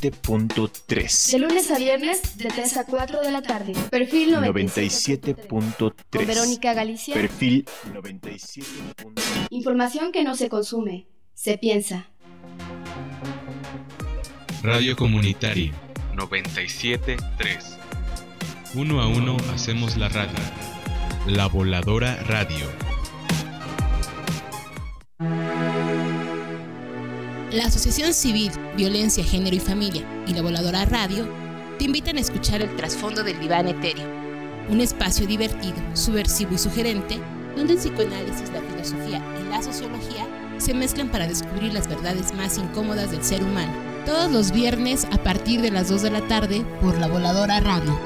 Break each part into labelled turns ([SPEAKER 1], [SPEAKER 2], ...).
[SPEAKER 1] 97.3.
[SPEAKER 2] De lunes a viernes, de 3 a 4 de la tarde. Perfil 97.3. Con Verónica Galicia.
[SPEAKER 1] Perfil 97.3.
[SPEAKER 2] Información que no se consume, se piensa.
[SPEAKER 3] Radio Comunitaria 97.3. Uno a uno hacemos la radio. La Voladora Radio.
[SPEAKER 4] La Asociación Civil Violencia, Género y Familia y La Voladora Radio te invitan a escuchar el trasfondo del diván etéreo, un espacio divertido, subversivo y sugerente donde el psicoanálisis, la filosofía y la sociología se mezclan para descubrir las verdades más incómodas del ser humano. Todos los viernes a partir de las 2 de la tarde por La Voladora Radio.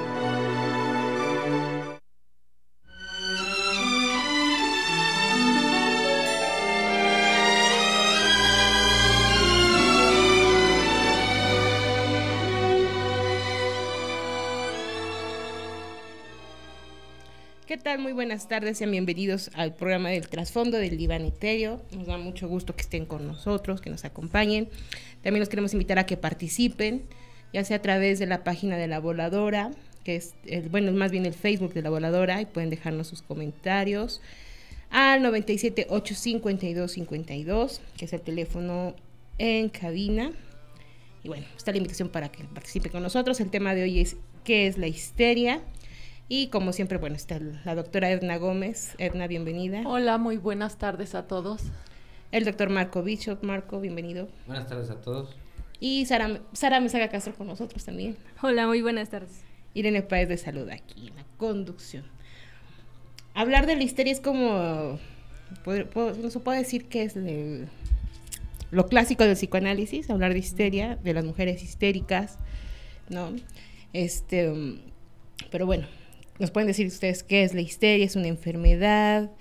[SPEAKER 4] ¿Qué tal? Muy buenas tardes, sean bienvenidos al programa del trasfondo del diván etéreo. Nos da mucho gusto que estén con nosotros, que nos acompañen. También los queremos invitar a que participen, ya sea a través de la página de La Voladora, que es, más bien el Facebook de La Voladora, y pueden dejarnos sus comentarios al 97-852-52, que es el teléfono en cabina. Y bueno, está la invitación para que participen con nosotros. El tema de hoy es ¿qué es la histeria? Y como siempre, bueno, está la doctora Edna Gómez. Edna, bienvenida.
[SPEAKER 5] Hola, muy buenas tardes a todos.
[SPEAKER 4] El doctor Marco Bichot. Marco, bienvenido.
[SPEAKER 6] Buenas tardes a todos.
[SPEAKER 4] Y Sara Mesaga Castro con nosotros también.
[SPEAKER 7] Hola, muy buenas tardes.
[SPEAKER 4] Irene Páez de Salud aquí en la conducción. Hablar de la histeria es como, no se puede decir que es lo clásico del psicoanálisis, hablar de histeria, de las mujeres histéricas, ¿no? Pero bueno, nos pueden decir ustedes qué es la histeria. ¿Es una enfermedad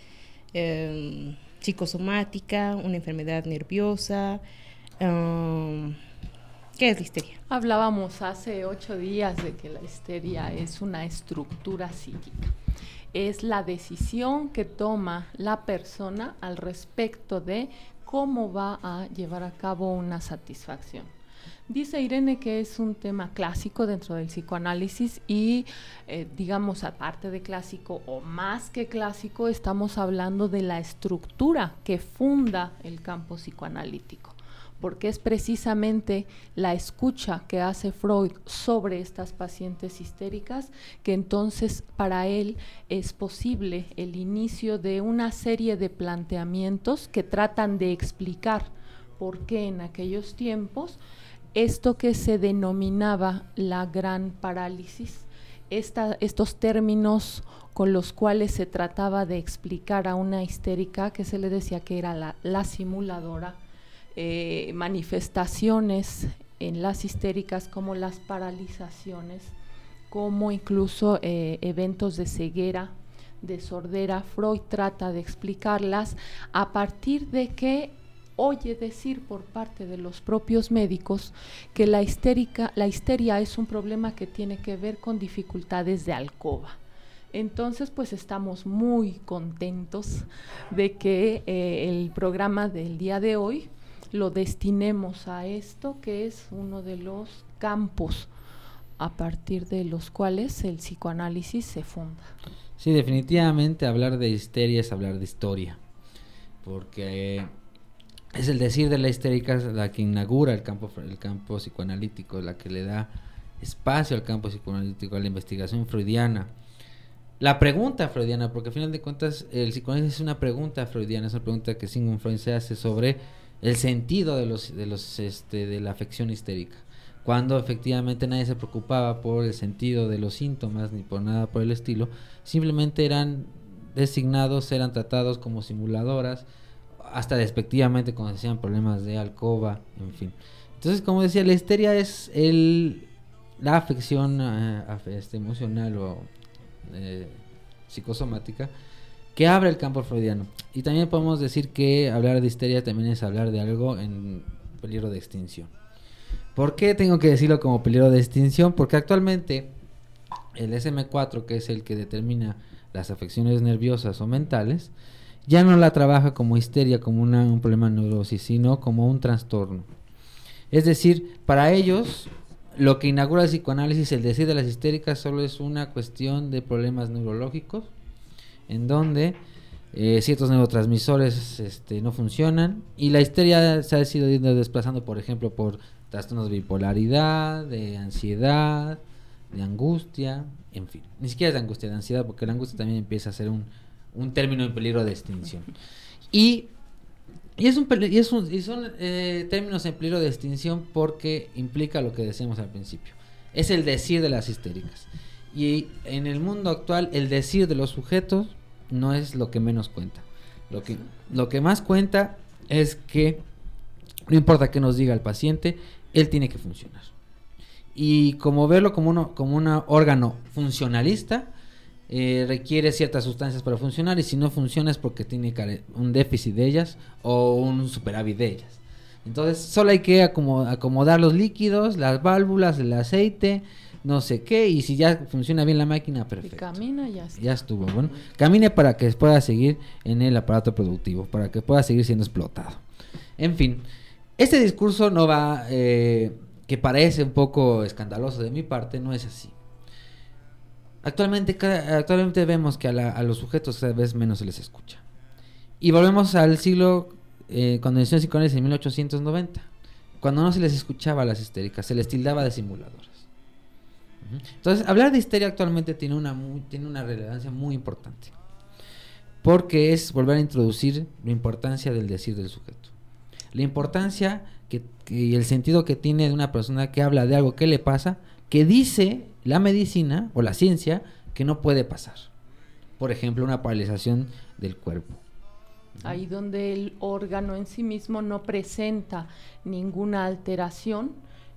[SPEAKER 4] psicosomática, una enfermedad nerviosa? ¿Qué es la histeria?
[SPEAKER 5] Hablábamos hace 8 días de que la histeria es una estructura psíquica. Es la decisión que toma la persona al respecto de cómo va a llevar a cabo una satisfacción. Dice Irene que es un tema clásico dentro del psicoanálisis y, digamos, aparte de clásico o más que clásico, estamos hablando de la estructura que funda el campo psicoanalítico, porque es precisamente la escucha que hace Freud sobre estas pacientes histéricas que entonces para él es posible el inicio de una serie de planteamientos que tratan de explicar por qué en aquellos tiempos esto que se denominaba la gran parálisis, estos términos con los cuales se trataba de explicar a una histérica, que se le decía que era la simuladora, manifestaciones en las histéricas como las paralizaciones, como incluso eventos de ceguera, de sordera. Freud trata de explicarlas a partir de que oye decir por parte de los propios médicos que la histeria es un problema que tiene que ver con dificultades de alcoba. Entonces, pues estamos muy contentos de que el programa del día de hoy lo destinemos a esto, que es uno de los campos a partir de los cuales el psicoanálisis se funda.
[SPEAKER 6] Sí, definitivamente hablar de histeria es hablar de historia, porque es el decir de la histérica la que inaugura el campo psicoanalítico, la que le da espacio al campo psicoanalítico, a la investigación freudiana. La pregunta freudiana, porque al final de cuentas el psicoanálisis es una pregunta freudiana, es una pregunta que Sigmund Freud se hace sobre el sentido de la afección histérica, cuando efectivamente nadie se preocupaba por el sentido de los síntomas ni por nada por el estilo, simplemente eran designados, eran tratados como simuladoras, hasta despectivamente cuando se hacían problemas de alcoba, en fin. Entonces, como decía, la histeria es la afección emocional o psicosomática que abre el campo freudiano. Y también podemos decir que hablar de histeria también es hablar de algo en peligro de extinción. ¿Por qué tengo que decirlo como peligro de extinción? Porque actualmente el DSM-4, que es el que determina las afecciones nerviosas o mentales, ya no la trabaja como histeria, como un problema de neurosis, sino como un trastorno. Es decir, para ellos lo que inaugura el psicoanálisis, el decir de las histéricas, solo es una cuestión de problemas neurológicos, en donde ciertos neurotransmisores no funcionan, y la histeria se ha ido desplazando, por ejemplo, por trastornos de bipolaridad, de ansiedad, de angustia, en fin, ni siquiera de angustia, de ansiedad, porque la angustia también empieza a ser un término en peligro de extinción. Y son términos en peligro de extinción porque implica lo que decíamos al principio. Es el decir de las histéricas. Y en el mundo actual, el decir de los sujetos no es lo que menos cuenta. Lo que más cuenta es que no importa qué nos diga el paciente, él tiene que funcionar. Y como verlo como un órgano funcionalista, requiere ciertas sustancias para funcionar, y si no funciona es porque tiene un déficit de ellas o un superávit de ellas. Entonces solo hay que acomodar los líquidos, las válvulas, el aceite, no sé qué, y si ya funciona bien la máquina, perfecto.
[SPEAKER 5] Y camina, ya
[SPEAKER 6] estuvo. Bueno, camine para que pueda seguir en el aparato productivo, para que pueda seguir siendo explotado. En fin, este discurso no va, que parece un poco escandaloso de mi parte, no es así. Actualmente vemos que a los sujetos cada vez menos se les escucha. Y volvemos al siglo, cuando inició el psicoanálisis en 1890, cuando no se les escuchaba a las histéricas, se les tildaba de simuladoras. Entonces, hablar de histeria actualmente tiene una relevancia muy importante, porque es volver a introducir la importancia del decir del sujeto, la importancia y el sentido que tiene de una persona que habla de algo que le pasa, que dice la medicina o la ciencia que no puede pasar. Por ejemplo, una paralización del cuerpo.
[SPEAKER 5] Ahí donde el órgano en sí mismo no presenta ninguna alteración,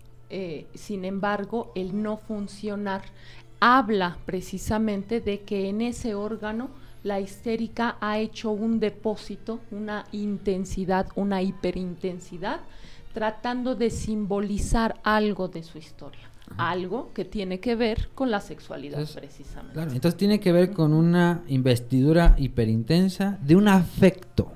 [SPEAKER 5] sin embargo, el no funcionar habla precisamente de que en ese órgano la histérica ha hecho un depósito, una intensidad, una hiperintensidad, tratando de simbolizar algo de su historia. Algo que tiene que ver con la sexualidad, precisamente.
[SPEAKER 6] Claro, entonces tiene que ver con una investidura hiperintensa de un afecto.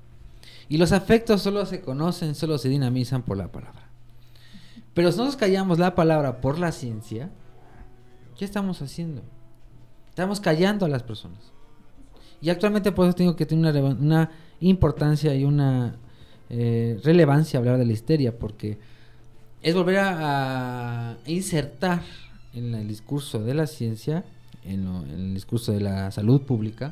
[SPEAKER 6] Y los afectos solo se conocen, solo se dinamizan por la palabra. Pero si nosotros callamos la palabra por la ciencia, ¿qué estamos haciendo? Estamos callando a las personas. Y actualmente por eso tengo que tener una importancia y una relevancia hablar de la histeria, porque es volver a insertar en el discurso de la ciencia, en el discurso de la salud pública,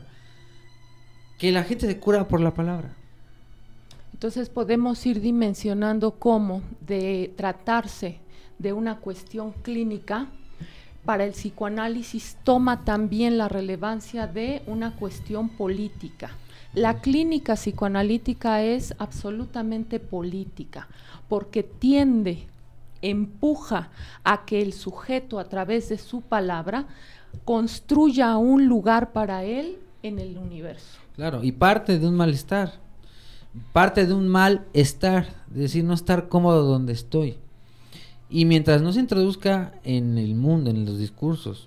[SPEAKER 6] que la gente se cura por la palabra.
[SPEAKER 5] Entonces podemos ir dimensionando cómo, de tratarse de una cuestión clínica, para el psicoanálisis toma también la relevancia de una cuestión política. La clínica psicoanalítica es absolutamente política, porque empuja a que el sujeto, a través de su palabra, construya un lugar para él en el universo.
[SPEAKER 6] Claro, y parte de un malestar, parte de un malestar, es decir, no estar cómodo donde estoy. Y mientras no se introduzca en el mundo, en los discursos,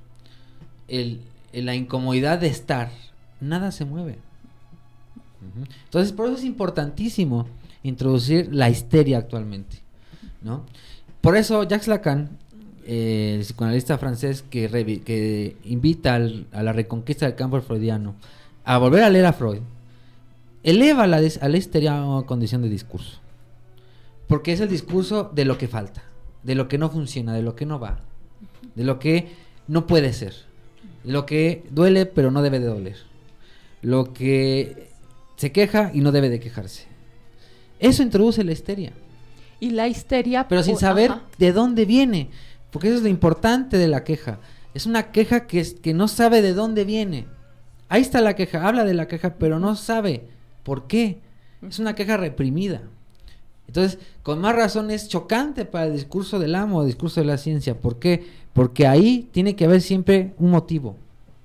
[SPEAKER 6] la incomodidad de estar, nada se mueve. Entonces, por eso es importantísimo introducir la histeria actualmente, ¿no? Por eso Jacques Lacan, el psicoanalista francés que invita a la reconquista del campo freudiano, a volver a leer a Freud, eleva a la histeria a una condición de discurso, porque es el discurso de lo que falta, de lo que no funciona, de lo que no va, de lo que no puede ser, de lo que duele pero no debe de doler, lo que se queja y no debe de quejarse. Eso introduce la histeria.
[SPEAKER 5] Y la histeria,
[SPEAKER 6] pero sin saber de dónde viene, porque eso es lo importante de la queja. Es una queja que no sabe de dónde viene. Ahí está la queja, habla de la queja, pero no sabe por qué. Es una queja reprimida. Entonces, con más razón es chocante para el discurso del amo, el discurso de la ciencia. ¿Por qué? Porque ahí tiene que haber siempre un motivo.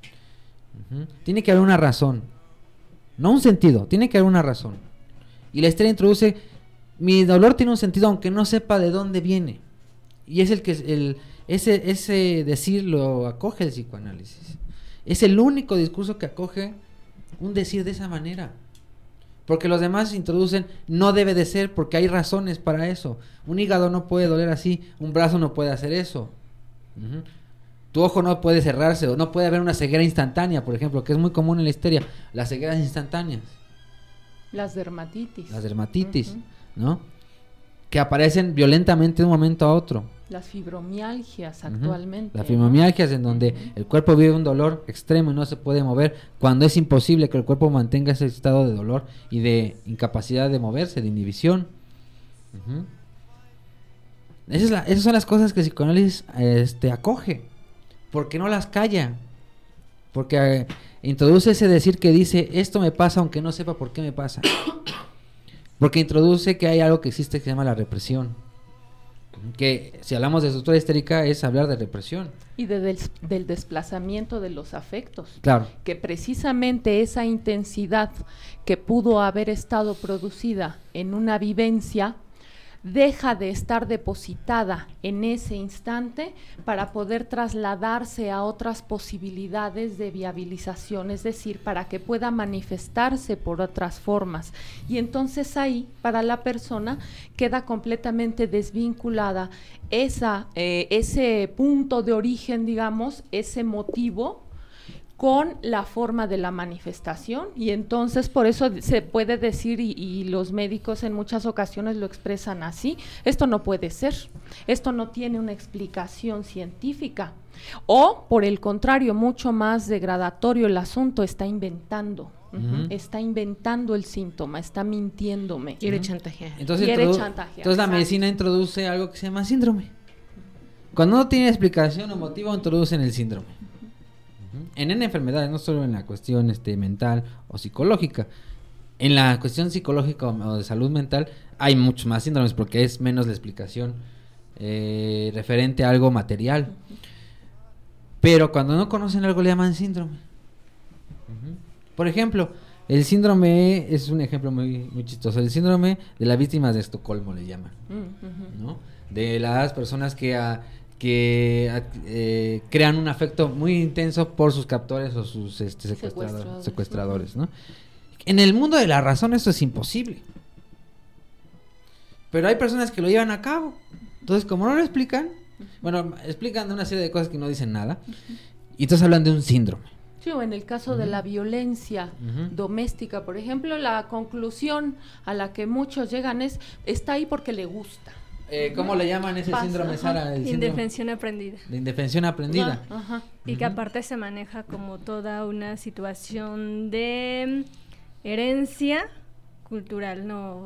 [SPEAKER 6] Tiene que haber una razón. No un sentido, tiene que haber una razón. Y la histeria introduce: mi dolor tiene un sentido aunque no sepa de dónde viene. Y es ese decir lo acoge el psicoanálisis. Es el único discurso que acoge un decir de esa manera. Porque los demás introducen, no debe de ser, porque hay razones para eso. Un hígado no puede doler así, un brazo no puede hacer eso. Uh-huh. Tu ojo no puede cerrarse, o no puede haber una ceguera instantánea, por ejemplo, que es muy común en la histeria, las cegueras instantáneas.
[SPEAKER 5] Las dermatitis.
[SPEAKER 6] Uh-huh. ¿No? Que aparecen violentamente de un momento a otro.
[SPEAKER 5] Las fibromialgias actualmente.
[SPEAKER 6] Las fibromialgias en donde el cuerpo vive un dolor extremo y no se puede mover, cuando es imposible que el cuerpo mantenga ese estado de dolor y de incapacidad de moverse, de inhibición. Esas son las cosas que el psicoanálisis acoge, porque no las calla, porque introduce ese decir que dice, esto me pasa aunque no sepa por qué me pasa. Porque introduce que hay algo que existe que se llama la represión. Que si hablamos de estructura histérica es hablar de represión.
[SPEAKER 5] Y del desplazamiento de los afectos.
[SPEAKER 6] Claro.
[SPEAKER 5] Que precisamente esa intensidad que pudo haber estado producida en una vivencia deja de estar depositada en ese instante para poder trasladarse a otras posibilidades de viabilización, es decir, para que pueda manifestarse por otras formas. Y entonces ahí, para la persona, queda completamente desvinculada ese punto de origen, digamos, ese motivo, con la forma de la manifestación, y entonces por eso se puede decir, y los médicos en muchas ocasiones lo expresan así, esto no puede ser, esto no tiene una explicación científica, o por el contrario, mucho más degradatorio el asunto, está inventando. Está inventando el síntoma, está mintiéndome.
[SPEAKER 4] Quiere chantajear.
[SPEAKER 6] Entonces la medicina introduce algo que se llama síndrome. Cuando no tiene explicación o motivo, introducen el síndrome. En enfermedades, no solo en la cuestión mental o psicológica. En la cuestión psicológica o de salud mental hay muchos más síndromes porque es menos la explicación referente a algo material. Pero cuando no conocen algo le llaman síndrome. Por ejemplo, el síndrome es un ejemplo muy chistoso. El síndrome de las víctimas de Estocolmo le llaman, ¿no? De las personas que crean un afecto muy intenso por sus captores o sus secuestradores, ¿no? En el mundo de la razón eso es imposible. Pero hay personas que lo llevan a cabo. Entonces, como no lo explican, explican una serie de cosas que no dicen nada, y entonces hablan de un síndrome.
[SPEAKER 5] Sí, o en el caso de la violencia doméstica, por ejemplo, la conclusión a la que muchos llegan está ahí porque le gusta.
[SPEAKER 6] ¿Cómo le llaman ese síndrome, Sara?
[SPEAKER 7] Indefensión aprendida.
[SPEAKER 6] De indefensión aprendida.
[SPEAKER 7] Y que aparte se maneja como toda una situación de herencia cultural.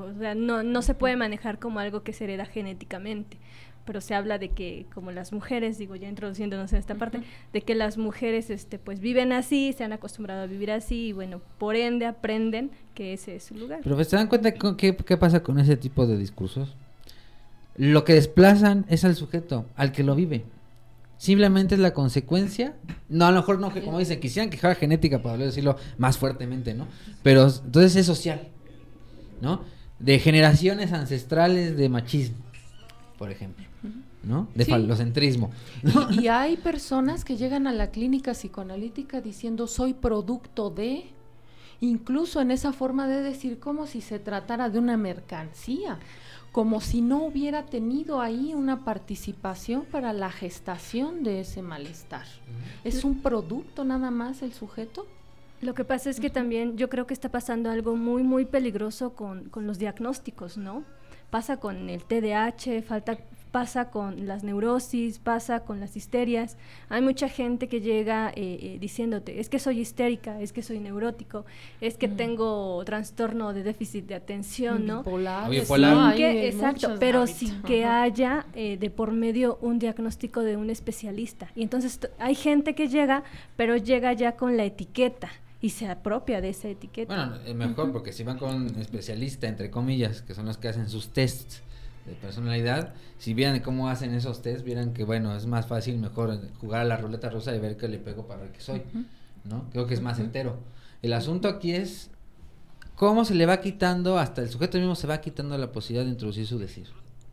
[SPEAKER 7] No se puede manejar como algo que se hereda genéticamente. Pero se habla de que como las mujeres, ya introduciéndonos en esta parte, de que las mujeres pues viven así, se han acostumbrado a vivir así, y por ende aprenden que ese es su lugar.
[SPEAKER 6] Pero ¿se dan cuenta qué pasa con ese tipo de discursos? Lo que desplazan es al sujeto, al que lo vive. Simplemente es la consecuencia. No, a lo mejor no, que como dicen, quisieran que fuera genética para decirlo más fuertemente, ¿no? Pero entonces es social, ¿no? De generaciones ancestrales de machismo, por ejemplo, ¿no? De falocentrismo, ¿no?
[SPEAKER 5] Y hay personas que llegan a la clínica psicoanalítica diciendo soy producto de, incluso en esa forma de decir como si se tratara de una mercancía, como si no hubiera tenido ahí una participación para la gestación de ese malestar. ¿Es un producto nada más el sujeto?
[SPEAKER 7] Lo que pasa es que también yo creo que está pasando algo muy, muy peligroso con los diagnósticos, ¿no? Pasa con el TDAH, pasa con las neurosis, pasa con las histerias. Hay mucha gente que llega diciéndote, es que soy histérica, es que soy neurótico, es que tengo trastorno de déficit de atención, ¿no?
[SPEAKER 5] Bipolar.
[SPEAKER 7] Exacto, pero sin que haya de por medio un diagnóstico de un especialista. Y entonces hay gente que llega, pero llega ya con la etiqueta y se apropia de esa etiqueta.
[SPEAKER 6] Bueno, mejor porque si van con un especialista, entre comillas, que son los que hacen sus tests de personalidad, si vieran cómo hacen esos tests, vieran que es más fácil, mejor jugar a la ruleta rusa y ver qué le pego para ver qué soy, ¿no? Creo que es más entero. El asunto aquí es cómo se le va quitando, hasta el sujeto mismo se va quitando la posibilidad de introducir su decir.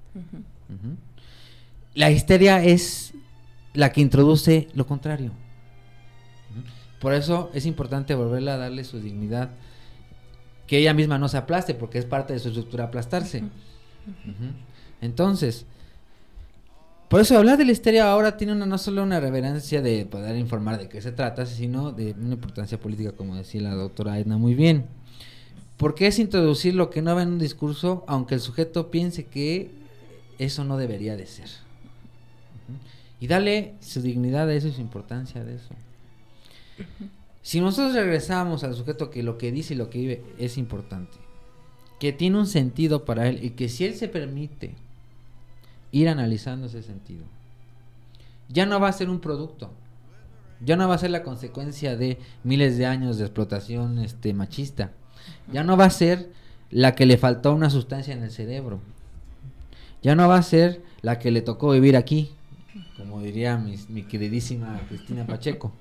[SPEAKER 6] La histeria es la que introduce lo contrario. Por eso es importante volverla a darle su dignidad que ella misma no se aplaste, porque es parte de su estructura aplastarse. Entonces, por eso hablar de la histeria ahora tiene no solo una reverencia de poder informar de qué se trata, sino de una importancia política, como decía la doctora Edna muy bien. Porque es introducir lo que no va en un discurso, aunque el sujeto piense que eso no debería de ser. Y darle su dignidad a eso y su importancia de eso. Si nosotros regresamos al sujeto que lo que dice y lo que vive es importante, que tiene un sentido para él, y que si él se permite ir analizando ese sentido, ya no va a ser un producto, ya no va a ser la consecuencia de miles de años de explotación machista, ya no va a ser la que le faltó una sustancia en el cerebro, ya no va a ser la que le tocó vivir aquí, como diría mi queridísima Cristina Pacheco.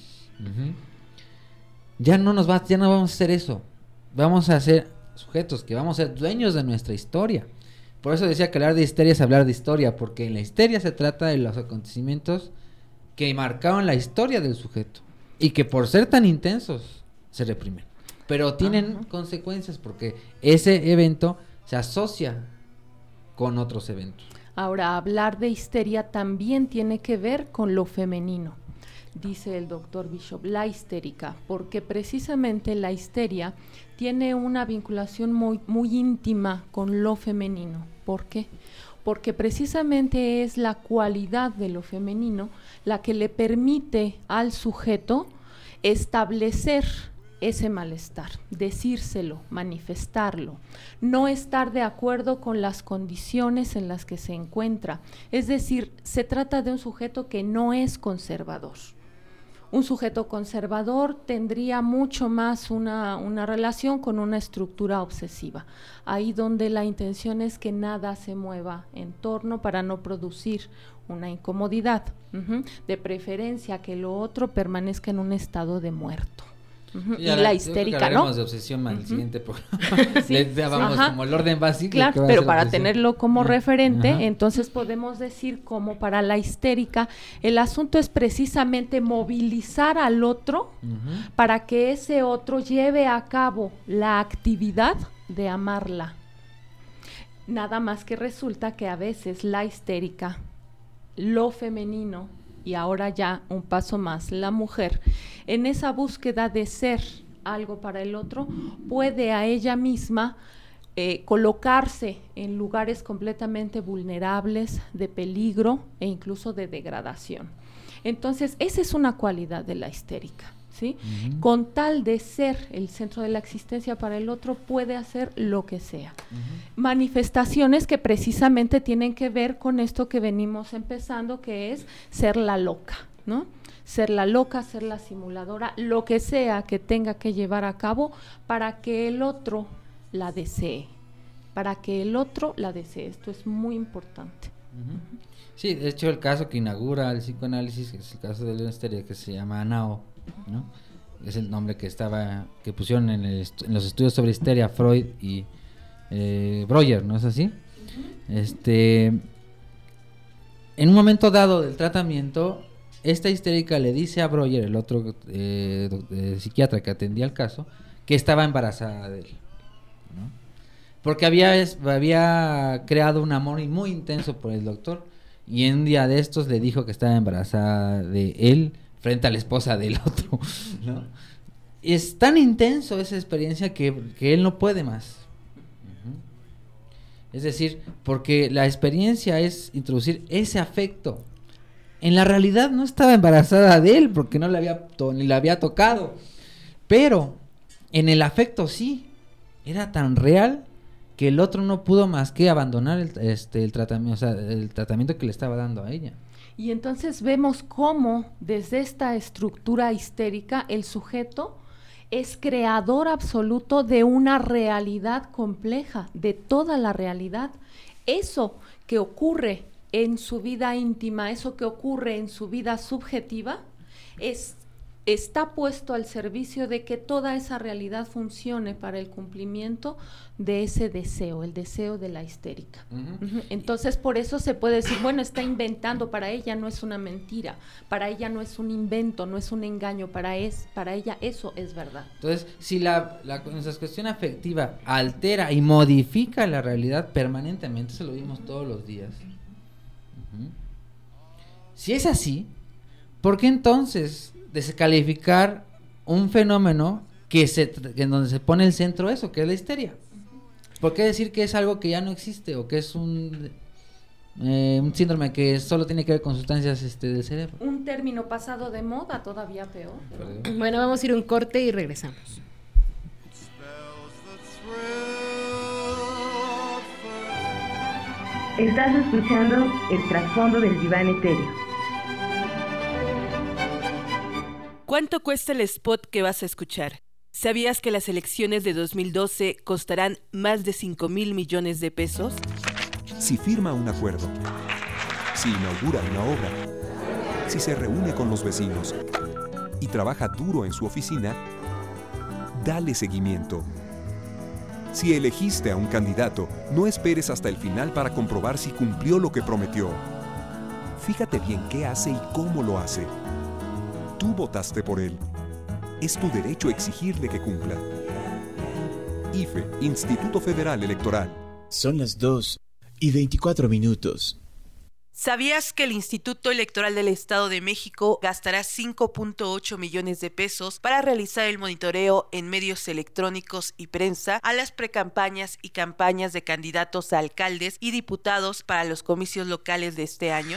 [SPEAKER 6] Ya no vamos a hacer eso, vamos a ser sujetos que vamos a ser dueños de nuestra historia. Por eso decía que hablar de histeria es hablar de historia, porque en la histeria se trata de los acontecimientos que marcaron la historia del sujeto y que por ser tan intensos se reprimen, pero tienen consecuencias porque ese evento se asocia con otros eventos.
[SPEAKER 5] Ahora, hablar de histeria también tiene que ver con lo femenino, dice el doctor Bishop, la histérica, porque precisamente la histeria tiene una vinculación muy, muy íntima con lo femenino. ¿Por qué? Porque precisamente es la cualidad de lo femenino la que le permite al sujeto establecer ese malestar, decírselo, manifestarlo, no estar de acuerdo con las condiciones en las que se encuentra. Es decir, se trata de un sujeto que no es conservador. Un sujeto conservador tendría mucho más una relación con una estructura obsesiva, ahí donde la intención es que nada se mueva en torno para no producir una incomodidad, de preferencia que lo otro permanezca en un estado de muerto. Y la histérica, ¿no?
[SPEAKER 6] De obsesión al siguiente programa. Sí, vamos como el orden básico.
[SPEAKER 5] Claro, pero para tenerlo como referente, entonces podemos decir como para la histérica, el asunto es precisamente movilizar al otro para que ese otro lleve a cabo la actividad de amarla. Nada más que resulta que a veces la histérica, lo femenino, y ahora ya un paso más, la mujer, en esa búsqueda de ser algo para el otro, puede a ella misma colocarse en lugares completamente vulnerables, de peligro e incluso de degradación. Entonces, esa es una cualidad de la histérica, ¿sí? Con tal de ser el centro de la existencia para el otro, puede hacer lo que sea. Manifestaciones que precisamente tienen que ver con esto que venimos empezando, que es ser la loca, ¿no? Ser la loca, ser la simuladora, lo que sea que tenga que llevar a cabo para que el otro la desee, Esto es muy importante.
[SPEAKER 6] Sí, de hecho el caso que inaugura el psicoanálisis es el caso de la histeria, que se llama Anao, ¿no? Es el nombre que pusieron en los estudios sobre histeria Freud y Breuer, ¿no es así? En un momento dado del tratamiento, esta histérica le dice a Breuer, el otro psiquiatra que atendía el caso, que estaba embarazada de él, ¿no? Porque había creado un amor muy intenso por el doctor, y en un día de estos le dijo que estaba embarazada de él frente a la esposa del otro, ¿no? Y es tan intenso esa experiencia que él no puede más. Es decir, porque la experiencia es introducir ese afecto. En la realidad no estaba embarazada de él porque no ni la había tocado, pero en el afecto sí, era tan real que el otro no pudo más que abandonar el tratamiento, o sea, el tratamiento que le estaba dando a ella.
[SPEAKER 5] Y entonces vemos cómo desde esta estructura histérica el sujeto es creador absoluto de una realidad compleja, de toda la realidad. Eso que ocurre en su vida íntima, eso que ocurre en su vida subjetiva, es está puesto al servicio de que toda esa realidad funcione para el cumplimiento de ese deseo, el deseo de la histérica. Entonces, por eso se puede decir, bueno, está inventando, para ella no es una mentira, para ella no es un invento, no es un engaño, para ella eso es verdad.
[SPEAKER 6] Entonces, si nuestra cuestión afectiva altera y modifica la realidad permanentemente, eso lo vimos todos los días. Si es así, ¿por qué entonces descalificar un fenómeno en donde se pone el centro eso, que es la histeria? ¿Por qué decir que es algo que ya no existe o que es un síndrome que solo tiene que ver con sustancias del cerebro?
[SPEAKER 5] Un término pasado de moda, todavía peor.
[SPEAKER 4] Bueno, vamos a ir a un corte y regresamos.
[SPEAKER 2] Estás escuchando el trasfondo del diván etéreo.
[SPEAKER 8] ¿Cuánto cuesta el spot que vas a escuchar? ¿Sabías que las elecciones de 2012 costarán más de 5,000 millones de pesos?
[SPEAKER 9] Si firma un acuerdo, si inaugura una obra, si se reúne con los vecinos y trabaja duro en su oficina, dale seguimiento. Si elegiste a un candidato, no esperes hasta el final para comprobar si cumplió lo que prometió. Fíjate bien qué hace y cómo lo hace. Tú votaste por él. Es tu derecho exigirle que cumpla. IFE, Instituto Federal Electoral.
[SPEAKER 1] Son las 2:24.
[SPEAKER 8] ¿Sabías que el Instituto Electoral del Estado de México gastará 5.8 millones de pesos para realizar el monitoreo en medios electrónicos y prensa a las precampañas y campañas de candidatos a alcaldes y diputados para los comicios locales de este año?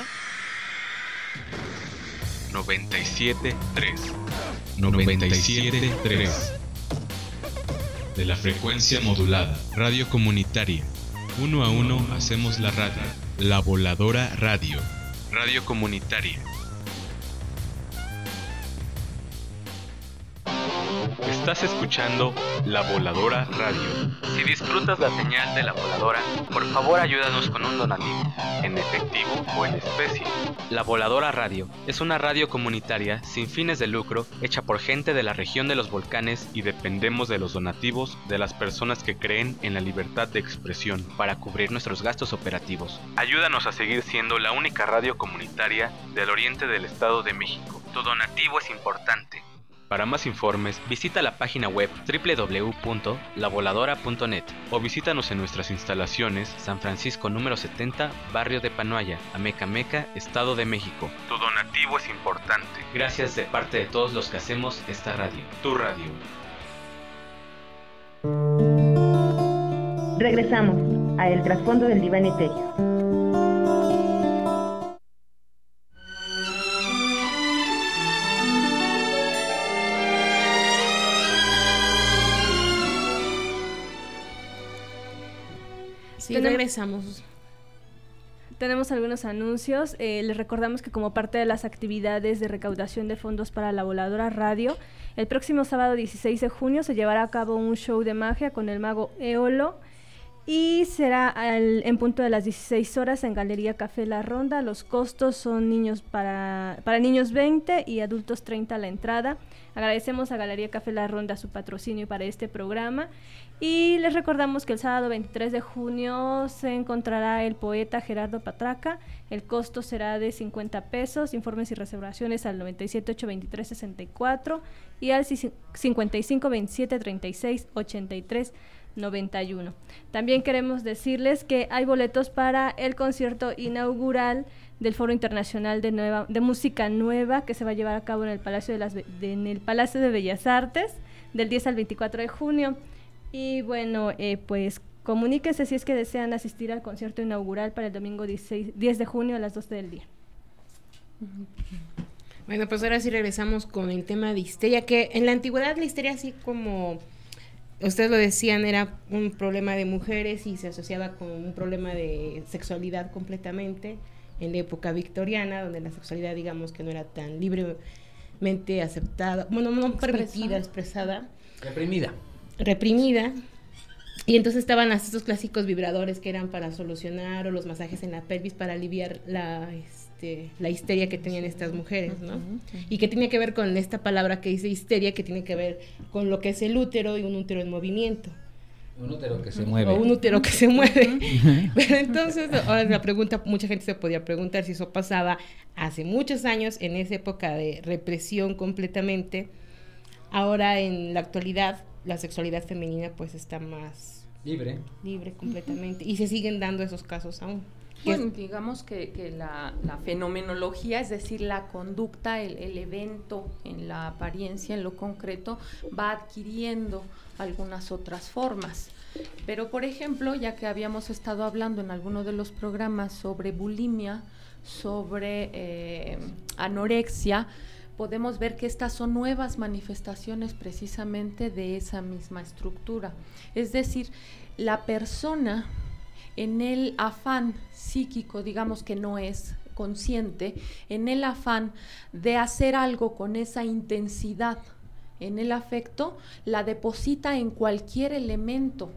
[SPEAKER 3] 97.3 de la frecuencia modulada, radio comunitaria. 1 a 1 hacemos la radio, la voladora radio, radio comunitaria. Estás escuchando La Voladora Radio. Si disfrutas la señal de La Voladora, por favor ayúdanos con un donativo, en efectivo o en especie. La Voladora Radio es una radio comunitaria sin fines de lucro hecha por gente de la región de los volcanes y dependemos de los donativos de las personas que creen en la libertad de expresión para cubrir nuestros gastos operativos. Ayúdanos a seguir siendo la única radio comunitaria del oriente del Estado de México. Tu donativo es importante. Para más informes, visita la página web www.lavoladora.net o visítanos en nuestras instalaciones San Francisco número 70, barrio de Panoaya, Amecameca, Estado de México. Tu donativo es importante. Gracias de parte de todos los que hacemos esta radio. Tu radio.
[SPEAKER 2] Regresamos a El trasfondo del diván etéreo.
[SPEAKER 4] Sí, regresamos.
[SPEAKER 7] Tenemos algunos anuncios. Les recordamos que como parte de las actividades de recaudación de fondos para La Voladora Radio, el próximo sábado 16 de junio se llevará a cabo un show de magia con el mago Eolo y será en punto de las 16 horas en Galería Café La Ronda. Los costos son para niños 20 y adultos 30 la entrada. Agradecemos a Galería Café La Ronda su patrocinio para este programa. Y les recordamos que el sábado 23 de junio se encontrará el poeta Gerardo Patraca. El costo será de 50 pesos. Informes y reservaciones al 97-823-64 y al 55-27-36-83-91. También queremos decirles que hay boletos para el concierto inaugural del Foro Internacional de Música Nueva que se va a llevar a cabo en el Palacio de Bellas Artes del 10 al 24 de junio. Y bueno, pues comuníquense si es que desean asistir al concierto inaugural para el domingo 10 de junio a las 12 del día.
[SPEAKER 4] Bueno, pues ahora sí regresamos con el tema de histeria, que en la antigüedad la histeria, así como ustedes lo decían, era un problema de mujeres y se asociaba con un problema de sexualidad completamente en la época victoriana, donde la sexualidad, digamos, que no era tan libremente aceptada, bueno, no permitida, expresada. Reprimida, y entonces estaban estos clásicos vibradores que eran para solucionar, o los masajes en la pelvis para aliviar
[SPEAKER 10] la histeria que tenían estas mujeres, ¿no? Y que tiene que ver con esta palabra que dice histeria, que tiene que ver con lo que es el útero y un útero en movimiento.
[SPEAKER 6] Un útero que se mueve.
[SPEAKER 10] O un útero que se mueve. Pero entonces, ahora la pregunta, mucha gente se podía preguntar si eso pasaba hace muchos años, en esa época de represión completamente. Ahora, en la actualidad, la sexualidad femenina pues está más...
[SPEAKER 6] Libre
[SPEAKER 10] completamente. Y se siguen dando esos casos aún.
[SPEAKER 5] Bueno, digamos que la fenomenología, es decir, la conducta, el evento en la apariencia, en lo concreto, va adquiriendo algunas otras formas. Pero, por ejemplo, ya que habíamos estado hablando en alguno de los programas sobre bulimia, sobre anorexia, podemos ver que estas son nuevas manifestaciones precisamente de esa misma estructura. Es decir, la persona, en el afán psíquico, digamos que no es consciente, en el afán de hacer algo con esa intensidad en el afecto, la deposita en cualquier elemento.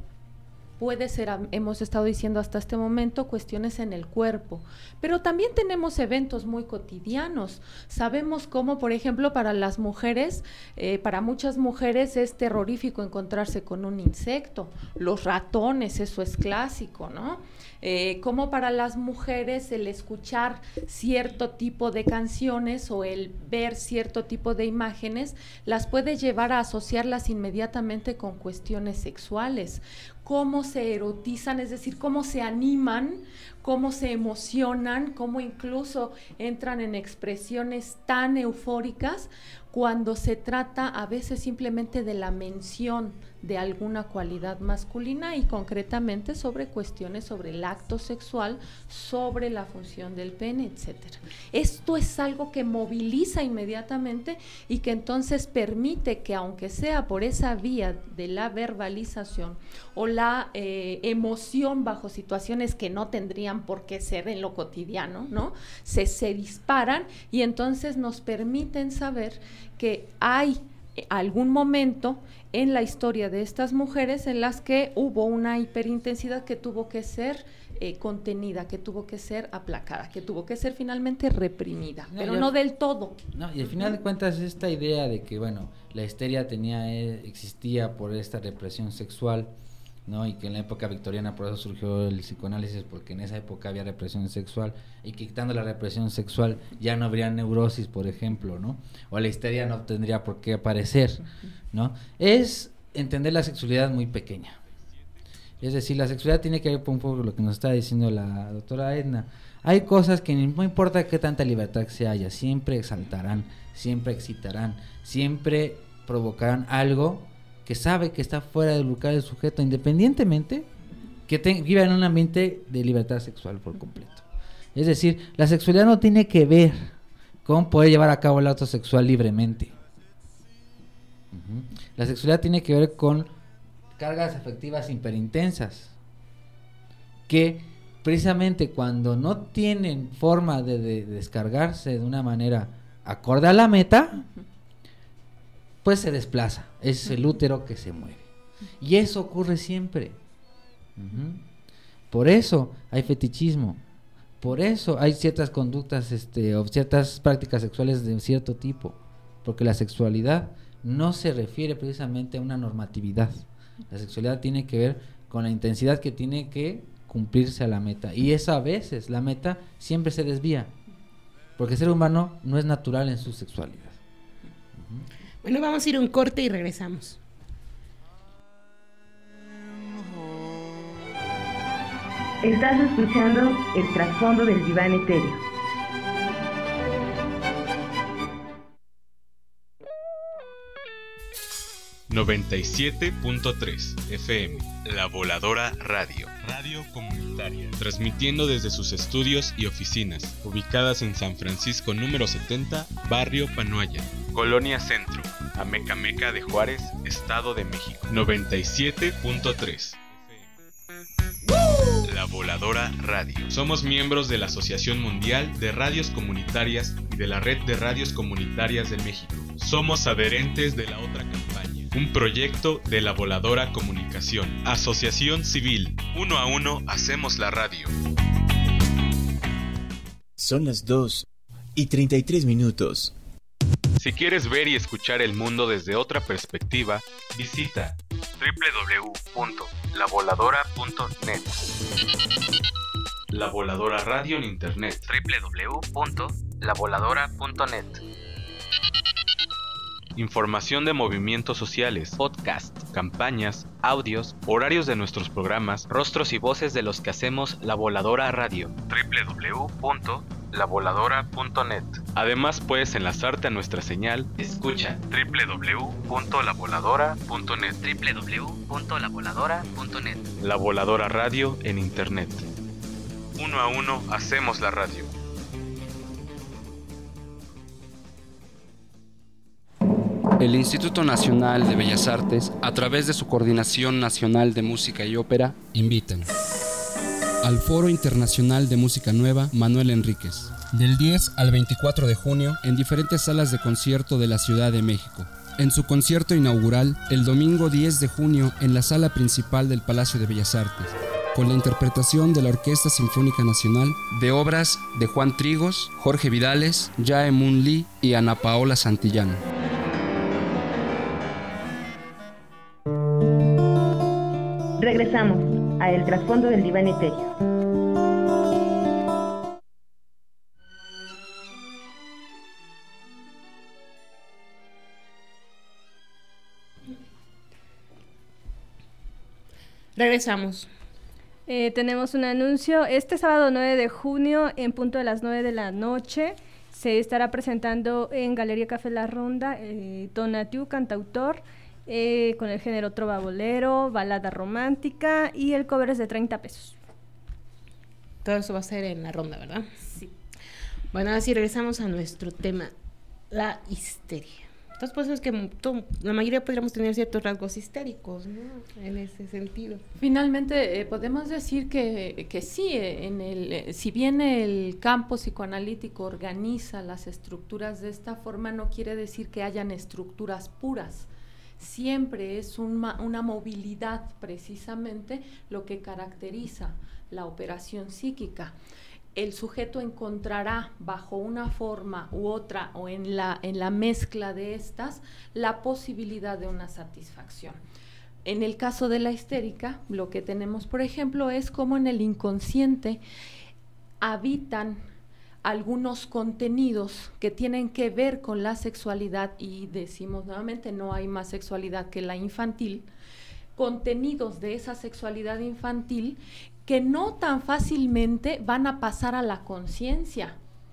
[SPEAKER 5] Puede ser, hemos estado diciendo hasta este momento, cuestiones en el cuerpo, pero también tenemos eventos muy cotidianos. Sabemos cómo, por ejemplo, para las mujeres, para muchas mujeres es terrorífico encontrarse con un insecto, los ratones, eso es clásico, ¿no? Como para las mujeres el escuchar cierto tipo de canciones o el ver cierto tipo de imágenes las puede llevar a asociarlas inmediatamente con cuestiones sexuales. Cómo se erotizan, es decir, cómo se animan, cómo se emocionan, cómo incluso entran en expresiones tan eufóricas cuando se trata a veces simplemente de la mención de alguna cualidad masculina y concretamente sobre cuestiones sobre el acto sexual, sobre la función del pene, etcétera. Esto es algo que moviliza inmediatamente y que entonces permite que, aunque sea por esa vía de la verbalización o la emoción bajo situaciones que no tendrían por qué ser en lo cotidiano, ¿no? Se disparan y entonces nos permiten saber que hay algún momento en la historia de estas mujeres en las que hubo una hiperintensidad que tuvo que ser contenida, que tuvo que ser aplacada, que tuvo que ser finalmente reprimida, pero no del todo.
[SPEAKER 6] No, y al final de cuentas esta idea de que, bueno, la histeria existía por esta represión sexual, ¿no? Y que en la época victoriana por eso surgió el psicoanálisis, porque en esa época había represión sexual, y que quitando la represión sexual ya no habría neurosis, por ejemplo, ¿no? O la histeria no tendría por qué aparecer, ¿no? Es entender la sexualidad muy pequeña. Es decir, la sexualidad tiene que ver un poco con lo que nos está diciendo la doctora Edna. Hay cosas que no importa qué tanta libertad se haya, siempre exaltarán, siempre excitarán, siempre provocarán algo que sabe que está fuera del lugar del sujeto, independientemente que viva en un ambiente de libertad sexual por completo. Es decir, la sexualidad no tiene que ver con poder llevar a cabo el acto sexual libremente. La sexualidad tiene que ver con cargas afectivas hiperintensas, que precisamente cuando no tienen forma de descargarse de una manera acorde a la meta, pues se desplaza, es el útero que se mueve. Y eso ocurre siempre. Por eso hay fetichismo, por eso hay ciertas conductas o ciertas prácticas sexuales de cierto tipo, porque la sexualidad no se refiere precisamente a una normatividad. La sexualidad tiene que ver con la intensidad que tiene que cumplirse a la meta, y esa a veces la meta siempre se desvía, porque el ser humano no es natural en su sexualidad.
[SPEAKER 10] Bueno, vamos a ir a un corte y regresamos.
[SPEAKER 2] Estás escuchando el trasfondo del diván etéreo.
[SPEAKER 11] ...97.3 FM... La Voladora Radio... Radio comunitaria... ...transmitiendo desde sus estudios y oficinas... ...ubicadas en San Francisco número 70... ...Barrio Panoaya... Colonia Centro... Amecameca de Juárez... Estado de México... 97.3 La Voladora Radio... Somos miembros de la Asociación Mundial de Radios Comunitarias... ...y de la Red de Radios Comunitarias de México... Somos adherentes de la otra campaña... Un proyecto de la Voladora Comunicación. Asociación Civil. 1 a 1 hacemos la radio.
[SPEAKER 1] Son las 2:33.
[SPEAKER 11] Si quieres ver y escuchar el mundo desde otra perspectiva, visita www.lavoladora.net. La Voladora Radio en Internet. www.lavoladora.net. Información de movimientos sociales, podcasts, campañas, audios, horarios de nuestros programas, rostros y voces de los que hacemos La Voladora Radio. www.lavoladora.net. Además puedes enlazarte a nuestra señal Escucha. www.lavoladora.net.
[SPEAKER 3] www.lavoladora.net.
[SPEAKER 11] La Voladora Radio en Internet. Uno a uno hacemos la radio.
[SPEAKER 12] El Instituto Nacional de Bellas Artes, a través de su Coordinación Nacional de Música y Ópera, invitan al Foro Internacional de Música Nueva Manuel Enríquez, del 10 al 24 de junio, en diferentes salas de concierto de la Ciudad de México. En su concierto inaugural, el domingo 10 de junio, en la sala principal del Palacio de Bellas Artes, con la interpretación de la Orquesta Sinfónica Nacional de obras de Juan Trigos, Jorge Vidales, Jae Moon Lee y Ana Paola Santillán.
[SPEAKER 13] Regresamos a El Trasfondo del Diván Etéreo.
[SPEAKER 10] Regresamos.
[SPEAKER 7] Tenemos un anuncio. Este sábado 9 de junio, en punto de las 9 de la noche, se estará presentando en Galería Café La Ronda Tonatiuh, cantautor, con el género trova bolero, balada romántica, y el cover es de 30 pesos.
[SPEAKER 10] Todo eso va a ser en La Ronda, ¿verdad?
[SPEAKER 7] Sí.
[SPEAKER 10] Bueno, ahora sí regresamos a nuestro tema, la histeria. Entonces, pues es que la mayoría podríamos tener ciertos rasgos histéricos, ¿no? En ese sentido.
[SPEAKER 5] Finalmente, podemos decir que sí, si bien el campo psicoanalítico organiza las estructuras de esta forma, no quiere decir que hayan estructuras puras. Siempre es una movilidad, precisamente, lo que caracteriza la operación psíquica. El sujeto encontrará bajo una forma u otra, o en la mezcla de estas, la posibilidad de una satisfacción. En el caso de la histérica, lo que tenemos, por ejemplo, es cómo en el inconsciente habitan algunos contenidos que tienen que ver con la sexualidad, y decimos nuevamente, no hay más sexualidad que la infantil, contenidos de esa sexualidad infantil que no tan fácilmente van a pasar a la conciencia.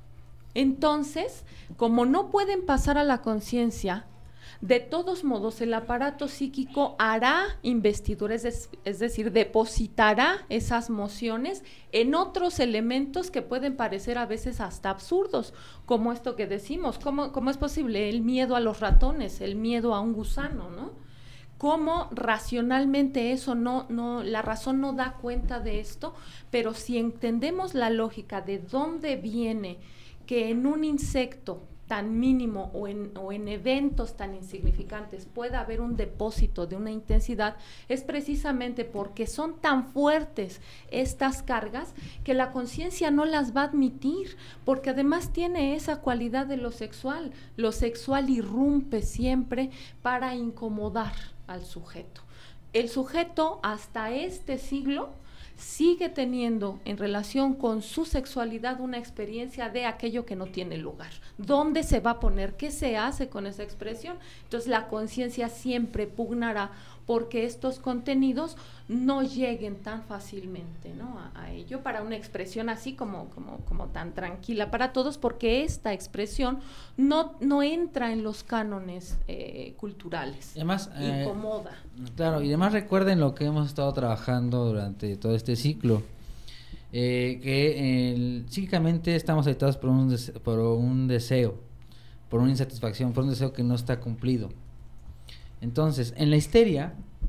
[SPEAKER 5] Entonces, como no pueden pasar a la conciencia, de todos modos el aparato psíquico hará investiduras, es decir, depositará esas mociones en otros elementos que pueden parecer a veces hasta absurdos, como esto que decimos, ¿cómo es posible? El miedo a los ratones, el miedo a un gusano, ¿no? Cómo racionalmente eso la razón no da cuenta de esto, pero si entendemos la lógica de dónde viene que en un insecto tan mínimo o en eventos tan insignificantes pueda haber un depósito de una intensidad, es precisamente porque son tan fuertes estas cargas que la conciencia no las va a admitir, porque además tiene esa cualidad de lo sexual irrumpe siempre para incomodar al sujeto. El sujeto hasta este siglo sigue teniendo en relación con su sexualidad una experiencia de aquello que no tiene lugar. ¿Dónde se va a poner? ¿Qué se hace con esa expresión? Entonces la conciencia siempre pugnará porque estos contenidos no lleguen tan fácilmente, ¿no? a ello, para una expresión así como tan tranquila para todos, porque esta expresión no entra en los cánones culturales.
[SPEAKER 6] Además,
[SPEAKER 5] incomoda.
[SPEAKER 6] Claro, y además recuerden lo que hemos estado trabajando durante todo este ciclo, que psíquicamente estamos habitados por un deseo, por una insatisfacción, por un deseo que no está cumplido. Entonces, en la histeria,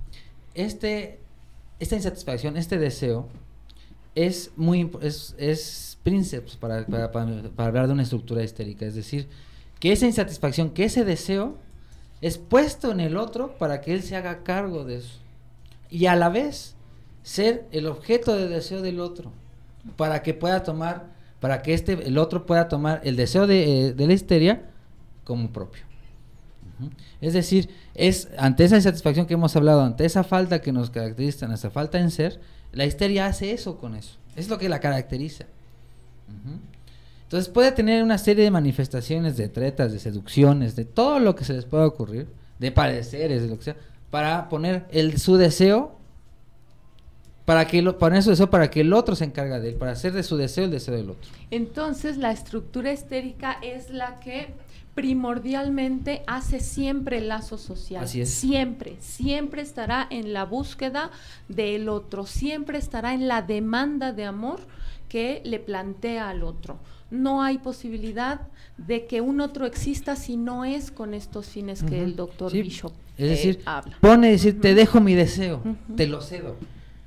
[SPEAKER 6] esta insatisfacción, este deseo, es princeps para hablar de una estructura histérica. Es decir, que esa insatisfacción, que ese deseo, es puesto en el otro para que él se haga cargo de eso. Y a la vez, ser el objeto de deseo del otro, para que pueda tomar para que el otro pueda tomar el deseo de la histeria como propio. Es decir, es ante esa insatisfacción que hemos hablado, ante esa falta que nos caracteriza, nuestra falta en ser, la histeria hace eso con eso, es lo que la caracteriza. Entonces puede tener una serie de manifestaciones, de tretas, de seducciones, de todo lo que se les pueda ocurrir, de padeceres, de lo que sea, para poner su deseo, para que el otro se encarga de él, para hacer de su deseo el deseo del otro.
[SPEAKER 5] Entonces la estructura histérica es la que primordialmente hace siempre el lazo social.
[SPEAKER 6] Así es.
[SPEAKER 5] Siempre estará en la búsqueda del otro, siempre estará en la demanda de amor que le plantea al otro. No hay posibilidad de que un otro exista si no es con estos fines que el doctor Bishop
[SPEAKER 6] es decir,
[SPEAKER 5] habla.
[SPEAKER 6] Te dejo mi deseo, te lo cedo.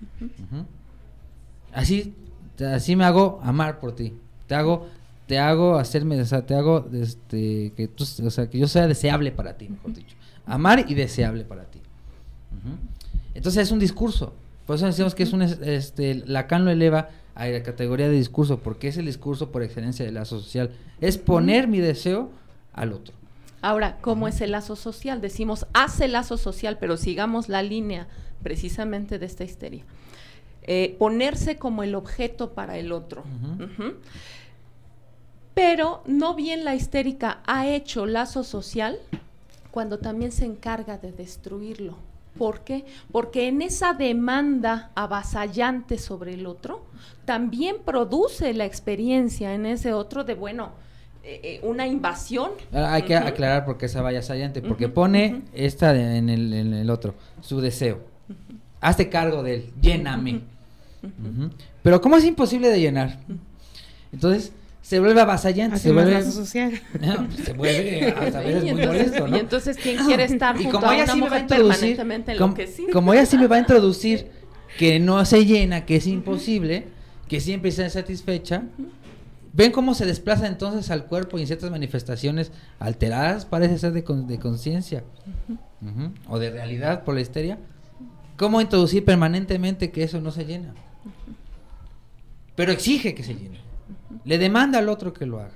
[SPEAKER 6] Así me hago amar por ti, te hago hacerme, o sea, te hago que tú, o sea, que yo sea deseable para ti, mejor dicho. Amar y deseable para ti. Entonces es un discurso. Por eso decimos que es Lacan lo eleva a la categoría de discurso, porque es el discurso por excelencia del lazo social. Es poner mi deseo al otro.
[SPEAKER 5] Ahora, ¿cómo es el lazo social? Decimos, hace el lazo social, pero sigamos la línea precisamente de esta histeria. Ponerse como el objeto para el otro. Pero no bien la histérica ha hecho lazo social cuando también se encarga de destruirlo. ¿Por qué? Porque en esa demanda avasallante sobre el otro, también produce la experiencia en ese otro de, una invasión.
[SPEAKER 6] Hay que aclarar por qué esa avasallante, porque pone en el otro, su deseo. Hazte cargo de él, lléname. Pero ¿cómo es imposible de llenar? Entonces se vuelve avasallante, se vuelve
[SPEAKER 10] social.
[SPEAKER 6] Se vuelve hasta veces muy molesto, ¿no?
[SPEAKER 5] Y entonces ¿quién quiere estar junto
[SPEAKER 6] como
[SPEAKER 5] a
[SPEAKER 6] ella
[SPEAKER 5] una
[SPEAKER 6] sí me va a
[SPEAKER 5] mujer
[SPEAKER 6] introducir,
[SPEAKER 5] permanentemente enloquecida?
[SPEAKER 6] como ella sí me va a introducir que no se llena, que es imposible, que siempre está insatisfecha, ven cómo se desplaza entonces al cuerpo y en ciertas manifestaciones alteradas, parece ser de conciencia o de realidad por la histeria. ¿Cómo introducir permanentemente que eso no se llena? Pero exige que se llene. Le demanda al otro que lo haga.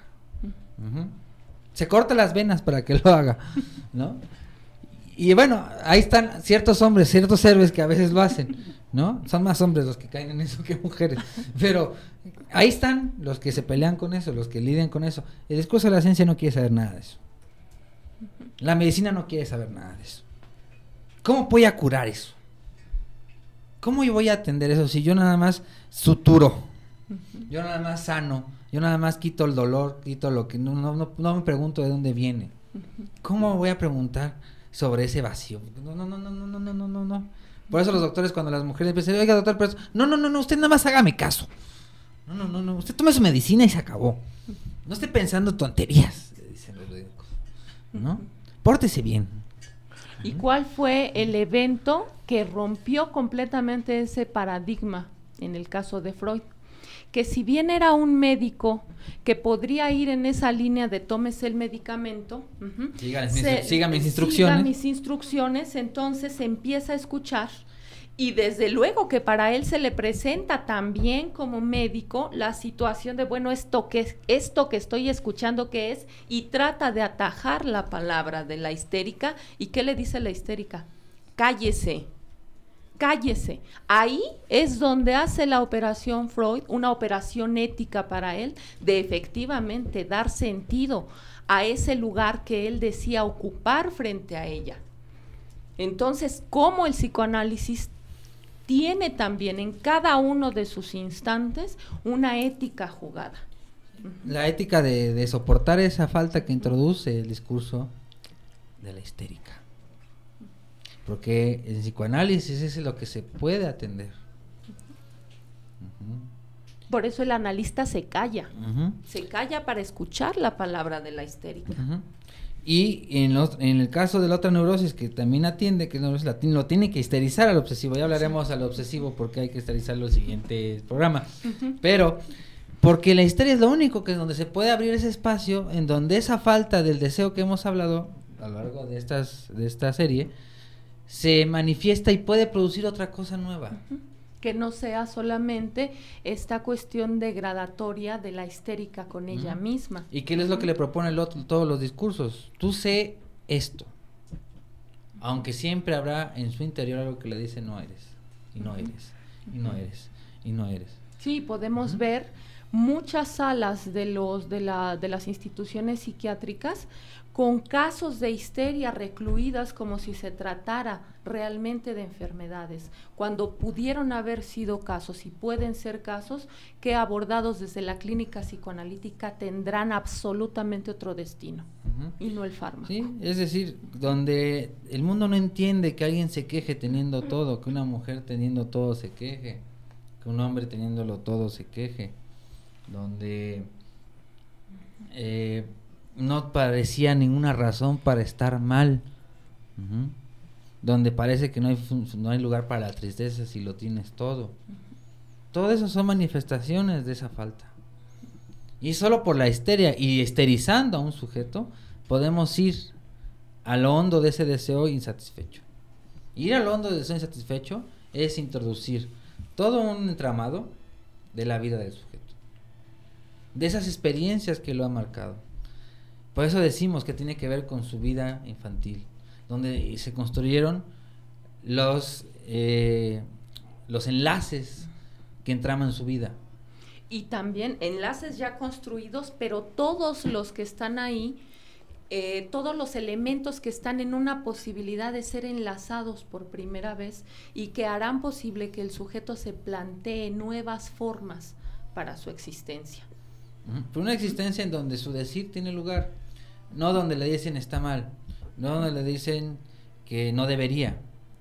[SPEAKER 6] Se corta las venas para que lo haga, ¿no? Y bueno, ahí están ciertos hombres, ciertos héroes que a veces lo hacen, ¿no? Son más hombres los que caen en eso que mujeres. Pero ahí están los que se pelean con eso, los que lidian con eso. El discurso de la ciencia no quiere saber nada de eso. La medicina no quiere saber nada de eso. ¿Cómo voy a curar eso? ¿Cómo yo voy a atender eso si yo nada más suturo? Yo nada más sano, yo nada más quito el dolor, quito lo que no me pregunto de dónde viene. ¿Cómo voy a preguntar sobre ese vacío? No. Por eso los doctores cuando las mujeres dicen, oiga doctor, pero no, usted nada más hágame caso. No, usted tome su medicina y se acabó. No esté pensando tonterías, dicen los médicos, ¿no? Pórtese bien.
[SPEAKER 5] ¿Y cuál fue el evento que rompió completamente ese paradigma en el caso de Freud? Que si bien era un médico que podría ir en esa línea de tómese el medicamento,
[SPEAKER 6] siga mis instrucciones,
[SPEAKER 5] entonces se empieza a escuchar y desde luego que para él se le presenta también como médico la situación de, esto que estoy escuchando ¿qué es? Y trata de atajar la palabra de la histérica. ¿Y qué le dice la histérica? Cállese. Ahí es donde hace la operación Freud, una operación ética para él, de efectivamente dar sentido a ese lugar que él decía ocupar frente a ella. Entonces, ¿cómo el psicoanálisis tiene también en cada uno de sus instantes una ética jugada?
[SPEAKER 6] La ética de soportar esa falta que introduce el discurso de la histérica. Porque el psicoanálisis es lo que se puede atender.
[SPEAKER 5] Por eso el analista se calla. Se calla para escuchar la palabra de la histérica.
[SPEAKER 6] Y en el caso de la otra neurosis que también atiende, que lo tiene que histerizar al obsesivo. Ya hablaremos al obsesivo porque hay que histerizarlo en el siguiente programa. Pero porque la histeria es lo único que es donde se puede abrir ese espacio en donde esa falta del deseo que hemos hablado a lo largo de esta serie se manifiesta y puede producir otra cosa nueva.
[SPEAKER 5] que no sea solamente esta cuestión degradatoria de la histérica con ella misma.
[SPEAKER 6] ¿Y qué es lo que le propone el otro, todos los discursos? Tú sé esto, aunque siempre habrá en su interior algo que le dice no eres, y no eres, y no eres, y no eres.
[SPEAKER 5] Sí, podemos ver muchas salas de las instituciones psiquiátricas con casos de histeria recluidas como si se tratara realmente de enfermedades, cuando pudieron haber sido casos y pueden ser casos que abordados desde la clínica psicoanalítica tendrán absolutamente otro destino y no el fármaco.
[SPEAKER 6] Sí, es decir, donde el mundo no entiende que alguien se queje teniendo todo, que una mujer teniendo todo se queje, que un hombre teniéndolo todo se queje, donde no parecía ninguna razón para estar mal, donde parece que no hay lugar para la tristeza si lo tienes todo. Todo eso son manifestaciones de esa falta. Y solo por la histeria y histerizando a un sujeto podemos ir a lo hondo de ese deseo insatisfecho. Ir a lo hondo del deseo insatisfecho es introducir todo un entramado de la vida del sujeto, de esas experiencias que lo han marcado. Por eso decimos que tiene que ver con su vida infantil, donde se construyeron los enlaces que entraman su vida.
[SPEAKER 5] Y también enlaces ya construidos, pero todos los que están ahí, todos los elementos que están en una posibilidad de ser enlazados por primera vez y que harán posible que el sujeto se plantee nuevas formas para su existencia.
[SPEAKER 6] Pero una existencia en donde su decir tiene lugar, no donde le dicen está mal, no donde le dicen que no debería,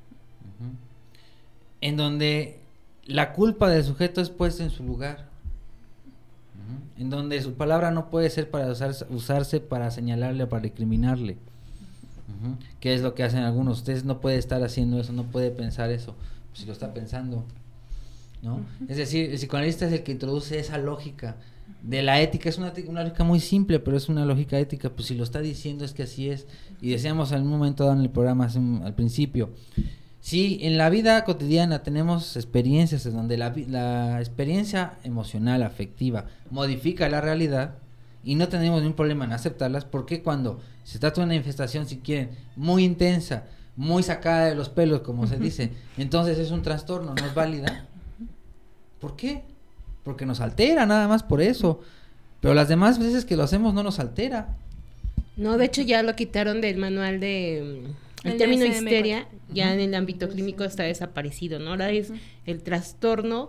[SPEAKER 6] en donde la culpa del sujeto es puesta en su lugar, en donde su palabra no puede ser para usarse para señalarle o para recriminarle, que es lo que hacen algunos. Ustedes no puede estar haciendo eso, no puede pensar eso, pues si lo está pensando, ¿no? Es decir, el psicoanalista es el que introduce esa lógica de la ética. Es una lógica muy simple, pero es una lógica ética. Pues si lo está diciendo es que así es. Y decíamos en un momento dado en el programa al principio, si en la vida cotidiana tenemos experiencias en donde la experiencia emocional, afectiva, modifica la realidad y no tenemos ningún problema en aceptarlas, ¿por qué cuando se trata de una manifestación, si quieren, muy intensa, muy sacada de los pelos, como se dice, entonces es un trastorno, no es válida? ¿Por qué? Porque nos altera, nada más por eso. Pero las demás veces que lo hacemos no nos altera.
[SPEAKER 10] No, de hecho ya lo quitaron del manual de... El término histeria ya en el ámbito clínico está desaparecido, ¿no? Ahora es el trastorno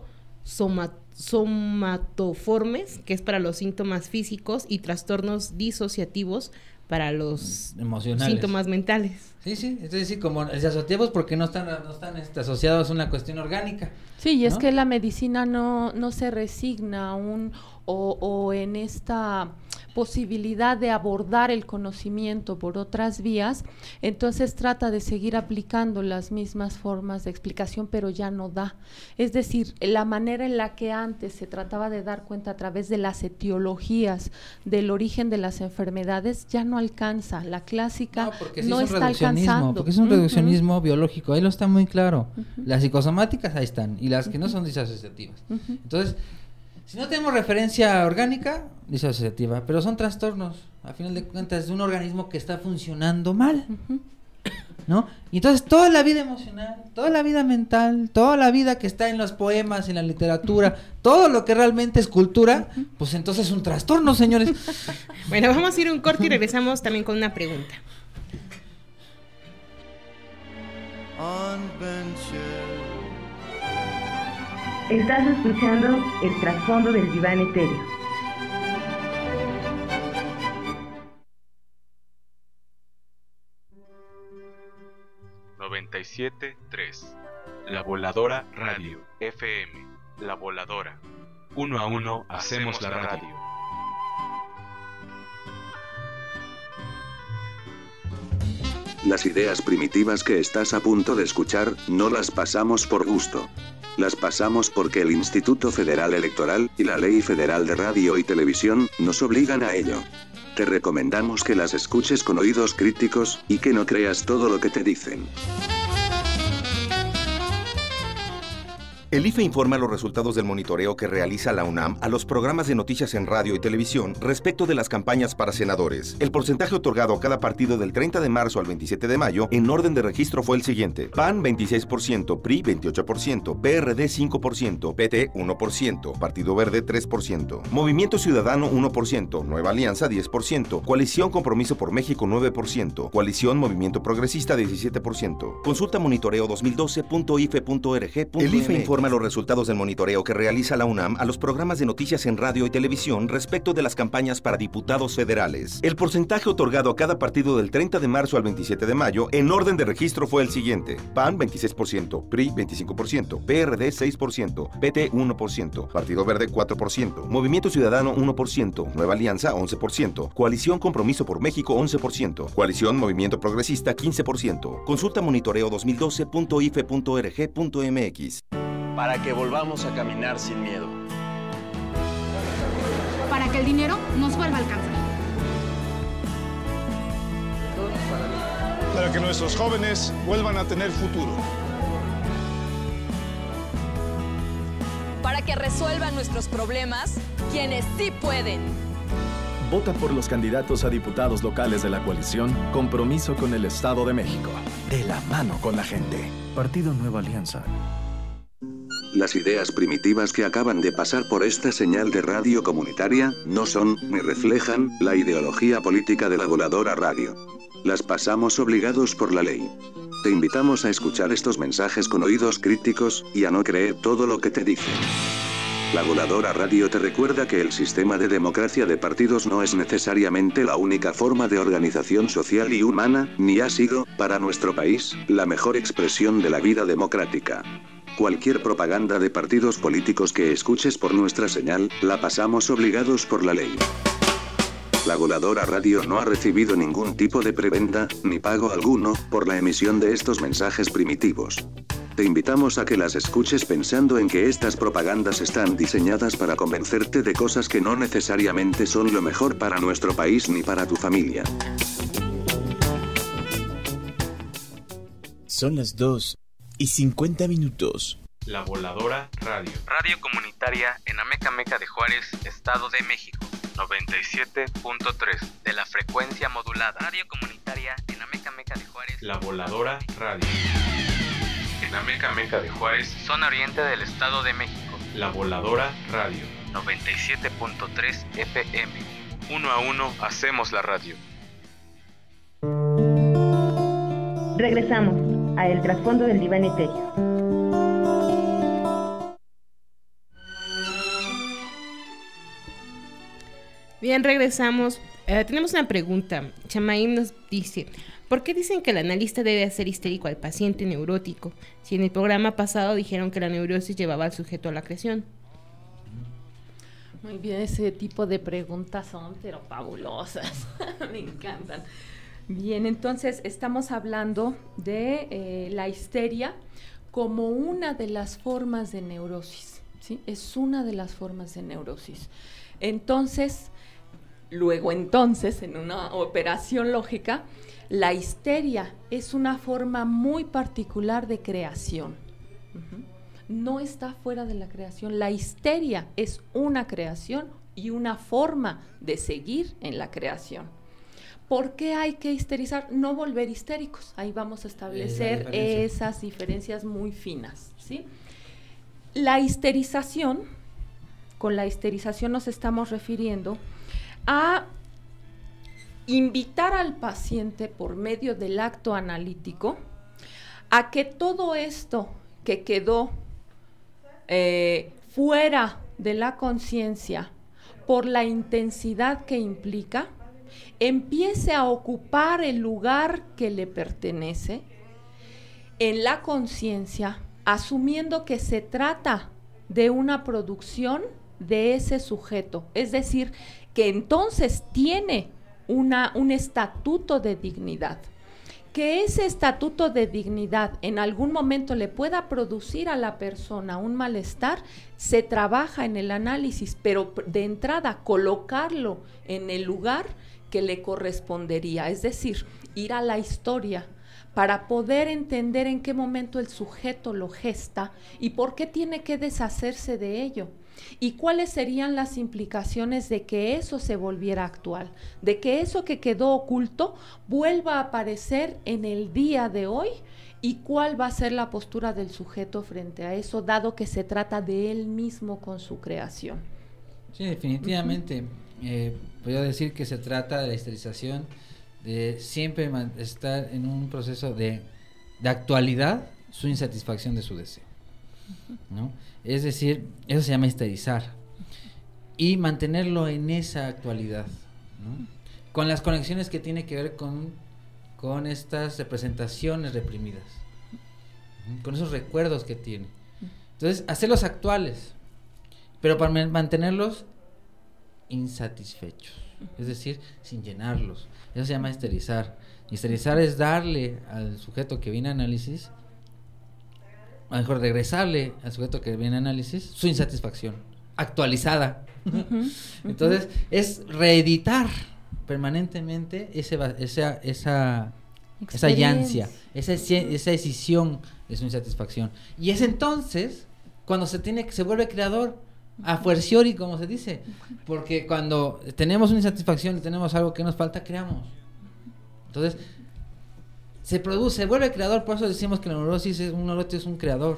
[SPEAKER 10] somatoformes, que es para los síntomas físicos, y trastornos disociativos para los síntomas mentales.
[SPEAKER 6] Sí, es decir, como disociativos porque no están asociados a una cuestión orgánica.
[SPEAKER 5] Sí, y es que la medicina no se resigna aún o en esta posibilidad de abordar el conocimiento por otras vías, entonces trata de seguir aplicando las mismas formas de explicación, pero ya no da. Es decir, la manera en la que antes se trataba de dar cuenta a través de las etiologías del origen de las enfermedades ya no alcanza. La clásica no está alcanzando.
[SPEAKER 6] Porque es un reduccionismo biológico, ahí lo está muy claro. Las psicosomáticas ahí están, y las que no son disasociativas. Entonces, si no tenemos referencia orgánica, disociativa, pero son trastornos, a final de cuentas, de un organismo que está funcionando mal, ¿no? Y entonces toda la vida emocional, toda la vida mental, toda la vida que está en los poemas, en la literatura, todo lo que realmente es cultura, pues entonces es un trastorno, señores.
[SPEAKER 10] Bueno, vamos a ir a un corte y regresamos también con una pregunta.
[SPEAKER 13] Estás escuchando el trasfondo del diván etéreo.
[SPEAKER 11] La Voladora Radio FM. La Voladora. 1 a 1 hacemos la radio.
[SPEAKER 14] Las ideas primitivas que estás a punto de escuchar, no las pasamos por gusto. Las pasamos porque el Instituto Federal Electoral y la Ley Federal de Radio y Televisión nos obligan a ello. Te recomendamos que las escuches con oídos críticos y que no creas todo lo que te dicen.
[SPEAKER 15] El IFE informa los resultados del monitoreo que realiza la UNAM a los programas de noticias en radio y televisión respecto de las campañas para senadores. El porcentaje otorgado a cada partido del 30 de marzo al 27 de mayo en orden de registro fue el siguiente: PAN 26%, PRI 28%, PRD 5%, PT 1%, Partido Verde 3%, Movimiento Ciudadano 1%, Nueva Alianza 10%, Coalición Compromiso por México 9%, Coalición Movimiento Progresista 17%. Consulta monitoreo2012.ife.org. El IFE informa los resultados del monitoreo que realiza la UNAM a los programas de noticias en radio y televisión respecto de las campañas para diputados federales. El porcentaje otorgado a cada partido del 30 de marzo al 27 de mayo en orden de registro fue el siguiente: PAN 26%, PRI 25%, PRD 6%, PT 1%, Partido Verde 4%, Movimiento Ciudadano 1%, Nueva Alianza 11%, Coalición Compromiso por México 11%, Coalición Movimiento Progresista 15%. Consulta monitoreo2012.ife.org.mx.
[SPEAKER 1] Para que volvamos a caminar sin miedo.
[SPEAKER 16] Para que el dinero nos vuelva a alcanzar.
[SPEAKER 17] Para que nuestros jóvenes vuelvan a tener futuro.
[SPEAKER 18] Para que resuelvan nuestros problemas quienes sí pueden.
[SPEAKER 1] Vota por los candidatos a diputados locales de la coalición Compromiso con el Estado de México. De la mano con la gente. Partido Nueva Alianza.
[SPEAKER 14] Las ideas primitivas que acaban de pasar por esta señal de radio comunitaria no son, ni reflejan, la ideología política de la Voladora Radio. Las pasamos obligados por la ley. Te invitamos a escuchar estos mensajes con oídos críticos, y a no creer todo lo que te dicen. La Voladora Radio te recuerda que el sistema de democracia de partidos no es necesariamente la única forma de organización social y humana, ni ha sido, para nuestro país, la mejor expresión de la vida democrática. Cualquier propaganda de partidos políticos que escuches por nuestra señal, la pasamos obligados por la ley. La Voladora Radio no ha recibido ningún tipo de prebenda, ni pago alguno, por la emisión de estos mensajes primitivos. Te invitamos a que las escuches pensando en que estas propagandas están diseñadas para convencerte de cosas que no necesariamente son lo mejor para nuestro país ni para tu familia.
[SPEAKER 1] Son las 2:50.
[SPEAKER 11] La Voladora Radio.
[SPEAKER 3] Radio comunitaria en Amecameca de Juárez, Estado de México. 97.3 de la frecuencia modulada. Radio comunitaria en Amecameca de Juárez.
[SPEAKER 11] La Voladora Radio. En Amecameca de Juárez,
[SPEAKER 3] zona oriente del Estado de México.
[SPEAKER 11] La Voladora Radio.
[SPEAKER 3] 97.3 FM. 1 a 1 hacemos la radio.
[SPEAKER 13] Regresamos a El Trasfondo del Diván Etéreo.
[SPEAKER 10] Bien, regresamos. Tenemos una pregunta. Chamaim nos dice: ¿por qué dicen que el analista debe hacer histérico al paciente neurótico? Si en el programa pasado dijeron que la neurosis llevaba al sujeto a la creación.
[SPEAKER 5] Muy bien, ese tipo de preguntas son pero fabulosas. Me encantan. Bien, entonces estamos hablando de la histeria como una de las formas de neurosis, ¿sí? Es una de las formas de neurosis. Entonces, en una operación lógica, la histeria es una forma muy particular de creación. No está fuera de la creación. La histeria es una creación y una forma de seguir en la creación. ¿Por qué hay que histerizar? No volver histéricos. Ahí vamos a establecer esas diferencias muy finas, ¿sí? La histerización, con la histerización nos estamos refiriendo a invitar al paciente por medio del acto analítico a que todo esto que quedó fuera de la conciencia por la intensidad que implica, empiece a ocupar el lugar que le pertenece en la conciencia, asumiendo que se trata de una producción de ese sujeto, es decir, que entonces tiene un estatuto de dignidad. Que ese estatuto de dignidad en algún momento le pueda producir a la persona un malestar, se trabaja en el análisis, pero de entrada colocarlo en el lugar que le correspondería, es decir, ir a la historia, para poder entender en qué momento el sujeto lo gesta y por qué tiene que deshacerse de ello. ¿Y cuáles serían las implicaciones de que eso se volviera actual? De que eso que quedó oculto vuelva a aparecer en el día de hoy. ¿Y cuál va a ser la postura del sujeto frente a eso, dado que se trata de él mismo con su creación?
[SPEAKER 6] Sí, definitivamente. Podría decir que se trata de la histerización, de siempre estar en un proceso de actualidad su insatisfacción de su deseo, ¿no? Es decir, eso se llama histerizar y mantenerlo en esa actualidad, ¿no? Con las conexiones que tiene que ver con estas representaciones reprimidas, con esos recuerdos que tiene. Entonces, hacerlos actuales, pero para mantenerlos insatisfechos, es decir, sin llenarlos. Eso se llama histerizar. Histerizar es darle al sujeto que viene a análisis, a lo mejor regresarle al sujeto que viene a análisis su insatisfacción actualizada. Entonces, es reeditar permanentemente esa ansia, esa decisión de su insatisfacción. Y es entonces cuando se vuelve creador a fortiori, como se dice, porque cuando tenemos una insatisfacción y tenemos algo que nos falta, creamos. Entonces se vuelve creador. Por eso decimos que la neurosis un neurótico es un creador.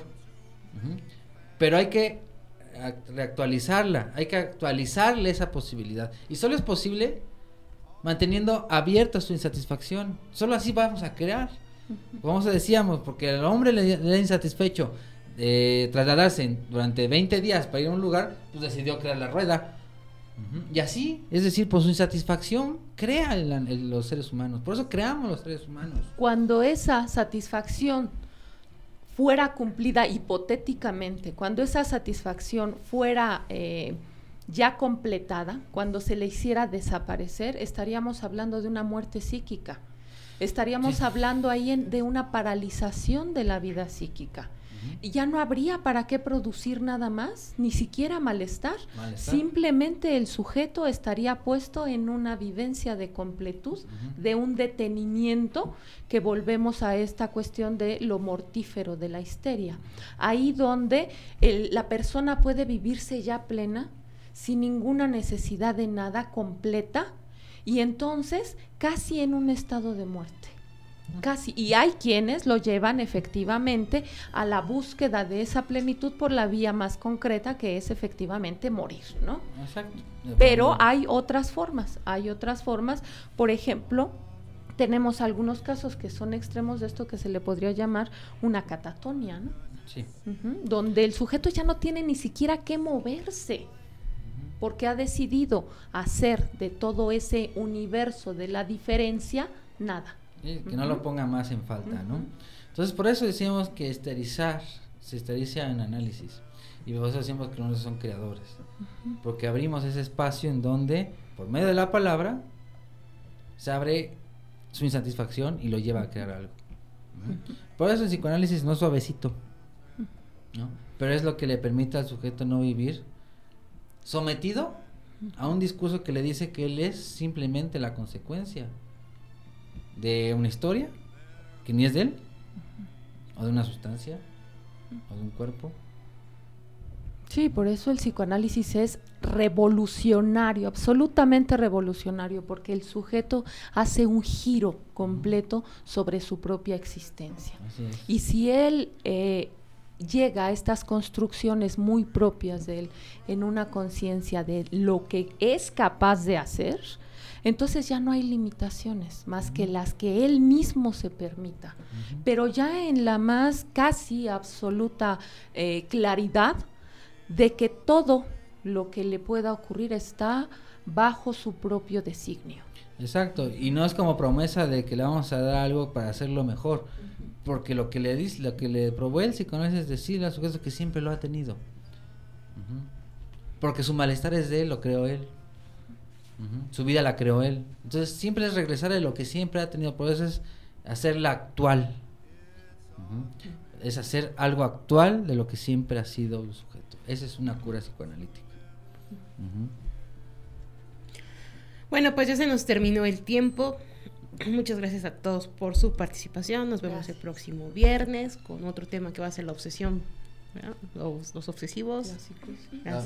[SPEAKER 6] Pero hay que reactualizarla, hay que actualizarle esa posibilidad, y solo es posible manteniendo abierta su insatisfacción. Solo así vamos a crear. Como decíamos, porque el hombre le es insatisfecho trasladarse durante 20 días para ir a un lugar, pues decidió crear la rueda. Y así, es decir, por su insatisfacción crea los seres humanos. Por eso creamos los seres humanos.
[SPEAKER 5] Cuando esa satisfacción fuera cumplida hipotéticamente, cuando esa satisfacción fuera ya completada, cuando se le hiciera desaparecer, estaríamos hablando de una muerte psíquica. Estaríamos hablando ahí de una paralización de la vida psíquica. Y ya no habría para qué producir nada más, ni siquiera malestar. Simplemente el sujeto estaría puesto en una vivencia de completud, de un detenimiento, que volvemos a esta cuestión de lo mortífero de la histeria. Ahí donde la persona puede vivirse ya plena, sin ninguna necesidad de nada, completa, y entonces casi en un estado de muerte. Casi, y hay quienes lo llevan efectivamente a la búsqueda de esa plenitud por la vía más concreta, que es efectivamente morir, ¿no?
[SPEAKER 6] Exacto.
[SPEAKER 5] Pero hay otras formas, por ejemplo, tenemos algunos casos que son extremos de esto que se le podría llamar una catatonia, ¿no?
[SPEAKER 6] Sí.
[SPEAKER 5] Donde el sujeto ya no tiene ni siquiera que moverse, porque ha decidido hacer de todo ese universo de la diferencia nada.
[SPEAKER 6] Que no lo ponga más en falta, ¿no? Entonces, por eso decimos que se histeriza en análisis, y por eso decimos que no son creadores, porque abrimos ese espacio en donde, por medio de la palabra, se abre su insatisfacción y lo lleva a crear algo. Por eso el psicoanálisis no es suavecito, ¿no? Pero es lo que le permite al sujeto no vivir sometido a un discurso que le dice que él es simplemente la consecuencia de una historia que ni es de él, o de una sustancia, o de un cuerpo.
[SPEAKER 5] Sí, por eso el psicoanálisis es revolucionario, absolutamente revolucionario, porque el sujeto hace un giro completo sobre su propia existencia. Y si él llega a estas construcciones muy propias de él, en una conciencia de lo que es capaz de hacer, entonces ya no hay limitaciones más que las que él mismo se permita. Pero ya en la más casi absoluta claridad de que todo lo que le pueda ocurrir está bajo su propio designio.
[SPEAKER 6] Exacto, y no es como promesa de que le vamos a dar algo para hacerlo mejor, porque lo que le dice, lo que le provee el psicoanálisis es decirle al sujeto que siempre lo ha tenido, porque su malestar es de él, lo creó él. Su vida la creó él. Entonces siempre es regresar a lo que siempre ha tenido. Por eso es hacerla actual. Es hacer algo actual de lo que siempre ha sido el sujeto. Esa es una cura psicoanalítica.
[SPEAKER 10] Bueno, pues ya se nos terminó el tiempo. Muchas gracias a todos por su participación. Nos vemos el próximo viernes con otro tema que va a ser la obsesión, ¿verdad? Los obsesivos. La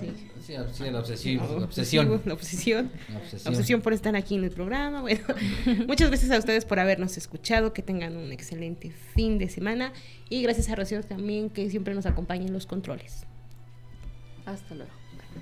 [SPEAKER 10] obsesión por estar aquí en el programa. Bueno, muchas gracias a ustedes por habernos escuchado. Que tengan un excelente fin de semana. Y gracias a Rocío también, que siempre nos acompaña en los controles.
[SPEAKER 5] Hasta luego.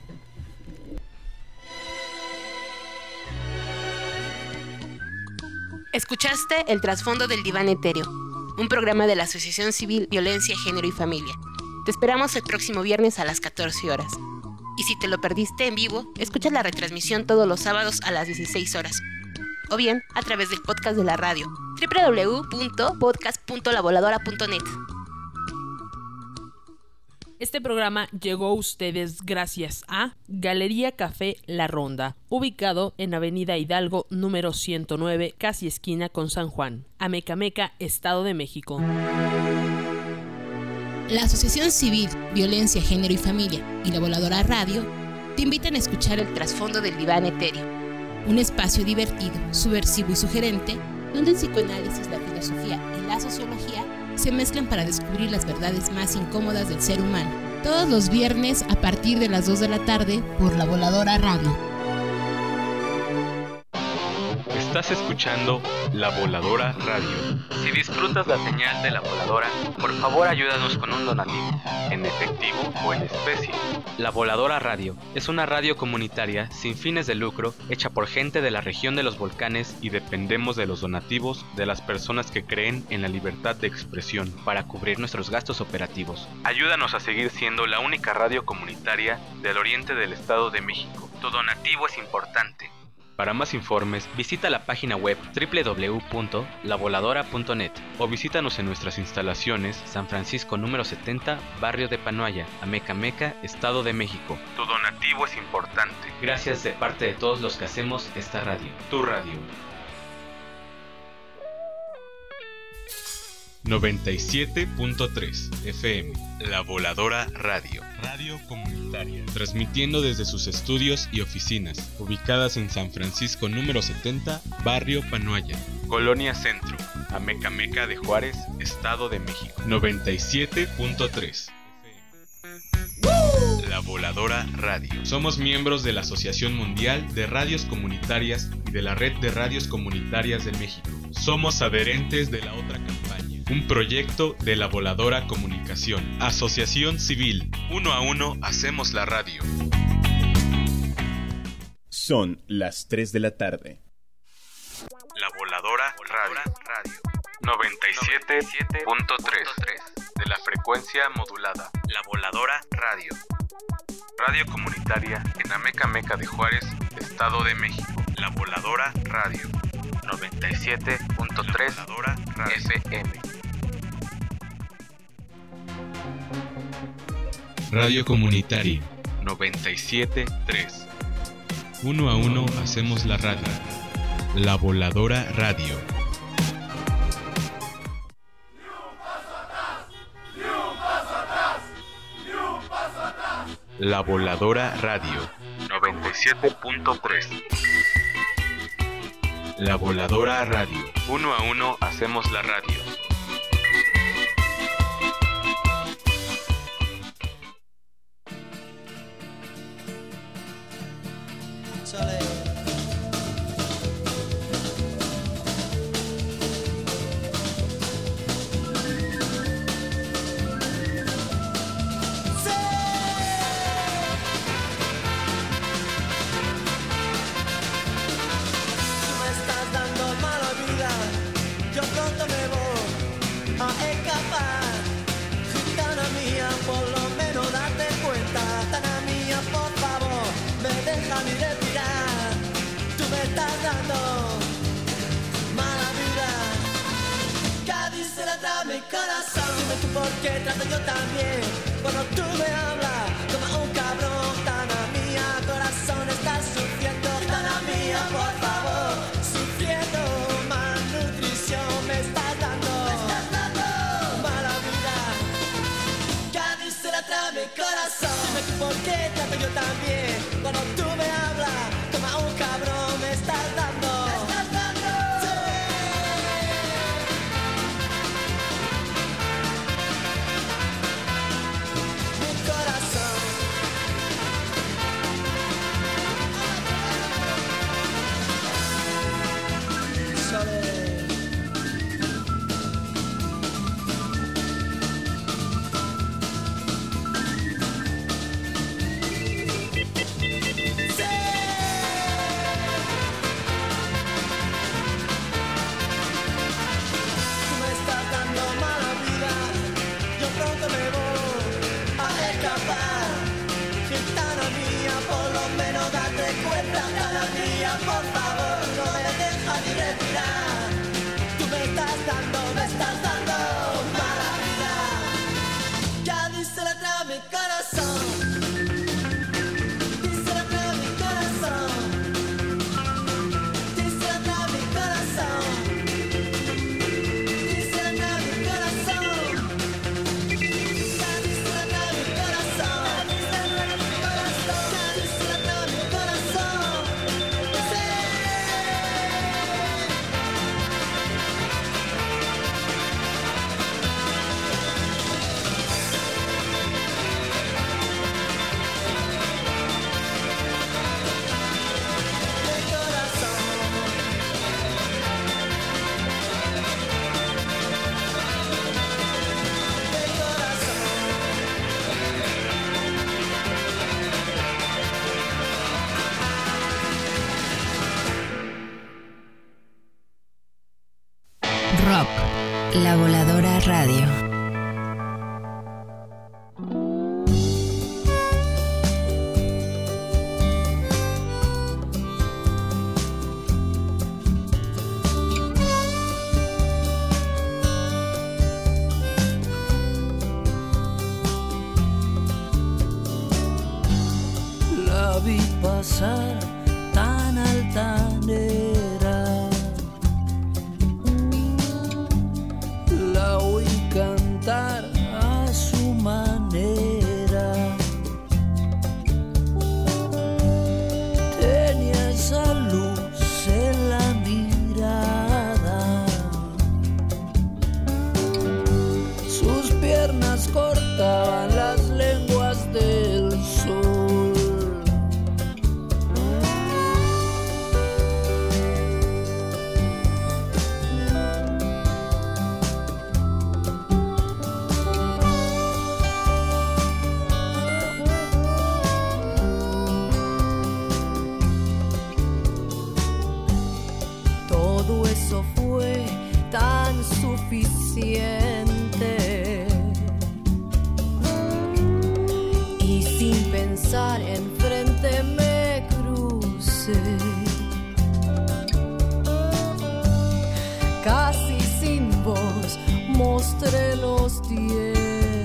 [SPEAKER 4] Escuchaste El Trasfondo del Diván Etéreo, un programa de la Asociación Civil Violencia, Género y Familia. Te esperamos el próximo viernes a las 14 horas. Y si te lo perdiste en vivo, escucha la retransmisión todos los sábados a las 16 horas. O bien, a través del podcast de la radio, www.podcast.lavoladora.net.
[SPEAKER 19] Este programa llegó a ustedes gracias a Galería Café La Ronda, ubicado en Avenida Hidalgo, número 109, casi esquina con San Juan, Amecameca, Estado de México.
[SPEAKER 4] La Asociación Civil Violencia, Género y Familia y La Voladora Radio te invitan a escuchar El Trasfondo del Diván Etéreo, un espacio divertido, subversivo y sugerente, donde el psicoanálisis, la filosofía y la sociología se mezclan para descubrir las verdades más incómodas del ser humano. Todos los viernes a partir de las 2 de la tarde por La Voladora Radio.
[SPEAKER 3] Estás escuchando La Voladora Radio. Si disfrutas la señal de La Voladora, por favor ayúdanos con un donativo, en efectivo o en especie. La Voladora Radio es una radio comunitaria sin fines de lucro hecha por gente de la región de los volcanes y dependemos de los donativos de las personas que creen en la libertad de expresión para cubrir nuestros gastos operativos. Ayúdanos a seguir siendo la única radio comunitaria del oriente del Estado de México. Tu donativo es importante. Para más informes, visita la página web www.lavoladora.net o visítanos en nuestras instalaciones San Francisco número 70, barrio de Panoaya, Amecameca, Estado de México. Tu donativo es importante. Gracias de parte de todos los que hacemos esta radio. Tu radio.
[SPEAKER 11] 97.3 FM, La Voladora Radio. Radio comunitaria. Transmitiendo desde sus estudios y oficinas, ubicadas en San Francisco número 70, barrio Panoaya, Colonia Centro, Amecameca de Juárez, Estado de México. 97.3 La Voladora Radio. Somos miembros de la Asociación Mundial de Radios Comunitarias y de la Red de Radios Comunitarias de México. Somos adherentes de la otra campaña, un proyecto de La Voladora Comunicación. Asociación Civil, 1 a 1 hacemos la radio.
[SPEAKER 20] Son las 3 de la tarde.
[SPEAKER 3] La Voladora Radio 97.3 de la frecuencia modulada. La Voladora Radio. Radio comunitaria en Amecameca de Juárez, Estado de México. La Voladora Radio 97.3 FM.
[SPEAKER 11] Radio comunitaria
[SPEAKER 3] 97.3.
[SPEAKER 11] 1 a 1 hacemos la radio. La Voladora Radio.
[SPEAKER 3] La Voladora Radio 97.3.
[SPEAKER 11] La Voladora Radio.
[SPEAKER 3] 1 a 1 hacemos la radio.
[SPEAKER 21] Pop, La Voladora Radio.
[SPEAKER 22] La vi pasar tan altanera, la oí cantar a su manera. Tenía esa luz en la mirada, sus piernas cortaban las lenguas del sol.
[SPEAKER 23] Y sin pensar enfrente me crucé, casi sin voz mostré los dientes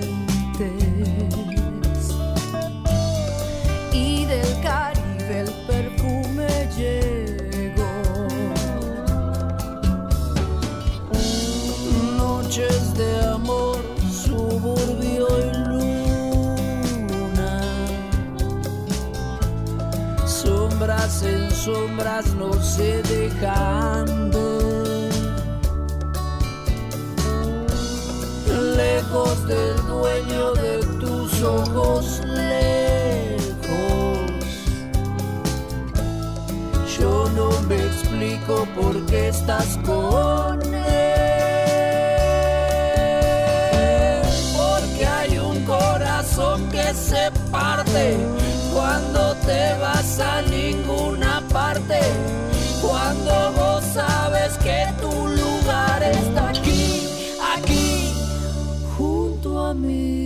[SPEAKER 23] y del Caribe el perfume llegó.
[SPEAKER 22] Noches de amor, suburbio y luna, sombras en sombras no se dejan ver, lejos del dueño de tus ojos, lejos. Yo no me explico por qué estás con él. Que se parte cuando te vas a ninguna parte, cuando vos sabes que tu lugar está aquí, aquí, junto a mí.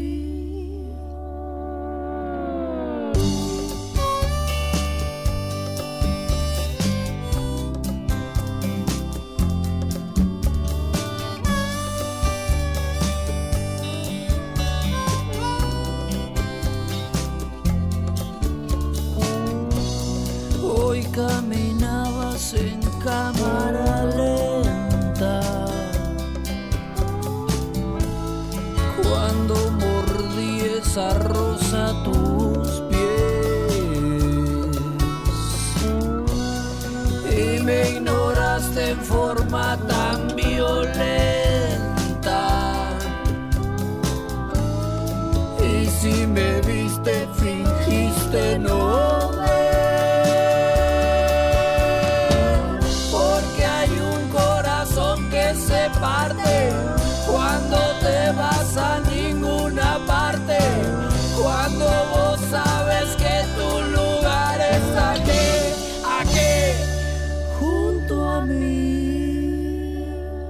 [SPEAKER 22] Caminabas en cámara lenta, cuando mordí esa rosa tus pies y me ignoraste en forma tan violenta, y si me viste fingiste no ver. Se parte cuando te vas a ninguna parte, cuando vos sabes que tu lugar está aquí, aquí, junto a mí.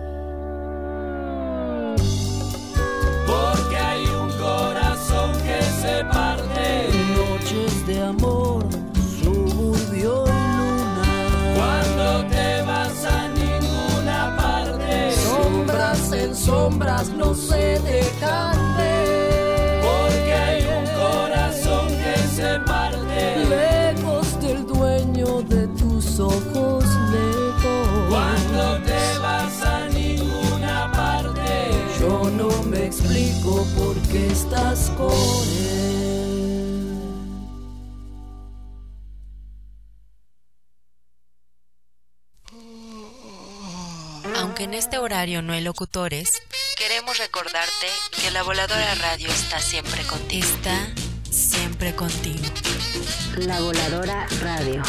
[SPEAKER 22] Porque hay un corazón que se parte. Noches de amor, suburbio y luna, cuando te vas a ninguna parte, sombras en sombras no se dejan ver, porque hay un corazón que se parte, lejos del dueño de tus ojos, lejos. Cuando te vas a ninguna parte, yo no me explico por qué estás con él.
[SPEAKER 21] Aunque en este horario no hay locutores, queremos recordarte que La Voladora Radio está siempre contigo. Está siempre contigo.
[SPEAKER 13] La Voladora Radio.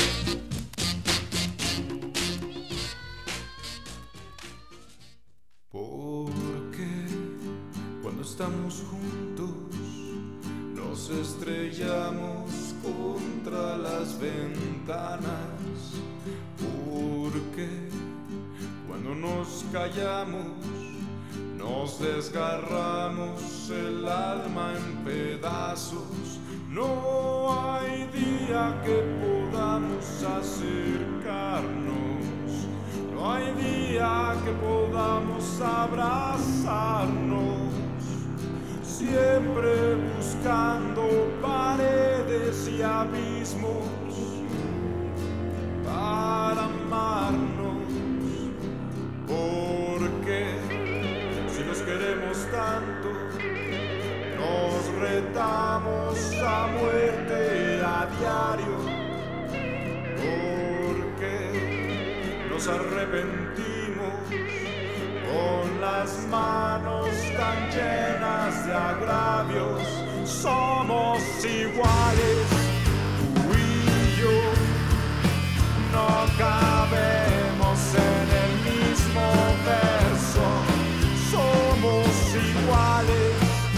[SPEAKER 24] Porque cuando estamos juntos nos estrellamos contra las ventanas. Porque Cuando nos callamos, nos desgarramos el alma en pedazos. No hay día que podamos acercarnos, no hay día que podamos abrazarnos, siempre buscando paredes y abismos para amarnos, porque si nos queremos tanto, nos retamos a muerte a diario, porque nos arrepentimos con las manos tan llenas de agravios. Somos iguales, tú y yo, no cabemos en el mismo verso. Somos iguales,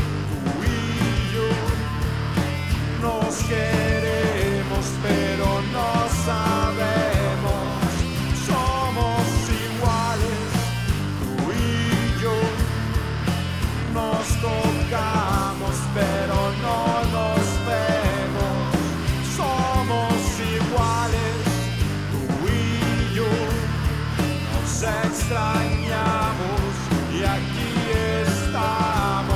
[SPEAKER 24] nos queremos pero no sabemos. Somos iguales, tú y yo. Nos tocamos pero no nos vemos. Somos iguales, tú y yo. Nos extrañamos y aquí estamos.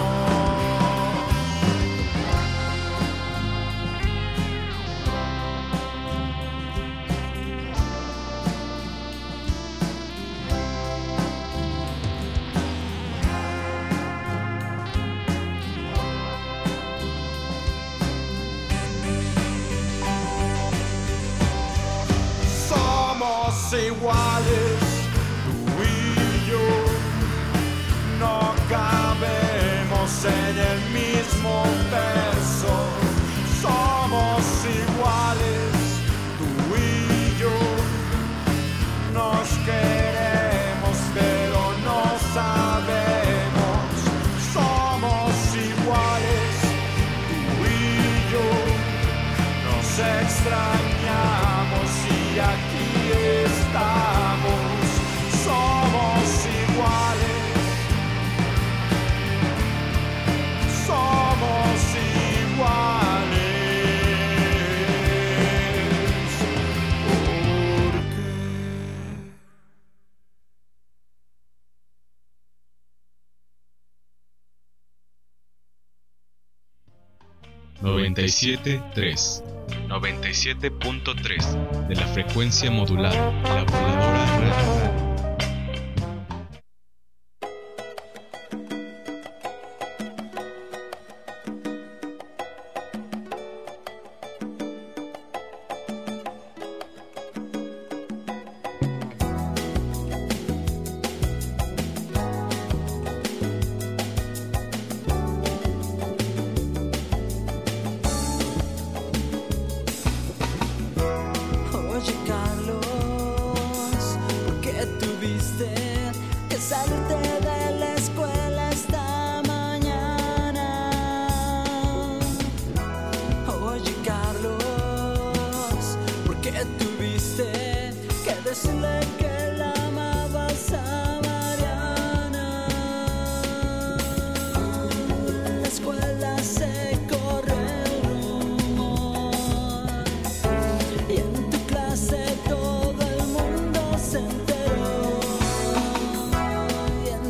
[SPEAKER 24] Iguales, tú y yo, no cabemos en el mismo verso. Somos iguales, tú y yo, nos queremos pero no sabemos. Somos iguales, tú y yo, nos extrañamos y aquí estamos. Somos iguales, somos iguales, porque
[SPEAKER 11] 97.3 de la frecuencia modulada, la voladora radio.
[SPEAKER 23] Oye, Carlos, ¿por qué tuviste que salirte de la escuela esta mañana? Oye, Carlos, ¿por qué tuviste que decirle que la amabas a Mariana? En la escuela se corre el rumor y en tu clase todo el mundo se enteró, y en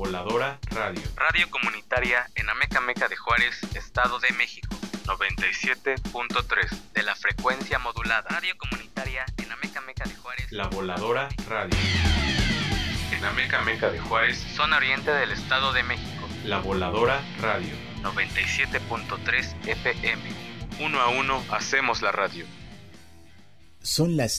[SPEAKER 11] Voladora Radio.
[SPEAKER 3] Radio comunitaria en Amecameca de Juárez, Estado de México. 97.3 de la frecuencia modulada. Radio comunitaria en Amecameca de Juárez.
[SPEAKER 11] La Voladora Radio. En Amecameca de Juárez,
[SPEAKER 3] zona oriente del Estado de México.
[SPEAKER 11] La Voladora Radio.
[SPEAKER 3] 97.3 FM. 1 a 1 hacemos la radio.
[SPEAKER 20] Son las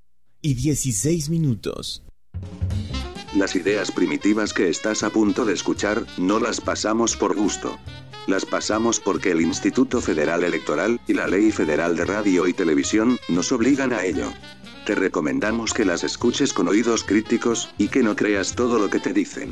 [SPEAKER 20] 3:16.
[SPEAKER 14] Las ideas primitivas que estás a punto de escuchar, no las pasamos por gusto. Las pasamos porque el Instituto Federal Electoral y la Ley Federal de Radio y Televisión nos obligan a ello. Te recomendamos que las escuches con oídos críticos y que no creas todo lo que te dicen.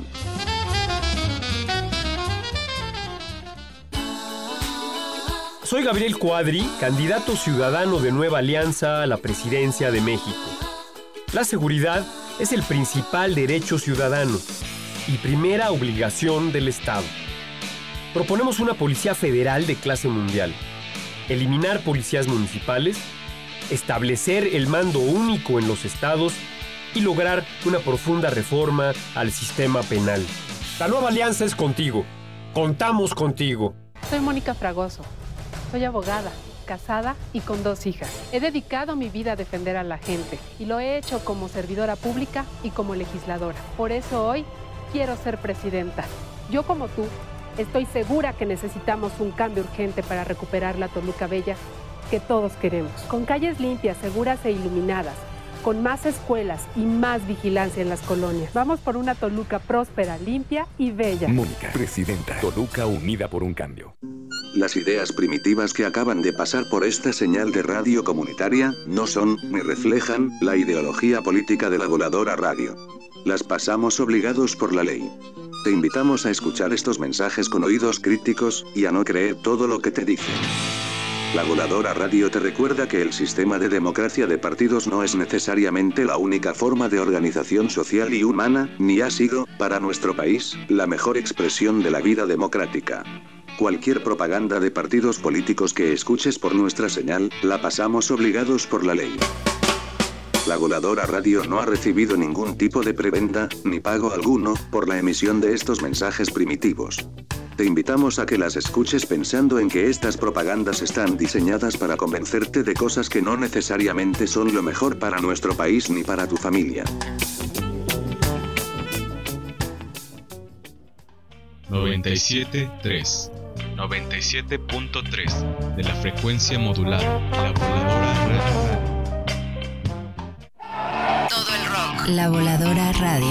[SPEAKER 2] Soy Gabriel Cuadri, candidato ciudadano de Nueva Alianza a la presidencia de México. La seguridad es el principal derecho ciudadano y primera obligación del Estado. Proponemos una policía federal de clase mundial, eliminar policías municipales, establecer el mando único en los estados y lograr una profunda reforma al sistema penal. La Nueva Alianza es contigo. Contamos contigo.
[SPEAKER 8] Soy Mónica Fragoso. Soy abogada, casada y con 2 hijas. He dedicado mi vida a defender a la gente y lo he hecho como servidora pública y como legisladora. Por eso hoy quiero ser presidenta. Yo como tú estoy segura que necesitamos un cambio urgente para recuperar la Toluca Bella que todos queremos. Con calles limpias, seguras e iluminadas, con más escuelas y más vigilancia en las colonias. Vamos por una Toluca próspera, limpia y bella.
[SPEAKER 9] Mónica, presidenta. Toluca unida por un cambio.
[SPEAKER 14] Las ideas primitivas que acaban de pasar por esta señal de radio comunitaria no son ni reflejan la ideología política de la Voladora Radio. Las pasamos obligados por la ley. Te invitamos a escuchar estos mensajes con oídos críticos y a no creer todo lo que te dicen. La Voladora Radio te recuerda que el sistema de democracia de partidos no es necesariamente la única forma de organización social y humana, ni ha sido, para nuestro país, la mejor expresión de la vida democrática. Cualquier propaganda de partidos políticos que escuches por nuestra señal, la pasamos obligados por la ley. La Voladora Radio no ha recibido ningún tipo de preventa, ni pago alguno, por la emisión de estos mensajes primitivos. Te invitamos a que las escuches pensando en que estas propagandas están diseñadas para convencerte de cosas que no necesariamente son lo mejor para nuestro país ni para tu familia.
[SPEAKER 11] 97.3 de la frecuencia modulada. La Voladora Radio.
[SPEAKER 21] Todo el rock. La Voladora Radio.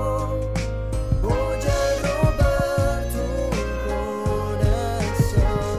[SPEAKER 22] Voy a robar tu corazón.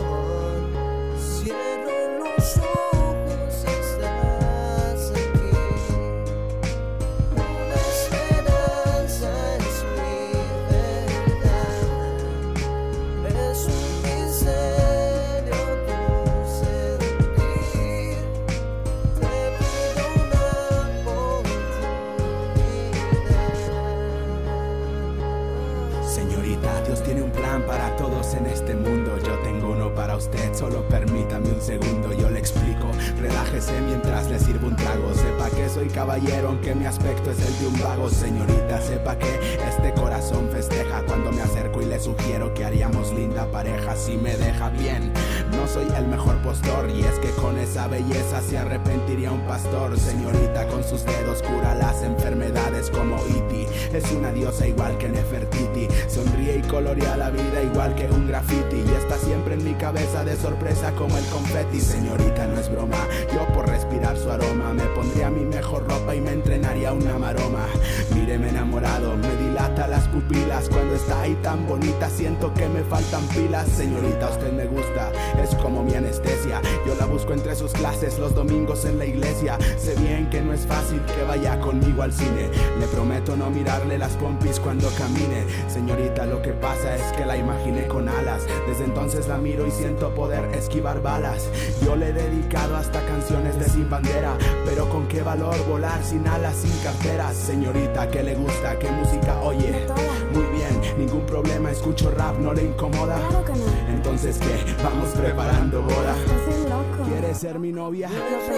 [SPEAKER 7] soy caballero, aunque mi aspecto es el de un vago. Señorita, sepa que este corazón festeja cuando me acerco y le sugiero que haríamos linda pareja si me deja bien. No soy el mejor postor y es que con esa belleza se arrepentiría un pastor. Señorita, con sus dedos cura las enfermedades como E.T. Es una diosa igual que Nefertiti. Sonríe y colorea la vida igual que un graffiti y está siempre en mi cabeza de sorpresa como el confeti. Señorita, no es broma, yo por respirar su aroma me pondría mi mejor ropa y me entrenaría una maroma. Míreme enamorado, me dilata las pupilas. Cuando está ahí tan bonita siento que me faltan pilas. Señorita, usted me gusta, es como mi anestesia. Yo la busco entre sus clases los domingos en la iglesia. Sé bien que no es fácil que vaya conmigo al cine. Le prometo no mirarle las pompis cuando camine. Señorita, lo que pasa es que la imaginé con alas. Desde entonces la miro y siento poder esquivar balas. Yo le he dedicado hasta canciones de Sin Bandera, pero con qué valor volar sin alas, sin carteras. Señorita, ¿qué le gusta? ¿Qué música oye? Muy bien, ningún problema, escucho rap, ¿no le incomoda? Entonces, ¿qué? Vamos preparando boda. ¿Quieres ser mi novia?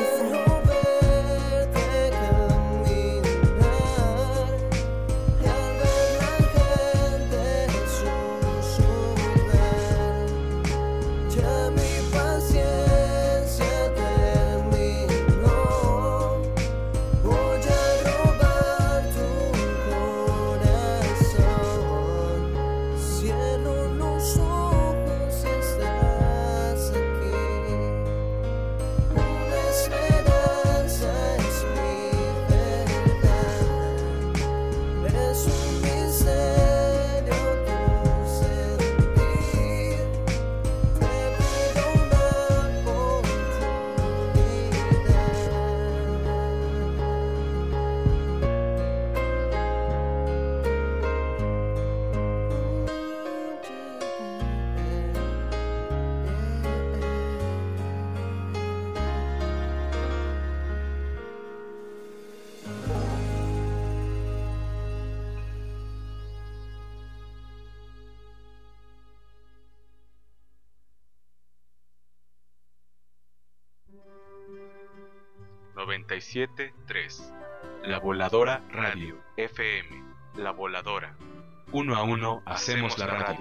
[SPEAKER 11] La Voladora Radio FM. La Voladora. 1 a 1 hacemos la radio.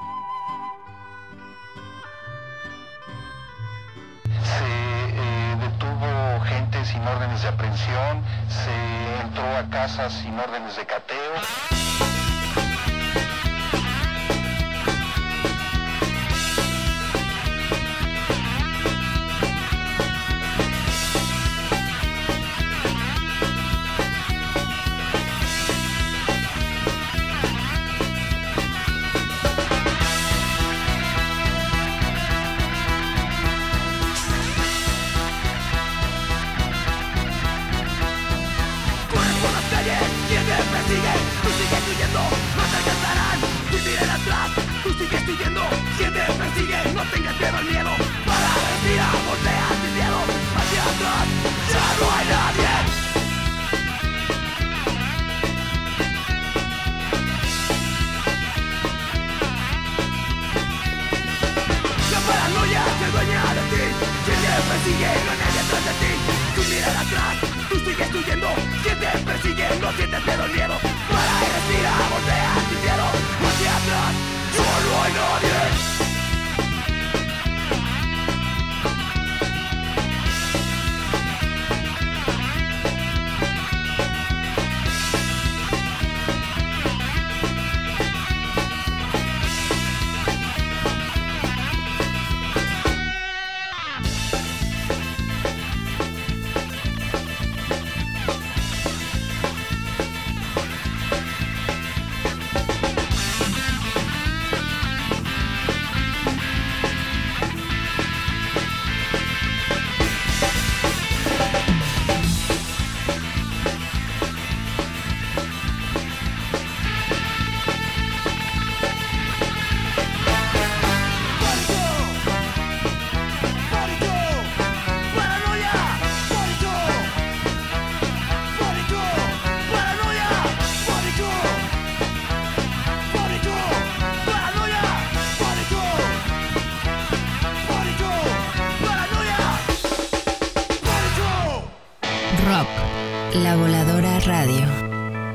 [SPEAKER 12] Se detuvo gente sin órdenes de aprehensión, se entró a casas sin órdenes de cateo.
[SPEAKER 21] La Voladora Radio.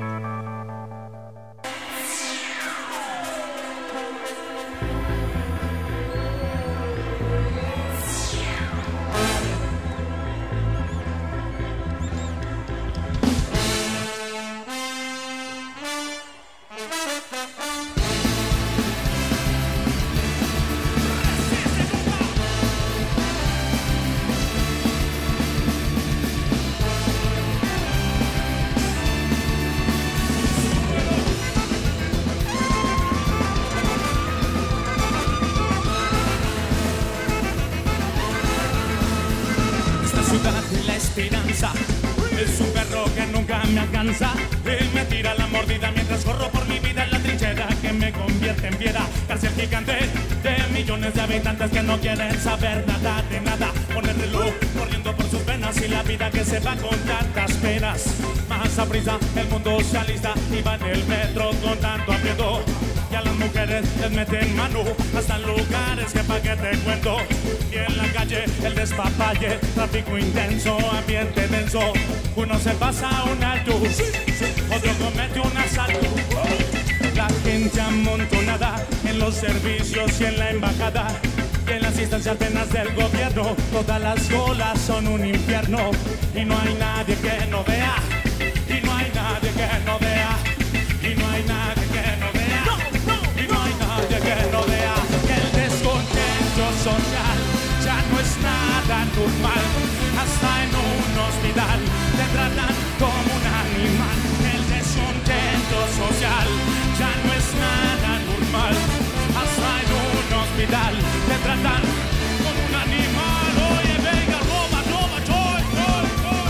[SPEAKER 15] Es un perro que nunca me alcanza. Él me tira la mordida mientras corro por mi vida en la trinchera que me convierte en piedra. Cárcel gigante de millones de habitantes que no quieren saber nada de nada. Con el reloj corriendo por sus venas y la vida que se va con tantas penas. Más a prisa el mundo se alista y va en el metro con tanto aprieto. Y a las mujeres les meten mano hasta lugares que pa' que te cuento. Y en la calle el despapalle, tráfico intenso, ambiente denso. Uno se pasa un alto, otro comete un asalto. La gente amontonada en los servicios y en la embajada. Y en las instancias apenas del gobierno, todas las colas son un infierno. Y no hay nadie que no vea, y no hay nadie que no vea, y no hay nadie que no vea, y no hay nadie que no vea. Que el descontento social ya no es nada normal. Hasta en un hospital te tratan como un animal. El descontento social ya no es nada normal. Hasta en un hospital te tratan como un animal. Oye, venga, Roma, Roma, joy, joy, joy.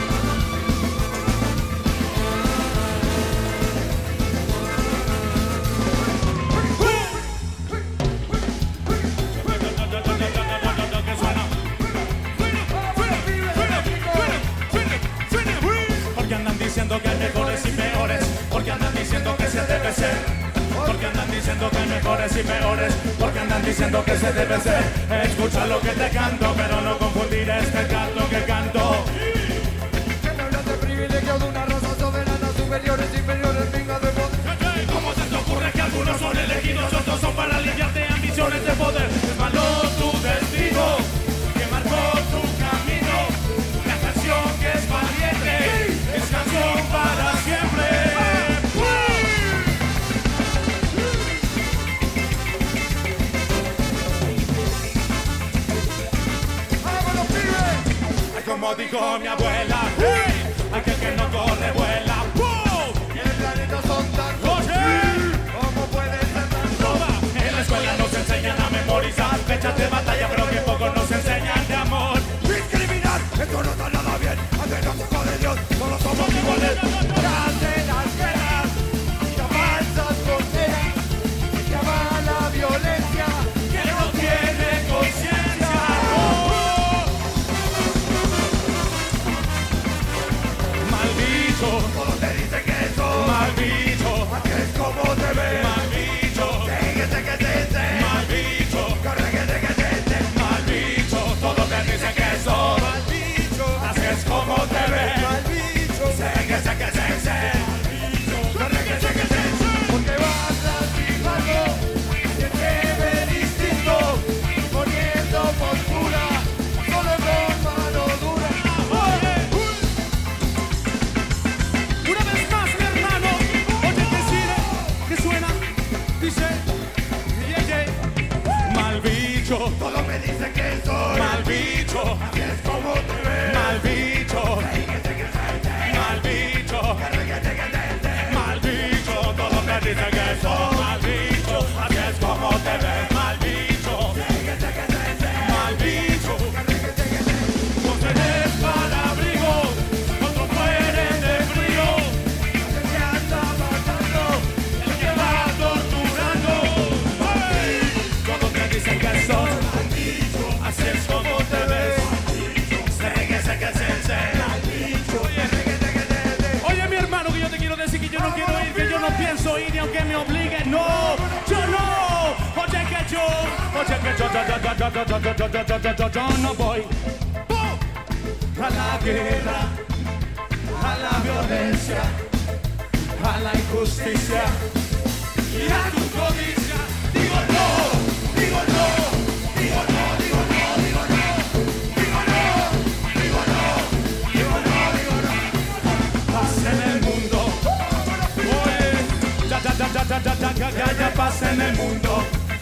[SPEAKER 15] Porque andan diciendo que hay mejores y peores. Porque andan diciendo que se debe ser. Porque andan diciendo que hay mejores y peores. Porque andan diciendo que se debe ser. Escucha lo que te canto, pero no confundir este canto que canto.
[SPEAKER 24] Que me hablas de privilegio de una raza soberana, superiores, inferiores, venga de poder.
[SPEAKER 15] ¿Cómo se te ocurre que algunos son elegidos, otros son para limpiarte ambiciones de poder? Es malo tu destino, que marcó tu camino. La canción que es valiente, es canción para siempre. Como dijo mi abuela, hey, aquel que no corre vuela. ¡Wow!
[SPEAKER 24] Y en el planeta son tan
[SPEAKER 15] ¡Oye!
[SPEAKER 24] ¿Cómo puede ser tan roba?
[SPEAKER 15] En la escuela nos enseñan a memorizar fechas de batalla, pero que poco nos enseñan de amor.
[SPEAKER 24] Discriminar, esto no está nada bien. Ante los ojos de Dios, solo somos iguales. Hacen las guerras, ya falsas fronteras, ya va la violencia,
[SPEAKER 15] que no tiene conciencia.
[SPEAKER 24] Todos te dicen que sos
[SPEAKER 15] mal bicho,
[SPEAKER 24] así es como te ves.
[SPEAKER 15] Mal bicho,
[SPEAKER 24] mal bicho,
[SPEAKER 15] mal bicho, todos te dicen que sos
[SPEAKER 24] mal bicho,
[SPEAKER 15] así es como te ves.
[SPEAKER 24] Mal bicho,
[SPEAKER 15] porque
[SPEAKER 24] vas lastimando y el que ve distinto, poniendo postura, solo con mano dura.
[SPEAKER 15] Todo me dice que soy mal bicho,
[SPEAKER 24] así es como te ves.
[SPEAKER 15] Mal bicho, mal bicho, mal bicho, todo me dice que soy mal bicho, así es como te ves. Mal bicho, mal bicho, vos tenés para abrigo, otros mueren de frío.
[SPEAKER 24] El que anda matando,
[SPEAKER 15] el que va torturando. Todo me dice que soy así es como te ves. Oye, mi hermano, que yo te quiero decir que yo no quiero ir, que yo no pienso ir, y aunque me obliguen, no, yo no. Oye, que yo no voy a la guerra.
[SPEAKER 24] a la violencia, a la injusticia y a tu codicia. Digo no, digo no, digo no, digo no, digo no, digo no, digo no, digo no, digo no. Paz en el mundo, oye, ya paz en el mundo.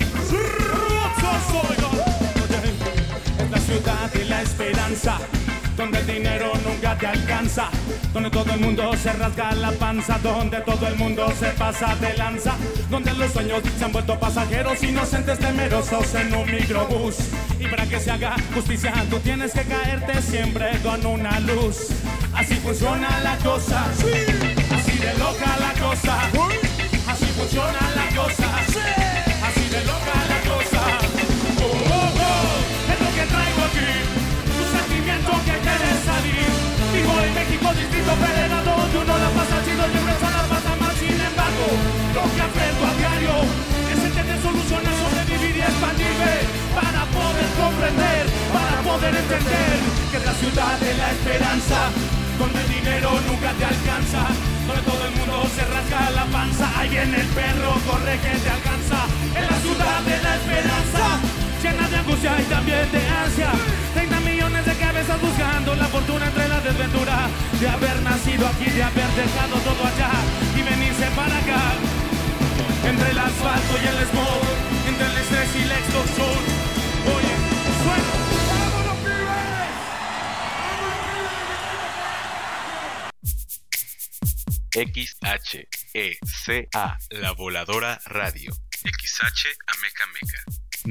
[SPEAKER 24] Es la ciudad y la esperanza, donde el dinero nunca te alcanza, donde todo el mundo se rasga la panza, donde todo el mundo se pasa de lanza, donde los sueños se han vuelto pasajeros inocentes temerosos en un microbús. Y para que se haga justicia tú tienes que caerte siempre con una luz. Así funciona la cosa, así de loca la cosa, así funciona la cosa, así de loca la cosa. Oh, oh, oh, es lo que traigo aquí, tu sentimiento que quiere salir. Vivo en México, Distrito Federal, donde uno la pasa chido y el resto la pasa mal. Sin embargo, lo que aprendo a diario es entender soluciones, sobrevivir y expandirme para poder comprender, para poder entender que es la ciudad de la esperanza, donde el dinero nunca te alcanza, donde todo el mundo se rasga la panza. Ahí viene el perro, corre que te alcanza. En la ciudad de la esperanza, llena de angustia y también de ansia. 30 millones de cabezas buscando la fortuna entre la desventura de haber nacido aquí, de haber dejado todo allá y venirse para acá. Entre el asfalto y el smog, entre el estrés y la extorsión. Oye, suena.
[SPEAKER 11] XHECA, La Voladora Radio. XH Amecameca.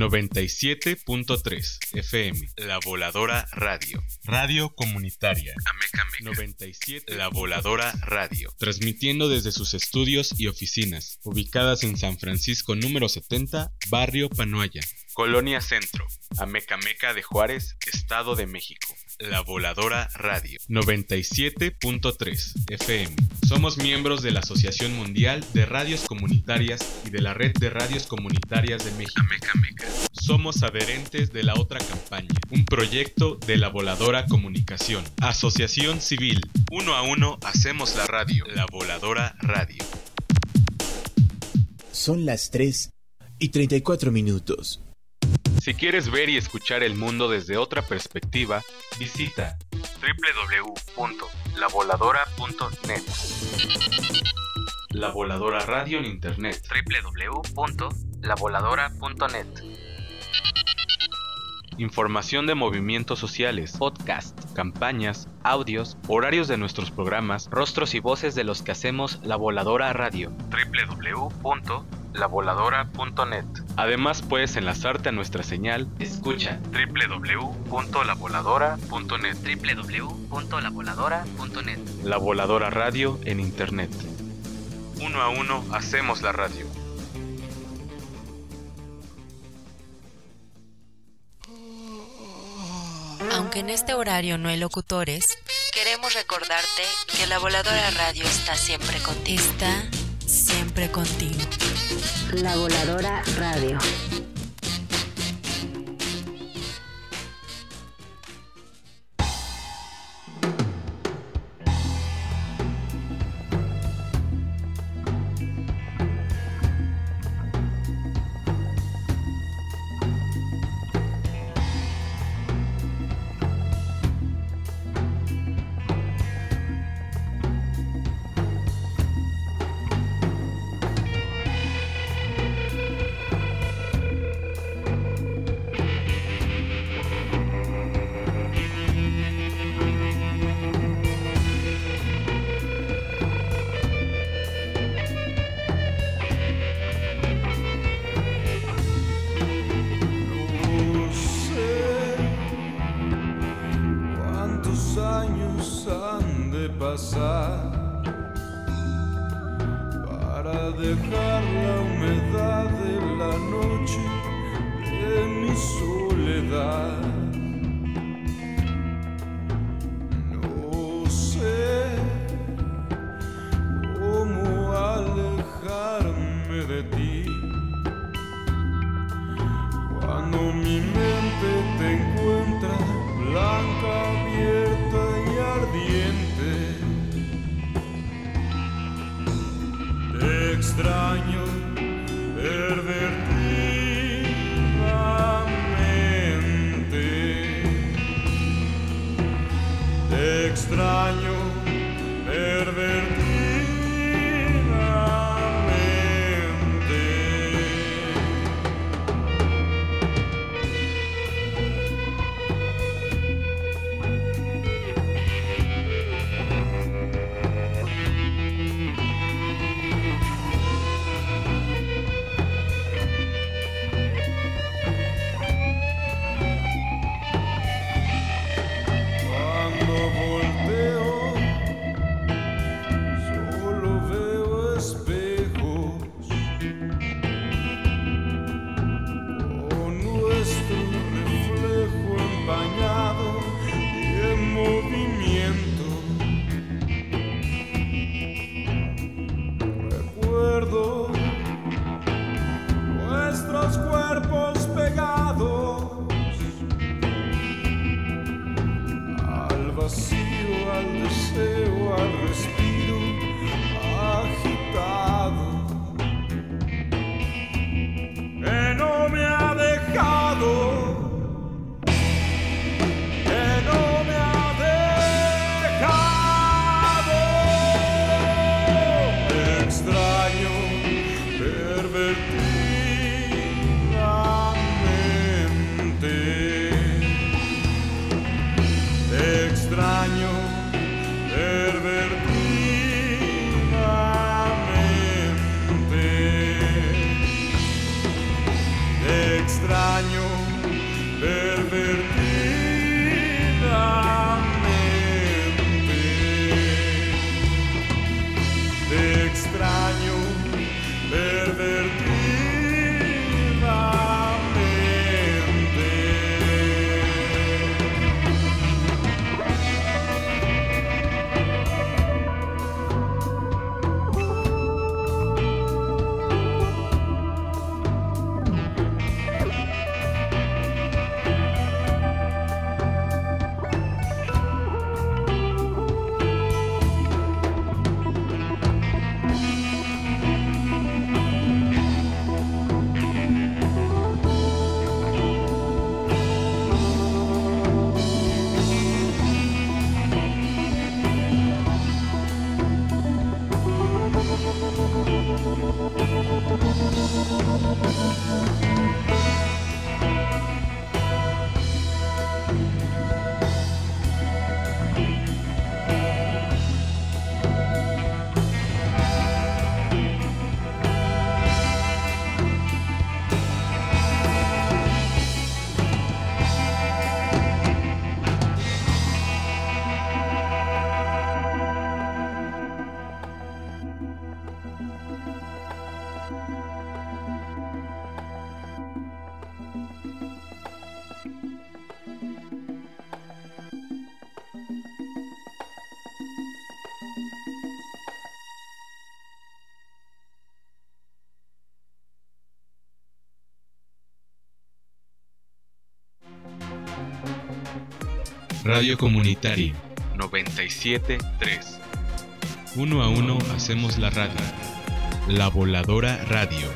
[SPEAKER 11] 97.3 FM, La Voladora Radio. Radio comunitaria. Amecameca. 97. La Voladora Radio. Transmitiendo desde sus estudios y oficinas, ubicadas en San Francisco número 70, Barrio Panoaya, Colonia Centro, Amecameca de Juárez, Estado de México. La Voladora Radio. 97.3 FM. Somos miembros de la Asociación Mundial de Radios Comunitarias y de la Red de Radios Comunitarias de México. Amecameca. Somos adherentes de la otra campaña, un proyecto de La Voladora Comunicación. Asociación Civil. Uno a uno hacemos la radio. La Voladora Radio.
[SPEAKER 20] Son las 3:34.
[SPEAKER 11] Si quieres ver y escuchar el mundo desde otra perspectiva, visita www.lavoladora.net. La Voladora Radio en Internet. www.lavoladora.net. Información de movimientos sociales, podcasts, campañas, audios, horarios de nuestros programas, rostros y voces de los que hacemos La Voladora Radio. www.lavoladora.net. Además puedes enlazarte a nuestra señal Escucha. www.lavoladora.net. www.lavoladora.net. La Voladora Radio en Internet. Uno a uno hacemos la radio.
[SPEAKER 21] Aunque en este horario no hay locutores, queremos recordarte que La Voladora Radio está siempre contigo. Está siempre contigo.
[SPEAKER 13] La Voladora Radio.
[SPEAKER 24] Para dejar la humedad de la noche de mi soledad. No sé cómo alejarme de ti cuando mi mente te encuentra blanca, abierta y ardiente. extraño pervertidamente.
[SPEAKER 11] Radio Comunitaria 97.3. Uno a uno hacemos la radio. La Voladora Radio.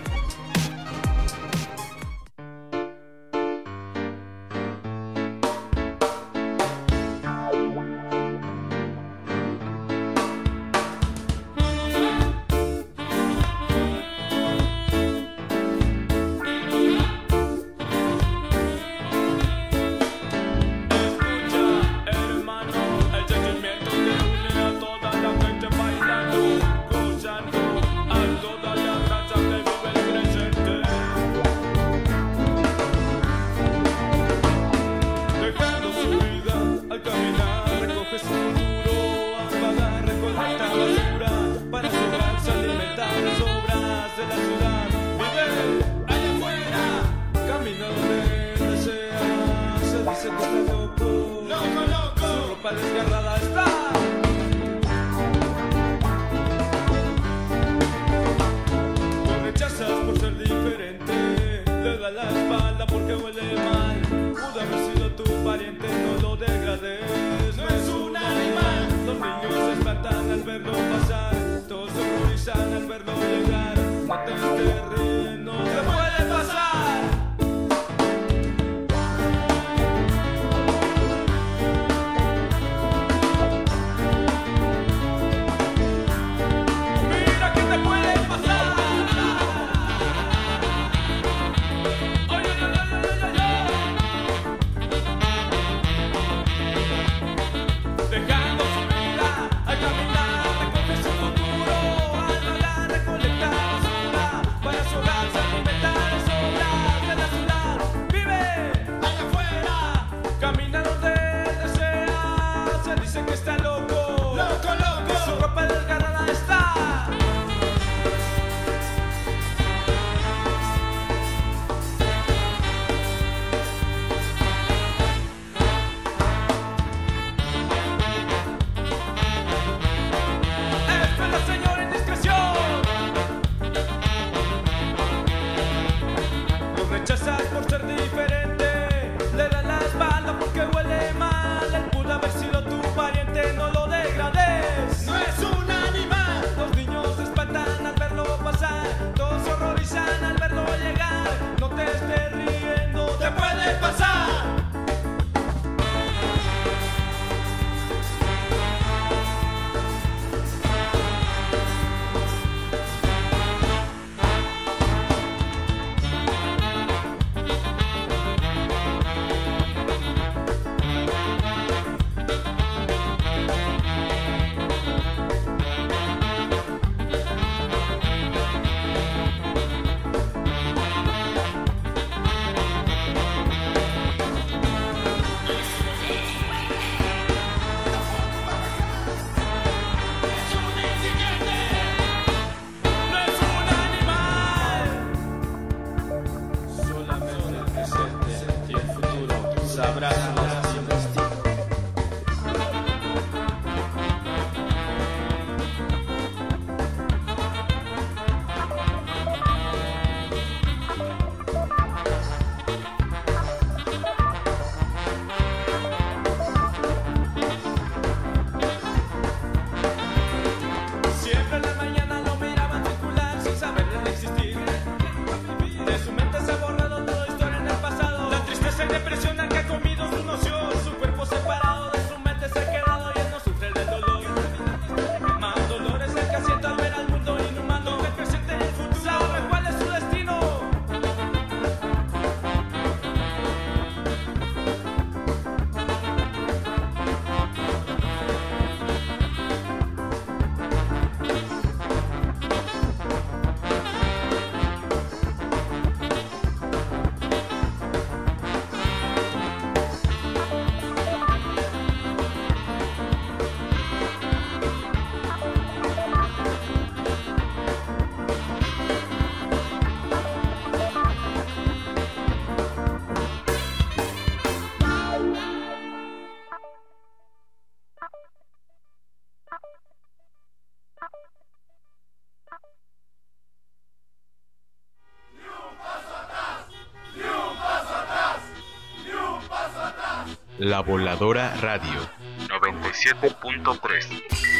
[SPEAKER 11] La Voladora Radio 97.3.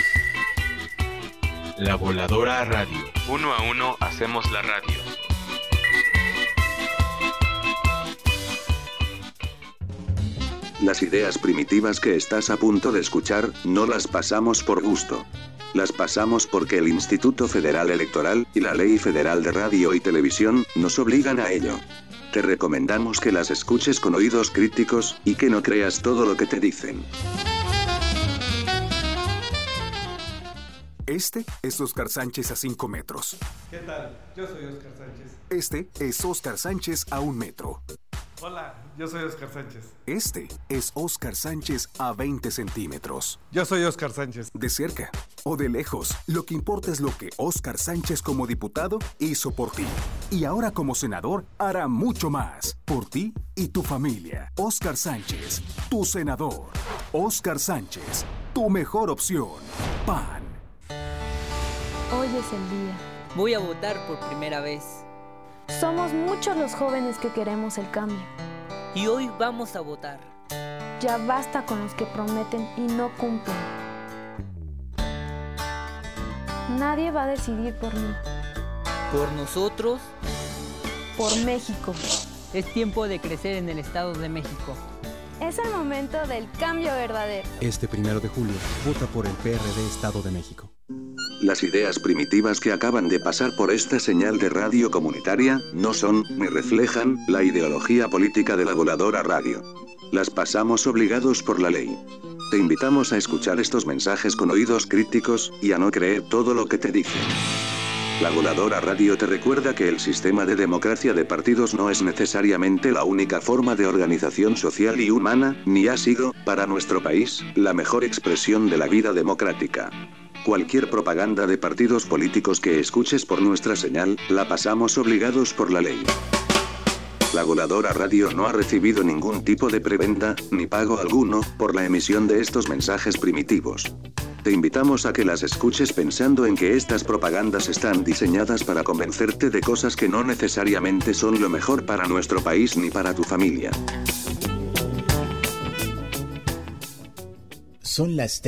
[SPEAKER 11] La Voladora Radio. Uno a uno hacemos la radio.
[SPEAKER 14] Las ideas primitivas que estás a punto de escuchar, no las pasamos por gusto. Las pasamos porque el Instituto Federal Electoral y la Ley Federal de Radio y Televisión nos obligan a ello. Te recomendamos que las escuches con oídos críticos y que no creas todo lo que te dicen.
[SPEAKER 1] Este es Óscar Sánchez a 5 metros.
[SPEAKER 16] ¿Qué tal? Yo soy Óscar Sánchez.
[SPEAKER 1] Este es Óscar Sánchez a 1 metro.
[SPEAKER 16] Hola, yo soy Óscar Sánchez.
[SPEAKER 1] Este es Óscar Sánchez a 20 centímetros.
[SPEAKER 16] Yo soy Óscar Sánchez.
[SPEAKER 1] De cerca o de lejos, lo que importa es lo que Óscar Sánchez como diputado hizo por ti. Y ahora como senador hará mucho más por ti y tu familia. Óscar Sánchez, tu senador. Óscar Sánchez, tu mejor opción. PAN.
[SPEAKER 17] Hoy es el día.
[SPEAKER 18] Voy a votar por primera vez.
[SPEAKER 17] Somos muchos los jóvenes que queremos el cambio.
[SPEAKER 18] Y hoy vamos a votar.
[SPEAKER 17] Ya basta con los que prometen y no cumplen. Nadie va a decidir por mí.
[SPEAKER 18] Por nosotros.
[SPEAKER 17] Por México.
[SPEAKER 18] Es tiempo de crecer en el Estado de México.
[SPEAKER 17] Es el momento del cambio verdadero.
[SPEAKER 25] Este 1 de julio, vota por el PRD Estado de México.
[SPEAKER 14] Las ideas primitivas que acaban de pasar por esta señal de radio comunitaria no son ni reflejan la ideología política de la Voladora Radio. Las pasamos obligados por la ley. Te invitamos a escuchar estos mensajes con oídos críticos y a no creer todo lo que te dicen. La Voladora Radio te recuerda que el sistema de democracia de partidos no es necesariamente la única forma de organización social y humana, ni ha sido, para nuestro país, la mejor expresión de la vida democrática. Cualquier propaganda de partidos políticos que escuches por nuestra señal, la pasamos obligados por la ley. La Voladora Radio no ha recibido ningún tipo de preventa, ni pago alguno, por la emisión de estos mensajes primitivos. Te invitamos a que las escuches pensando en que estas propagandas están diseñadas para convencerte de cosas que no necesariamente son lo mejor para nuestro país ni para tu familia.
[SPEAKER 20] Son las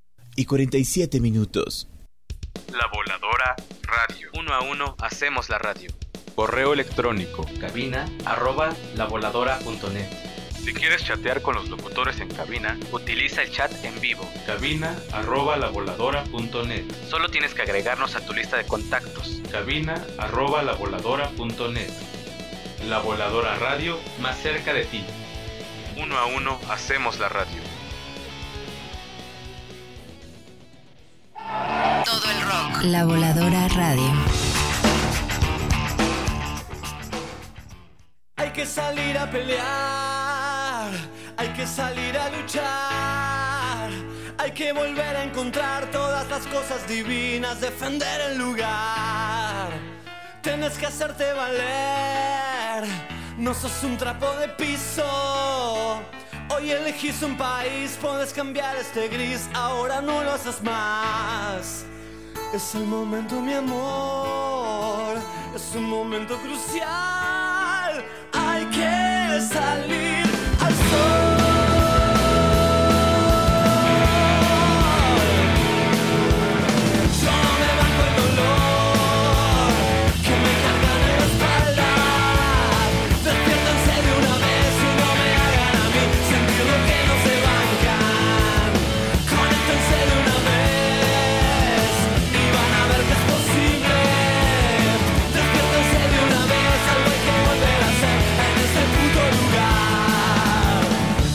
[SPEAKER 20] 3:47.
[SPEAKER 11] La Voladora Radio. Uno a uno hacemos la radio. Correo electrónico cabina@lavoladora.net. Si quieres chatear con los locutores en cabina, utiliza el chat en vivo. cabina@lavoladora.net. Solo tienes que agregarnos a tu lista de contactos. cabina@lavoladora.net. La Voladora Radio, más cerca de ti. Uno a uno hacemos la radio.
[SPEAKER 21] Todo el rock. La Voladora Radio.
[SPEAKER 23] Hay que salir a pelear, hay que salir a luchar, hay que volver a encontrar todas las cosas divinas, defender el lugar. Tienes que hacerte valer, no sos un trapo de piso. Hoy elegís un país, puedes cambiar este gris, ahora no lo haces más. Es el momento, mi amor, es un momento crucial. Hay que salir al sol. Yo me banco el dolor que me cargan en la espalda. Despiértense de una vez y no me hagan a mí sentir lo que no se bancan. Conéctense de una vez y van a ver que es posible. Despiértense de una vez, algo hay que volver a hacer en este puto lugar.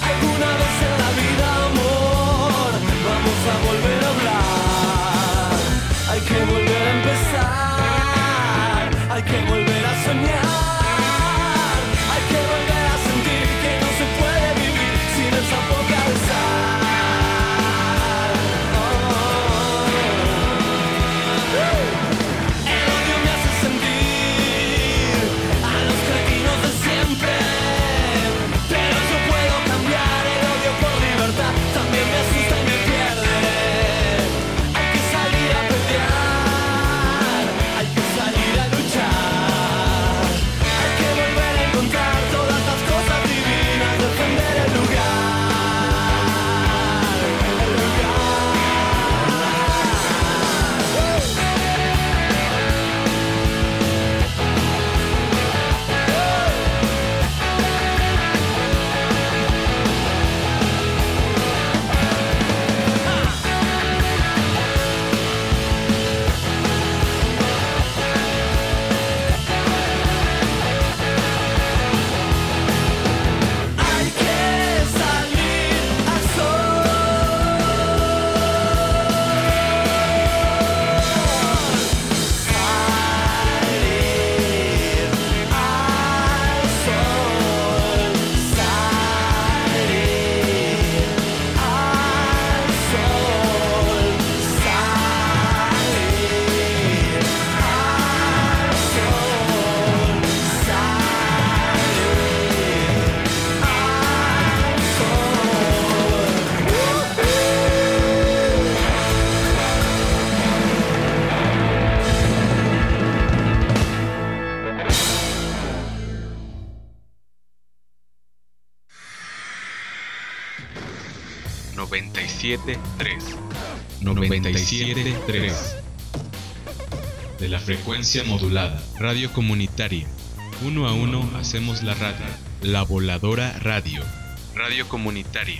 [SPEAKER 11] 97.3. 97.3. De la frecuencia modulada. Radio comunitaria. Uno a uno hacemos la radio. La Voladora Radio. Radio comunitaria.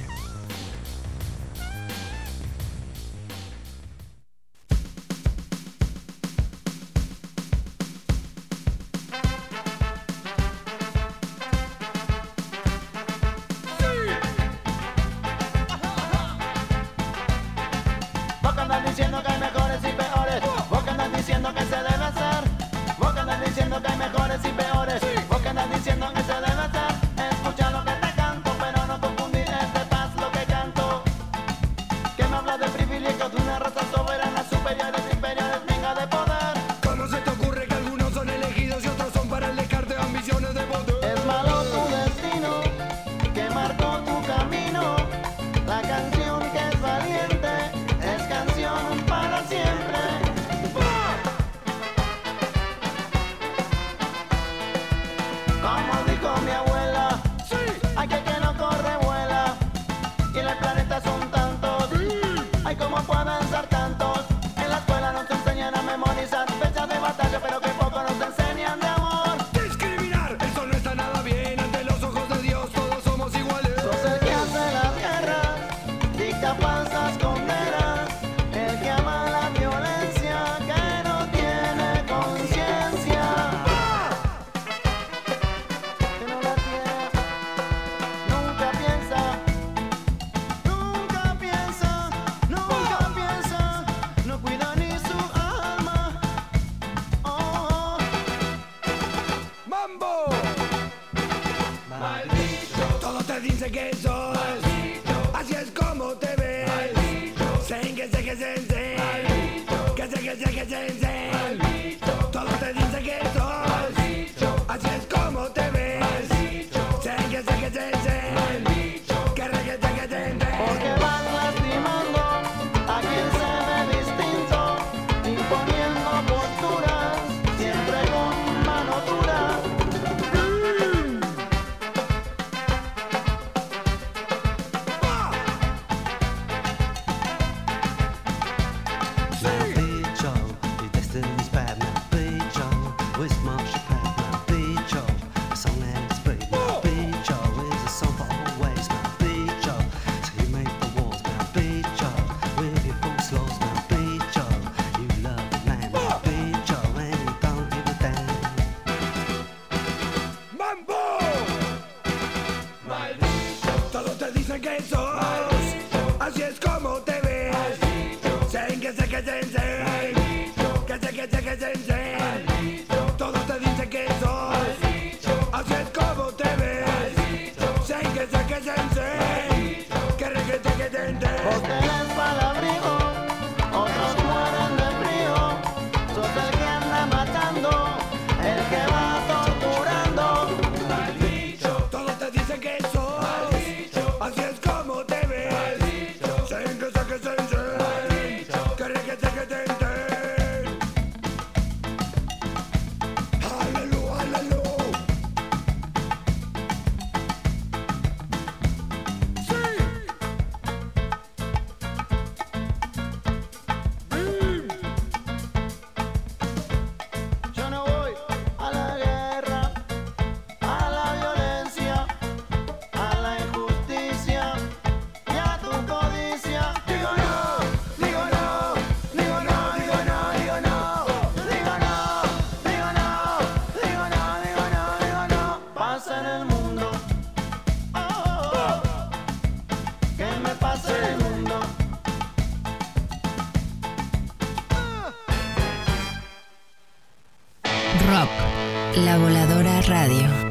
[SPEAKER 21] La Voladora Radio.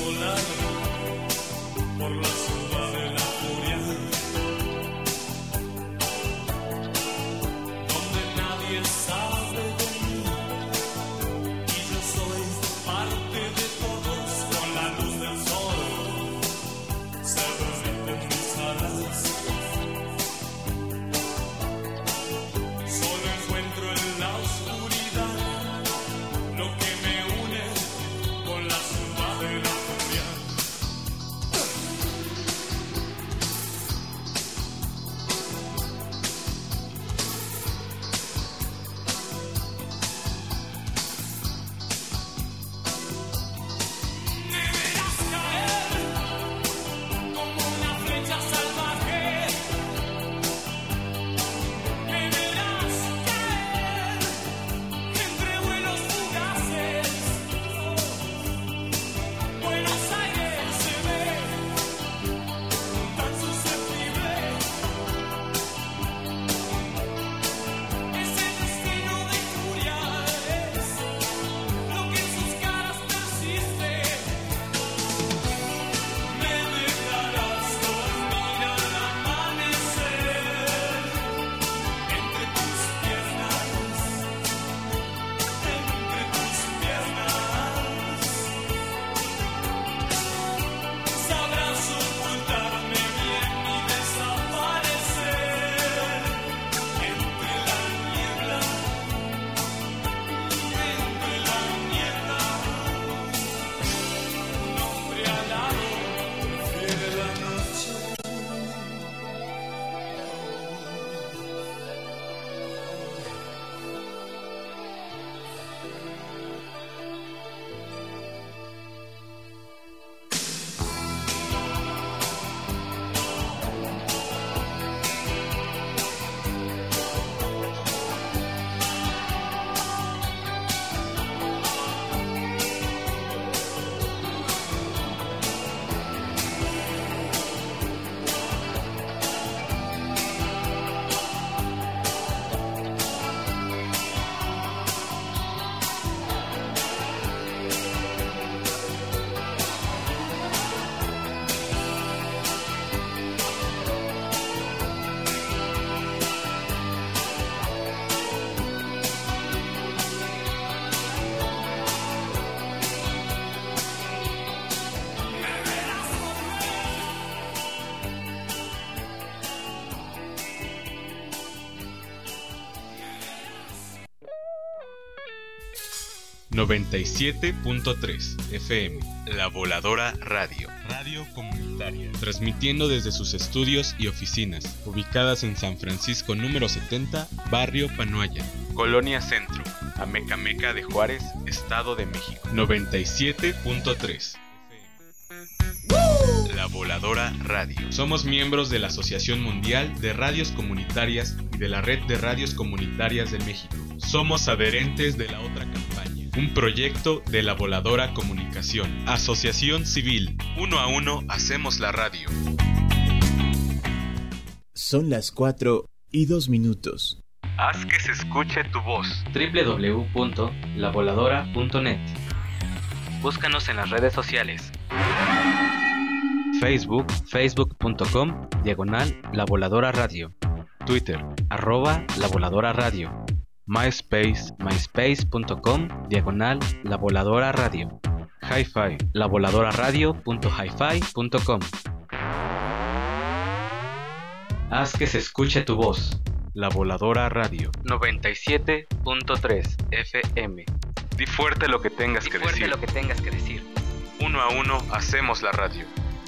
[SPEAKER 11] 97.3 FM, La Voladora Radio, radio comunitaria, transmitiendo desde sus estudios y oficinas, ubicadas en San Francisco número 70, Barrio Panoaya, Colonia Centro, Amecameca de Juárez, Estado de México. 97.3 La Voladora Radio. Somos miembros de la Asociación Mundial de Radios Comunitarias y de la Red de Radios Comunitarias de México. Somos adherentes de la otra campaña, un proyecto de La Voladora Comunicación. Asociación Civil, 1 a 1 hacemos la radio.
[SPEAKER 20] Son las 4:02.
[SPEAKER 3] Haz que se escuche tu voz. www.lavoladora.net. Búscanos en las redes sociales. Facebook, facebook.com/La Voladora Radio. Twitter, @La Voladora Radio. MySpace, myspace.com/La Voladora Radio. Hi-Fi, lavoladoraradio.hi-fi.com. Haz que se escuche tu voz. La Voladora Radio. 97.3 FM. Di fuerte lo que tengas que decir. 1 a 1 hacemos la radio.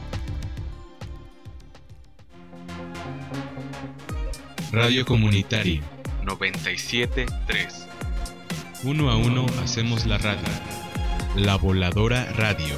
[SPEAKER 11] Radio Comunitaria
[SPEAKER 3] 97.3.
[SPEAKER 11] 1 a 1 hacemos la radio. La Voladora Radio.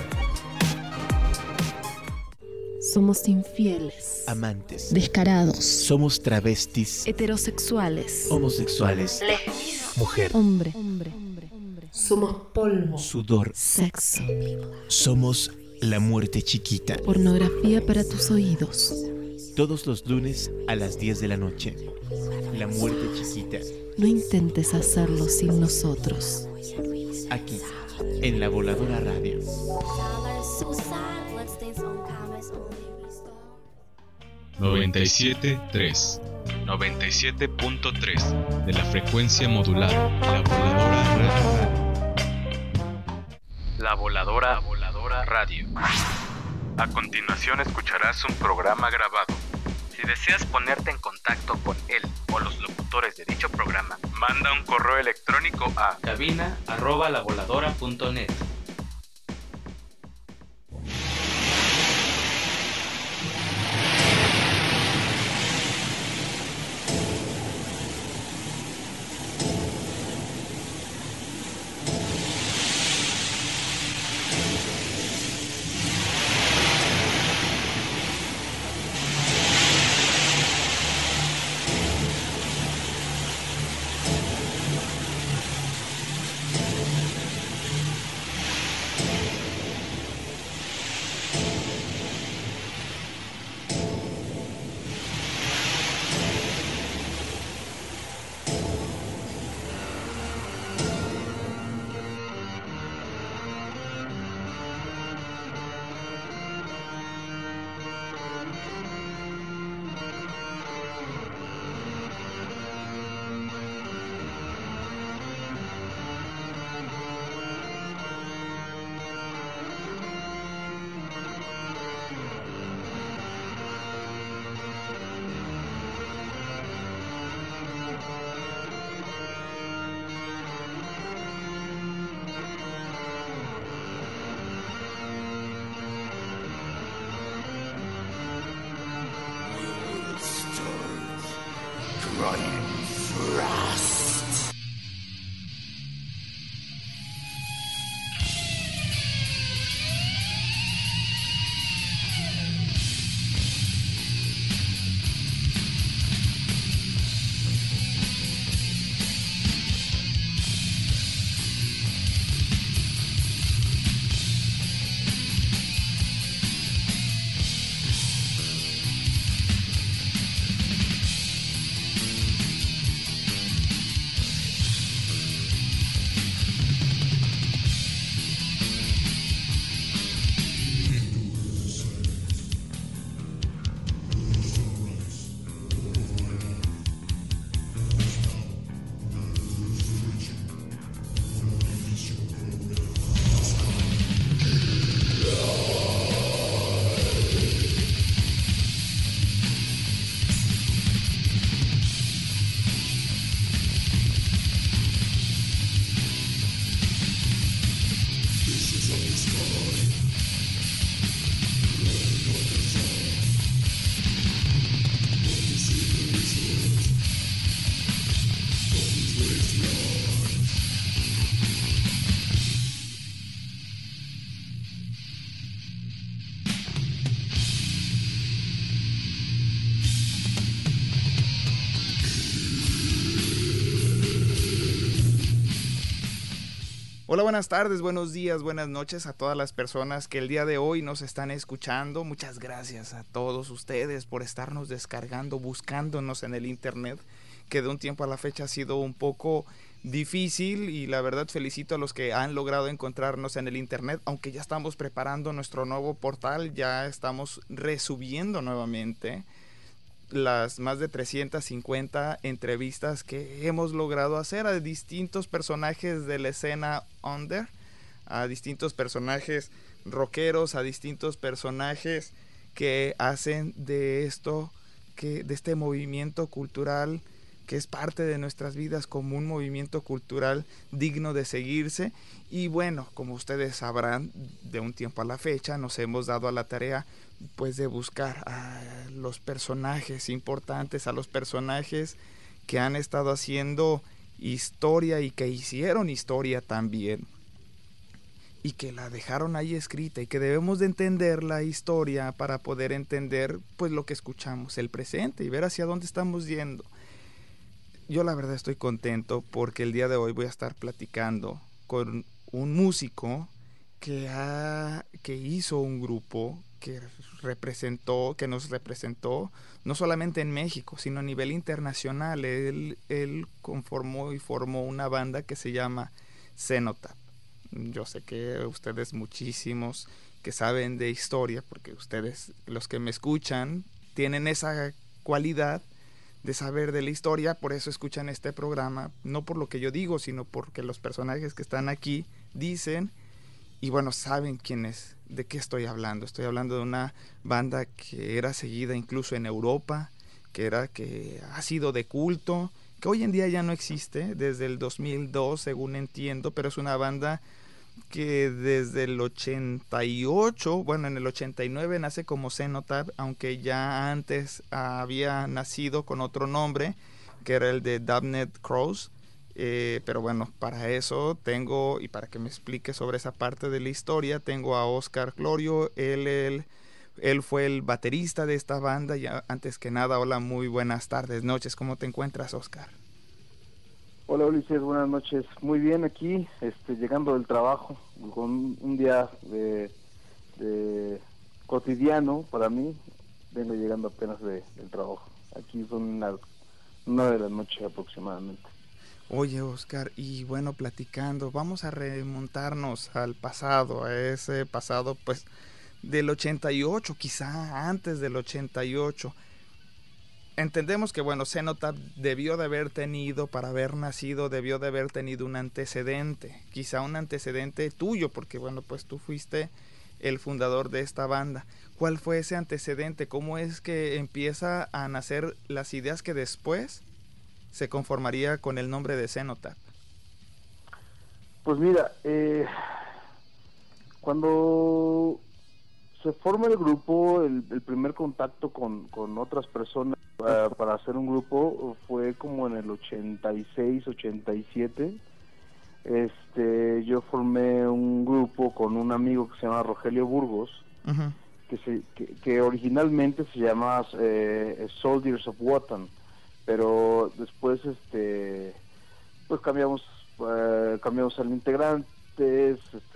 [SPEAKER 4] Somos infieles,
[SPEAKER 20] amantes,
[SPEAKER 4] descarados,
[SPEAKER 20] somos travestis,
[SPEAKER 4] heterosexuales,
[SPEAKER 20] homosexuales,
[SPEAKER 4] lesbis,
[SPEAKER 20] mujer,
[SPEAKER 4] hombre. Somos polvo,
[SPEAKER 20] sudor,
[SPEAKER 4] sexo.
[SPEAKER 20] Somos la muerte chiquita.
[SPEAKER 4] Pornografía para tus oídos.
[SPEAKER 20] Todos los lunes a las 10 de la noche. La muerte chiquita.
[SPEAKER 4] No intentes hacerlo sin nosotros.
[SPEAKER 20] aquí, en La Voladora Radio.
[SPEAKER 11] 97.3 97.3 de la frecuencia modulada. La Voladora Radio.
[SPEAKER 3] La Voladora Radio. A continuación escucharás un programa grabado. Si deseas ponerte en contacto con él o los locutores de dicho programa, manda un correo electrónico a cabina@lavoladora.net.
[SPEAKER 2] Hola, buenas tardes, buenos días, buenas noches a todas las personas que el día de hoy nos están escuchando. Muchas gracias a todos ustedes por estarnos descargando, buscándonos en el internet, que de un tiempo a la fecha ha sido un poco difícil, y la verdad felicito a los que han logrado encontrarnos en el internet, aunque ya estamos preparando nuestro nuevo portal, ya estamos resubiendo nuevamente las más de 350 entrevistas que hemos logrado hacer a distintos personajes de la escena under, a distintos personajes rockeros, a distintos personajes que hacen de esto, de este movimiento cultural que es parte de nuestras vidas, como un movimiento cultural digno de seguirse. Y bueno, como ustedes sabrán, de un tiempo a la fecha nos hemos dado a la tarea pues de buscar a los personajes importantes, a los personajes que han estado haciendo historia y que hicieron historia también, y que la dejaron ahí escrita, y que debemos de entender la historia para poder entender pues lo que escuchamos, el presente, y ver hacia dónde estamos yendo. Yo la verdad estoy contento porque el día de hoy voy a estar platicando con un músico que hizo un grupo que nos representó no solamente en México, sino a nivel internacional. Él conformó y formó una banda que se llama Cenotaph. Yo sé que ustedes muchísimos que saben de historia, porque ustedes, los que me escuchan, tienen esa cualidad de saber de la historia, por eso escuchan este programa, no por lo que yo digo, sino porque los personajes que están aquí dicen, y bueno, saben quién es, de qué estoy hablando. Estoy hablando de una banda que era seguida incluso en Europa, que ha sido de culto, que hoy en día ya no existe, desde el 2002 según entiendo, pero es una banda que desde el 88, bueno, en el 89 nace como Cenotaph, aunque ya antes había nacido con otro nombre, que era el de Damned Crows, pero bueno, para eso tengo, y para que me explique sobre esa parte de la historia, tengo a Oscar Glorio. Él fue el baterista de esta banda, y antes que nada, hola, muy buenas tardes, noches, ¿cómo te encuentras, Oscar?
[SPEAKER 5] Hola Ulises, buenas noches. Muy bien aquí, llegando del trabajo, con un día de cotidiano para mí. Vengo llegando apenas del trabajo. Aquí son las 9 de la noche aproximadamente.
[SPEAKER 2] Oye, Oscar, y bueno, platicando, vamos a remontarnos al pasado, a ese pasado pues del 88, quizá antes del 88. Entendemos que, bueno, Cenotaph debió de haber tenido, para haber nacido, debió de haber tenido un antecedente, quizá un antecedente tuyo, porque, bueno, pues tú fuiste el fundador de esta banda. ¿Cuál fue ese antecedente? ¿Cómo es que empieza a nacer las ideas que después se conformaría con el nombre de Cenotaph?
[SPEAKER 5] Pues mira, cuando se forma el grupo, el primer contacto con otras personas para hacer un grupo fue como en el 86, 87. Yo formé un grupo con un amigo que se llama Rogelio Burgos, uh-huh, que originalmente se llamaba Soldiers of Wotan, pero después pues cambiamos al integrantes,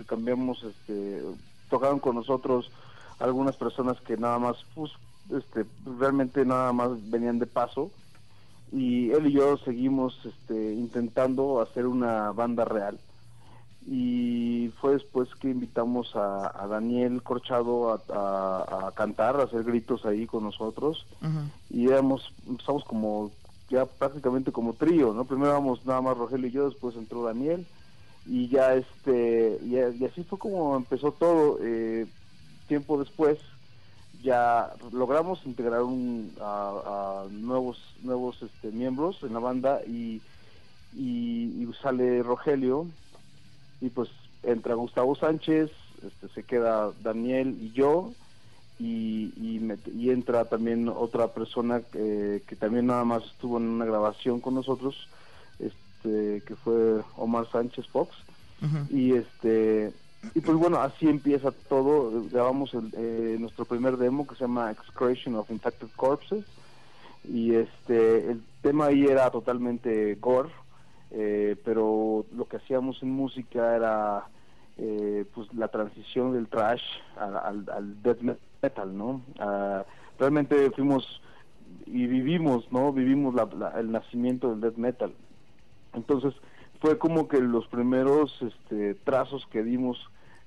[SPEAKER 5] tocaron con nosotros algunas personas que nada más pues realmente nada más venían de paso, y él y yo seguimos intentando hacer una banda real, y fue después que invitamos a Daniel Corchado a cantar, a hacer gritos ahí con nosotros, uh-huh, y empezamos como ya prácticamente como trío, ¿no? Primero éramos nada más Rogelio y yo, después entró Daniel, y ya y así fue como empezó todo. Tiempo después ya logramos integrar a nuevos miembros en la banda, y sale Rogelio, y pues entra Gustavo Sánchez, se queda Daniel y yo, y entra también otra persona que también nada más estuvo en una grabación con nosotros, que fue Omar Sánchez Fox, uh-huh, y pues bueno, así empieza todo. Grabamos nuestro primer demo, que se llama Excretion of Infected Corpses, y el tema ahí era totalmente gore, pero lo que hacíamos en música era pues la transición del thrash al death metal, ¿no? Realmente fuimos y vivimos el nacimiento del death metal. Entonces fue como que los primeros trazos que dimos,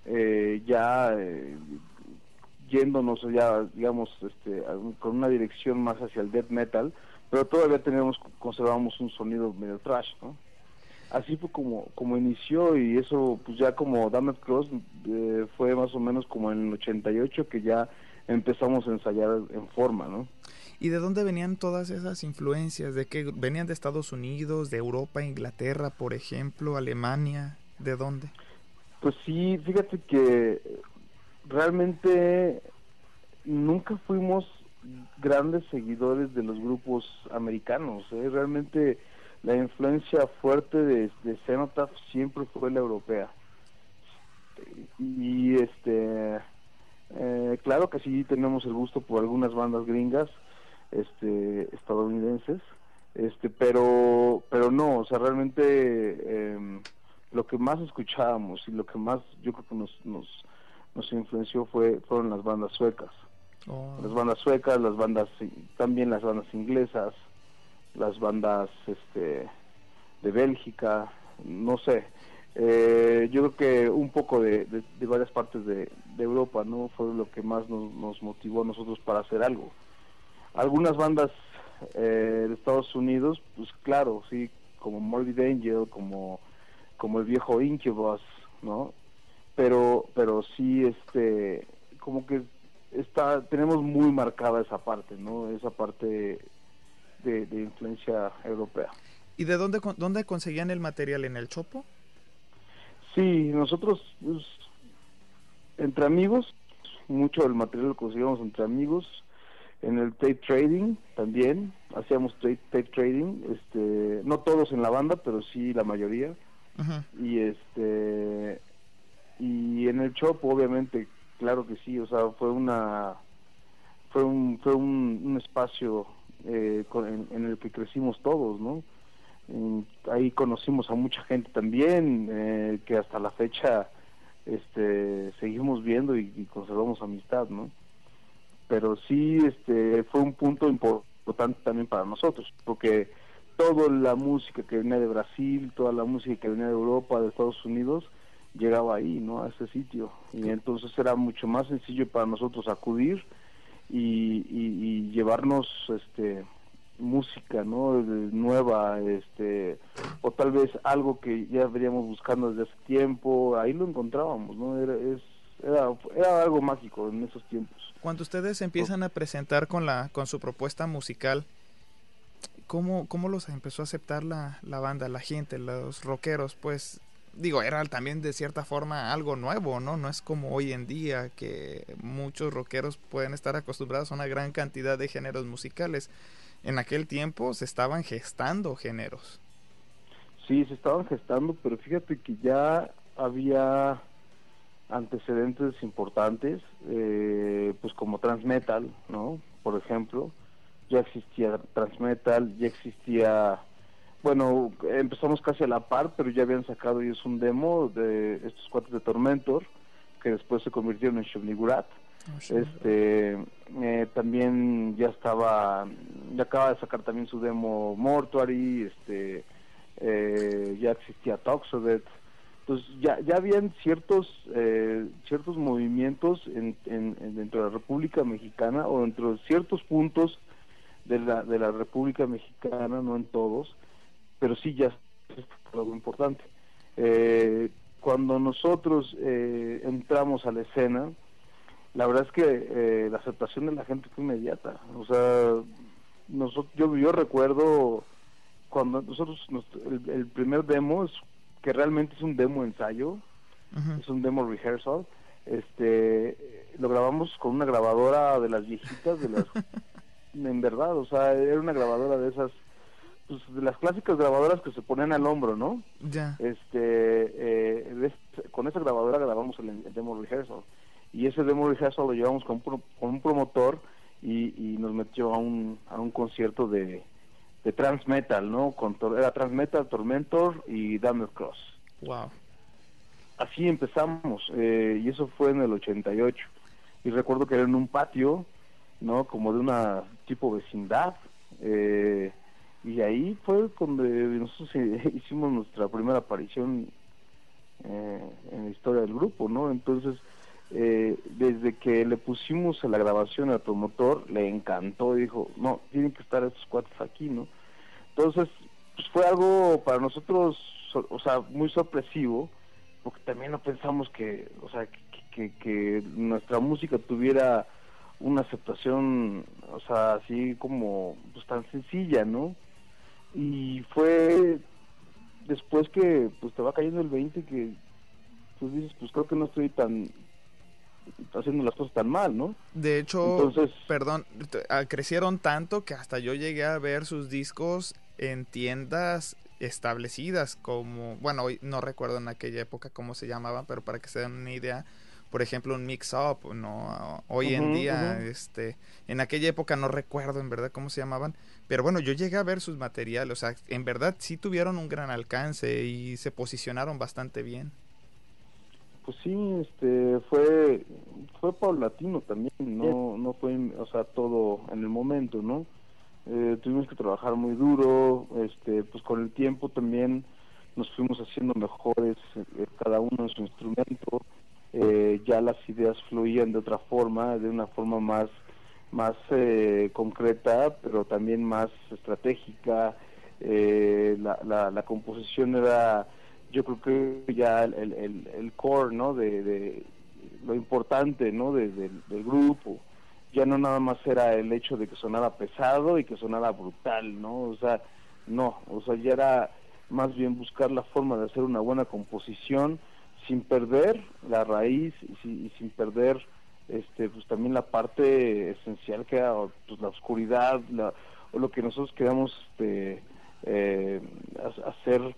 [SPEAKER 5] yéndonos ya, digamos, con una dirección más hacia el death metal, pero todavía conservamos un sonido medio thrash, ¿no? Así fue como inició, y eso pues ya como Damned Cross fue más o menos como en el 88 que ya empezamos a ensayar en forma, ¿no?
[SPEAKER 2] ¿Y de dónde venían todas esas influencias? ¿De qué venían? ¿De Estados Unidos, de Europa, Inglaterra, por ejemplo, Alemania? ¿De dónde?
[SPEAKER 5] Pues sí, fíjate que realmente nunca fuimos grandes seguidores de los grupos americanos, ¿eh? Realmente la influencia fuerte de Cenotaph siempre fue la europea. Y claro que sí tenemos el gusto por algunas bandas gringas, estadounidenses, pero no, o sea, realmente lo que más escuchábamos y lo que más yo creo que nos influenció fueron las bandas suecas. Oh. Las bandas suecas, también las bandas inglesas, las bandas de Bélgica, no sé, Yo creo que un poco de varias partes de Europa, ¿no? Fue lo que más nos motivó a nosotros para hacer algo. Algunas bandas de Estados Unidos, pues claro, sí, como Morbid Angel, como el viejo Incubus, ¿no? Pero sí, como que tenemos muy marcada esa parte, ¿no? Esa parte de influencia europea.
[SPEAKER 2] ¿Y de dónde conseguían el material? ¿En el Chopo?
[SPEAKER 5] Sí, nosotros, pues, entre amigos, mucho del material lo conseguíamos entre amigos. En el tape trading también, hacíamos tape trading, no todos en la banda, pero sí la mayoría.
[SPEAKER 2] Uh-huh.
[SPEAKER 5] Y en el Chopo, obviamente, claro que sí, o sea, fue un espacio en el que crecimos todos, ¿no? Ahí conocimos a mucha gente también, que hasta la fecha seguimos viendo y conservamos amistad, ¿no? Pero sí, fue un punto importante también para nosotros, porque toda la música que venía de Brasil, toda la música que venía de Europa, de Estados Unidos, llegaba ahí, ¿no? A ese sitio, y entonces era mucho más sencillo para nosotros acudir y llevarnos música, ¿no? Nueva, o tal vez algo que ya veníamos buscando desde hace tiempo. Ahí lo encontrábamos, ¿no? Era algo mágico en esos tiempos.
[SPEAKER 2] Cuando ustedes empiezan a presentar con su propuesta musical, ¿cómo los empezó a aceptar la banda, la gente, los rockeros? Pues digo, era también de cierta forma algo nuevo, ¿no? No es como hoy en día que muchos rockeros pueden estar acostumbrados a una gran cantidad de géneros musicales. En aquel tiempo se estaban gestando géneros.
[SPEAKER 5] Sí, se estaban gestando, pero fíjate que ya había antecedentes importantes, pues como Transmetal, ¿no? Por ejemplo, ya existía Transmetal, ya existía... Bueno, empezamos casi a la par, pero ya habían sacado ellos un demo de estos cuates de Tormentor, que después se convirtieron en Shub-Niggurath. También ya acaba de sacar también su demo Mortuary, ya existía Toxodet. Entonces ya habían ciertos movimientos dentro de la República Mexicana, o dentro de ciertos puntos de la República Mexicana, no en todos, pero sí ya es algo importante. Cuando nosotros entramos a la escena, la verdad es que la aceptación de la gente fue inmediata. O sea, yo recuerdo cuando nosotros, el primer demo, que realmente es un demo ensayo, uh-huh, es un demo rehearsal, lo grabamos con una grabadora de las viejitas, en verdad, o sea, era una grabadora de esas, pues, de las clásicas grabadoras que se ponen al hombro, ¿no?
[SPEAKER 2] Ya.
[SPEAKER 5] Con esa grabadora grabamos el demo rehearsal, y ese demo rehearsal lo llevamos con un promotor y nos metió a un concierto de Transmetal, ¿no? Era Transmetal, Tormentor y Damned Cross.
[SPEAKER 2] Wow.
[SPEAKER 5] Así empezamos, y eso fue en el 88. Y recuerdo que era en un patio, ¿no? Como de una tipo vecindad, y ahí fue cuando nosotros hicimos nuestra primera aparición en la historia del grupo, ¿no? Entonces, desde que le pusimos a la grabación al promotor, le encantó y dijo, no, tienen que estar estos cuates aquí, ¿no? Entonces, pues fue algo para nosotros, o sea, muy sorpresivo, porque también no pensamos que, o sea, que nuestra música tuviera una aceptación, o sea, así como, pues tan sencilla, ¿no? Y fue después que, pues te va cayendo el 20, que, pues dices, pues creo que no estoy haciendo las cosas tan mal, ¿no?
[SPEAKER 2] De hecho, perdón, crecieron tanto que hasta yo llegué a ver sus discos en tiendas establecidas, como, bueno, hoy no recuerdo en aquella época cómo se llamaban, pero para que se den una idea, por ejemplo, un Mix Up, ¿no? Hoy en día, en aquella época no recuerdo en verdad cómo se llamaban, pero bueno, yo llegué a ver sus materiales, o sea, en verdad sí tuvieron un gran alcance y se posicionaron bastante bien.
[SPEAKER 5] Pues sí, fue paulatino también, no fue, o sea, todo en el momento, ¿no? Tuvimos que trabajar muy duro, pues con el tiempo también nos fuimos haciendo mejores, cada uno en su instrumento, ya las ideas fluían de otra forma, de una forma más concreta, pero también más estratégica. La composición era, yo creo que ya el core, ¿no? de lo importante, ¿no? del grupo. Ya no nada más era el hecho de que sonara pesado y que sonara brutal, ¿no? O sea, ya era más bien buscar la forma de hacer una buena composición sin perder la raíz y sin perder pues también la parte esencial que era pues la oscuridad, o lo que nosotros queríamos hacer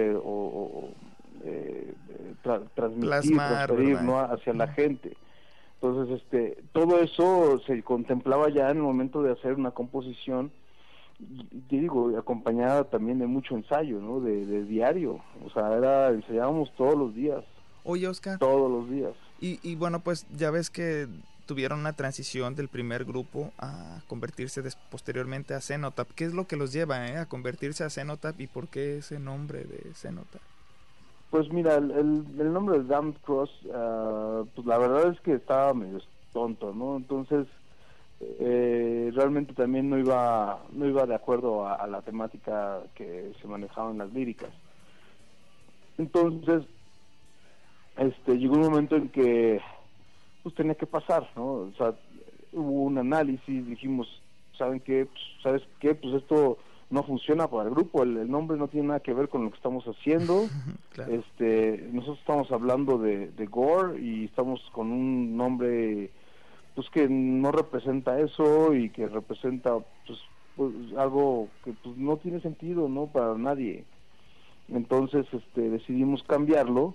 [SPEAKER 5] transmitir, transferir, ¿no? hacia la gente. Entonces todo eso se contemplaba ya en el momento de hacer una composición, y te digo, acompañada también de mucho ensayo, ¿no? de diario, o sea, ensayábamos todos los días.
[SPEAKER 2] Oye, Oscar,
[SPEAKER 5] todos los días.
[SPEAKER 2] Y bueno, pues ya ves que tuvieron una transición del primer grupo a convertirse posteriormente a Cenotaph. ¿Qué es lo que los lleva a convertirse a Cenotaph y por qué ese nombre de Cenotaph?
[SPEAKER 5] Pues mira, el nombre de Damned Cross, pues la verdad es que estaba medio tonto, ¿no? Entonces, realmente también no iba de acuerdo a la temática que se manejaba en las líricas. Entonces, llegó un momento en que pues tenía que pasar, ¿no? O sea, hubo un análisis, dijimos, ¿saben qué? ¿Sabes qué? Pues esto no funciona para el grupo, el nombre no tiene nada que ver con lo que estamos haciendo. Claro. Nosotros estamos hablando de gore y estamos con un nombre pues que no representa eso y que representa pues algo que pues no tiene sentido, ¿no? Para nadie. Entonces decidimos cambiarlo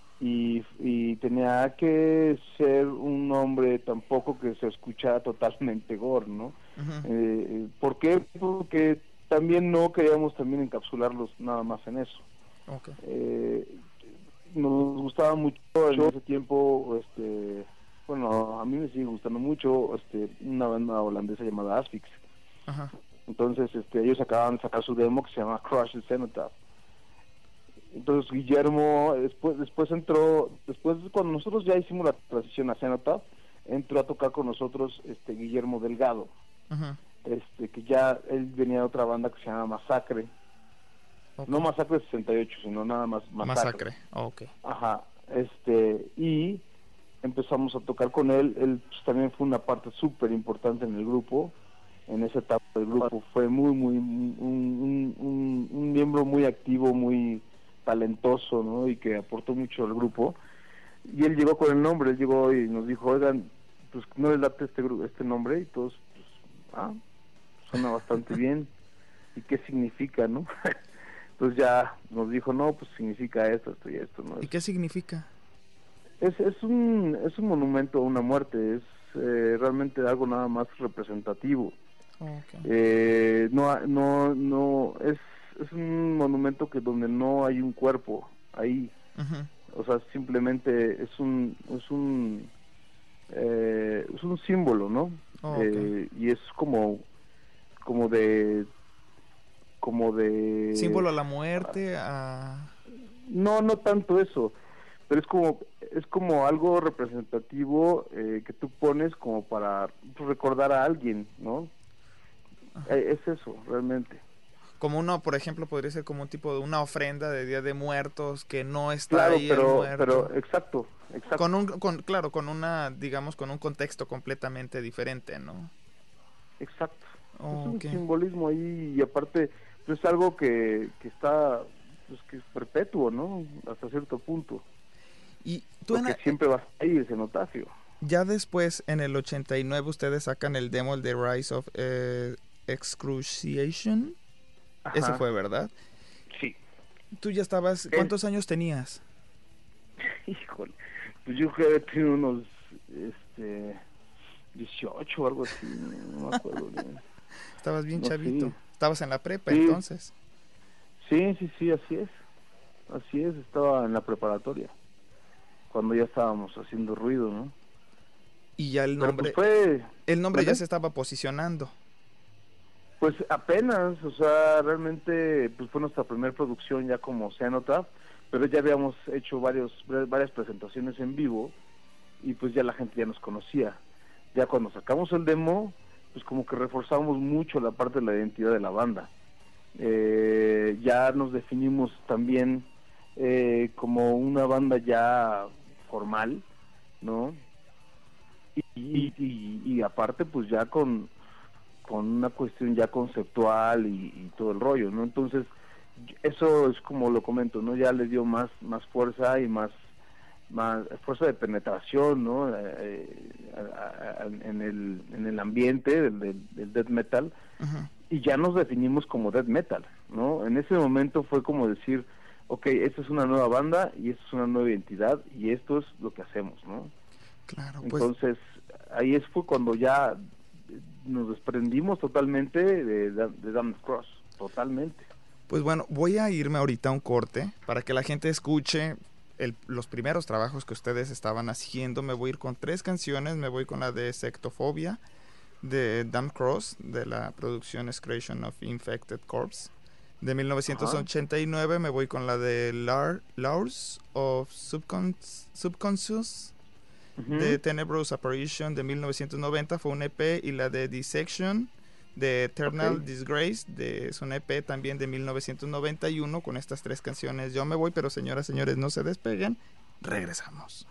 [SPEAKER 5] y tenía que ser un nombre tampoco que se escuchara totalmente gore, ¿no? Uh-huh. ¿Por qué? Porque también no queríamos también encapsularlos nada más en eso. Okay. Nos gustaba mucho en ese tiempo, bueno, a mí me sigue gustando mucho una banda holandesa llamada Asphyx. Uh-huh. Entonces ellos acababan de sacar su demo que se llama Crush the Cenotaph. Entonces Guillermo después entró, después cuando nosotros ya hicimos la transición a Cenotaph, entró a tocar con nosotros Guillermo Delgado. Uh-huh. Que ya él venía de otra banda que se llama Masacre. Okay. No Masacre 68, sino nada más Masacre.
[SPEAKER 2] Okay.
[SPEAKER 5] Ajá. Y empezamos a tocar con él. Él pues, también fue una parte súper importante en el grupo. En esa etapa del grupo fue un miembro muy activo, muy talentoso, ¿no? Y que aportó mucho al grupo. Y él llegó con el nombre, él llegó y nos dijo, oigan, pues no les late este nombre, y todos, pues, suena bastante bien. ¿Y qué significa, no? Entonces ya nos dijo, no, pues significa esto y esto, ¿no?
[SPEAKER 2] ¿Y qué significa?
[SPEAKER 5] Es un monumento a una muerte, es realmente algo nada más representativo. Okay. No, es un monumento que donde no hay un cuerpo ahí. Uh-huh. O sea, simplemente es un símbolo, ¿no? Okay. Y es como de
[SPEAKER 2] símbolo a la muerte,
[SPEAKER 5] no tanto eso, pero es como algo representativo que tú pones como para recordar a alguien, ¿no? Es eso realmente.
[SPEAKER 2] Como uno, por ejemplo, podría ser como un tipo de una ofrenda de Día de Muertos que no está ahí el muerto.
[SPEAKER 5] Pero exacto.
[SPEAKER 2] Con una, digamos, con un contexto completamente diferente, ¿no?
[SPEAKER 5] Exacto. Es un simbolismo ahí, y aparte pues, es algo que está, pues que es perpetuo, ¿no? Hasta cierto punto.
[SPEAKER 2] Y tú
[SPEAKER 5] porque siempre va ahí el cenotafio.
[SPEAKER 2] Ya después, en el 89, ustedes sacan el demo, el de Rise of Excruciation. Ajá. Ese fue, ¿verdad?
[SPEAKER 5] Sí.
[SPEAKER 2] Tú ya estabas, ¿cuántos años tenías?
[SPEAKER 5] Híjole, pues yo creo que tenía unos 18 o algo así, no me acuerdo bien.
[SPEAKER 2] Estabas bien chavito. Sí. Estabas en la prepa, sí. Entonces.
[SPEAKER 5] Sí, así es, estaba en la preparatoria, cuando ya estábamos haciendo ruido, ¿no?
[SPEAKER 2] Y ya el nombre,
[SPEAKER 5] pues
[SPEAKER 2] el nombre ya se estaba posicionando.
[SPEAKER 5] Pues apenas, o sea, realmente pues fue nuestra primera producción ya como Cenotaph, pero ya habíamos hecho varias presentaciones en vivo y pues ya la gente ya nos conocía. Ya cuando sacamos el demo, pues como que reforzamos mucho la parte de la identidad de la banda. Ya nos definimos también como una banda ya formal, ¿no? Y aparte pues ya con una cuestión ya conceptual y todo el rollo, ¿no? Entonces, eso es como lo comento, ¿no? Ya le dio más fuerza y más fuerza de penetración, ¿no? En el ambiente del death metal.
[SPEAKER 2] Ajá.
[SPEAKER 5] Y ya nos definimos como death metal, ¿no? En ese momento fue como decir, ok, esta es una nueva banda y esta es una nueva identidad y esto es lo que hacemos, ¿no?
[SPEAKER 2] Claro, pues...
[SPEAKER 5] Entonces, ahí fue cuando ya nos desprendimos totalmente de Damned Cross, totalmente.
[SPEAKER 2] Pues bueno, voy a irme ahorita a un corte para que la gente escuche los primeros trabajos que ustedes estaban haciendo. Me voy a ir con 3 canciones. Me voy con la de Sectophobia de Damned Cross, de la producción Excretion of Infected Corpse de 1989. Ajá. Me voy con la de Laws of Subconscious de Tenebrous Apparition de 1990, fue un EP, y la de Dissection de Eternal Disgrace es un EP también de 1991. Con estas 3 canciones yo me voy, pero señoras, señores, no se despeguen, regresamos.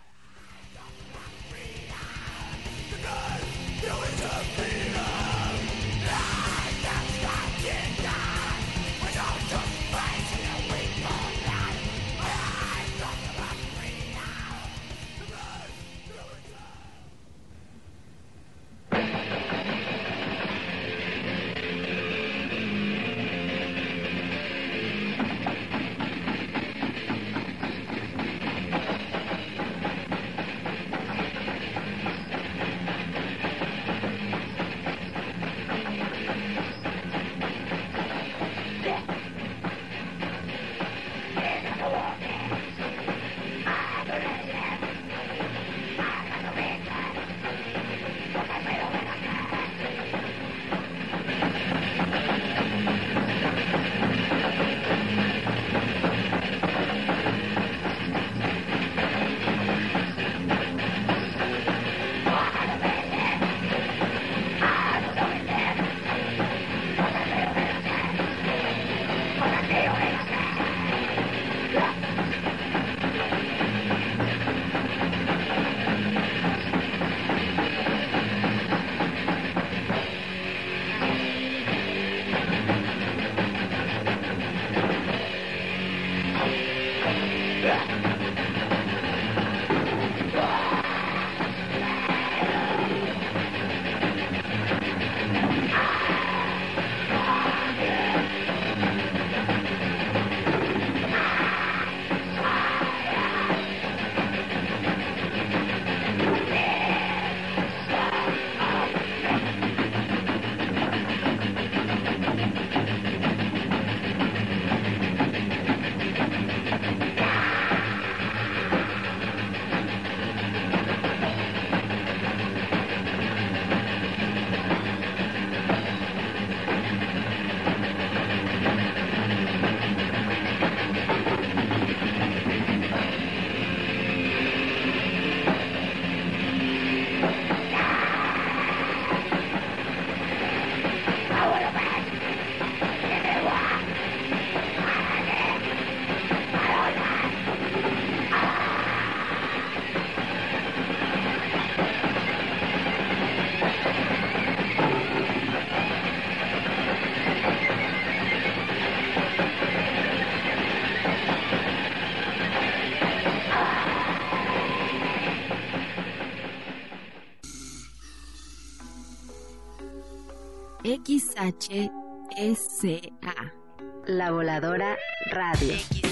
[SPEAKER 21] XHSA, La Voladora Radio.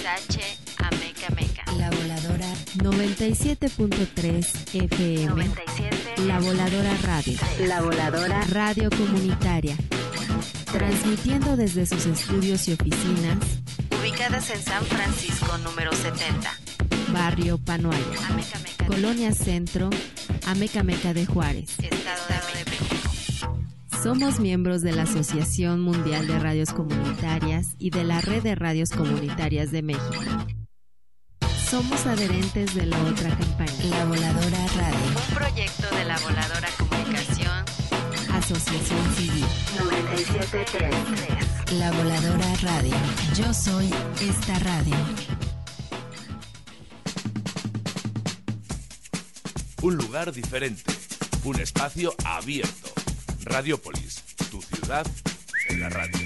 [SPEAKER 21] XH Ameca Meca. La Voladora 97.3 FM. 97. La Voladora Radio. La Voladora Radio Comunitaria. Transmitiendo desde sus estudios y oficinas ubicadas en San Francisco número 70, Barrio Panoaya, Ameca Meca. Colonia Centro, Ameca Meca de Juárez, Estado de México. Somos miembros de la Asociación Mundial de Radios Comunitarias y de la Red de Radios Comunitarias de México. Somos adherentes de la otra campaña, La Voladora Radio, un proyecto de La Voladora Comunicación, Asociación Civil 97.3. La Voladora Radio. Yo soy esta radio.
[SPEAKER 6] Un lugar diferente, un espacio abierto. Radiopolis, tu ciudad en la radio.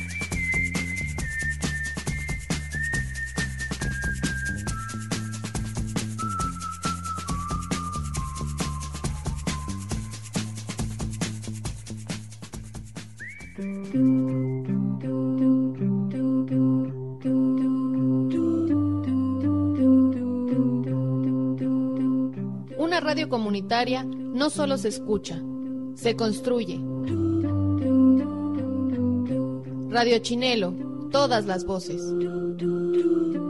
[SPEAKER 8] Una radio comunitaria no solo se escucha, se construye. Radio Chinelo, todas las voces.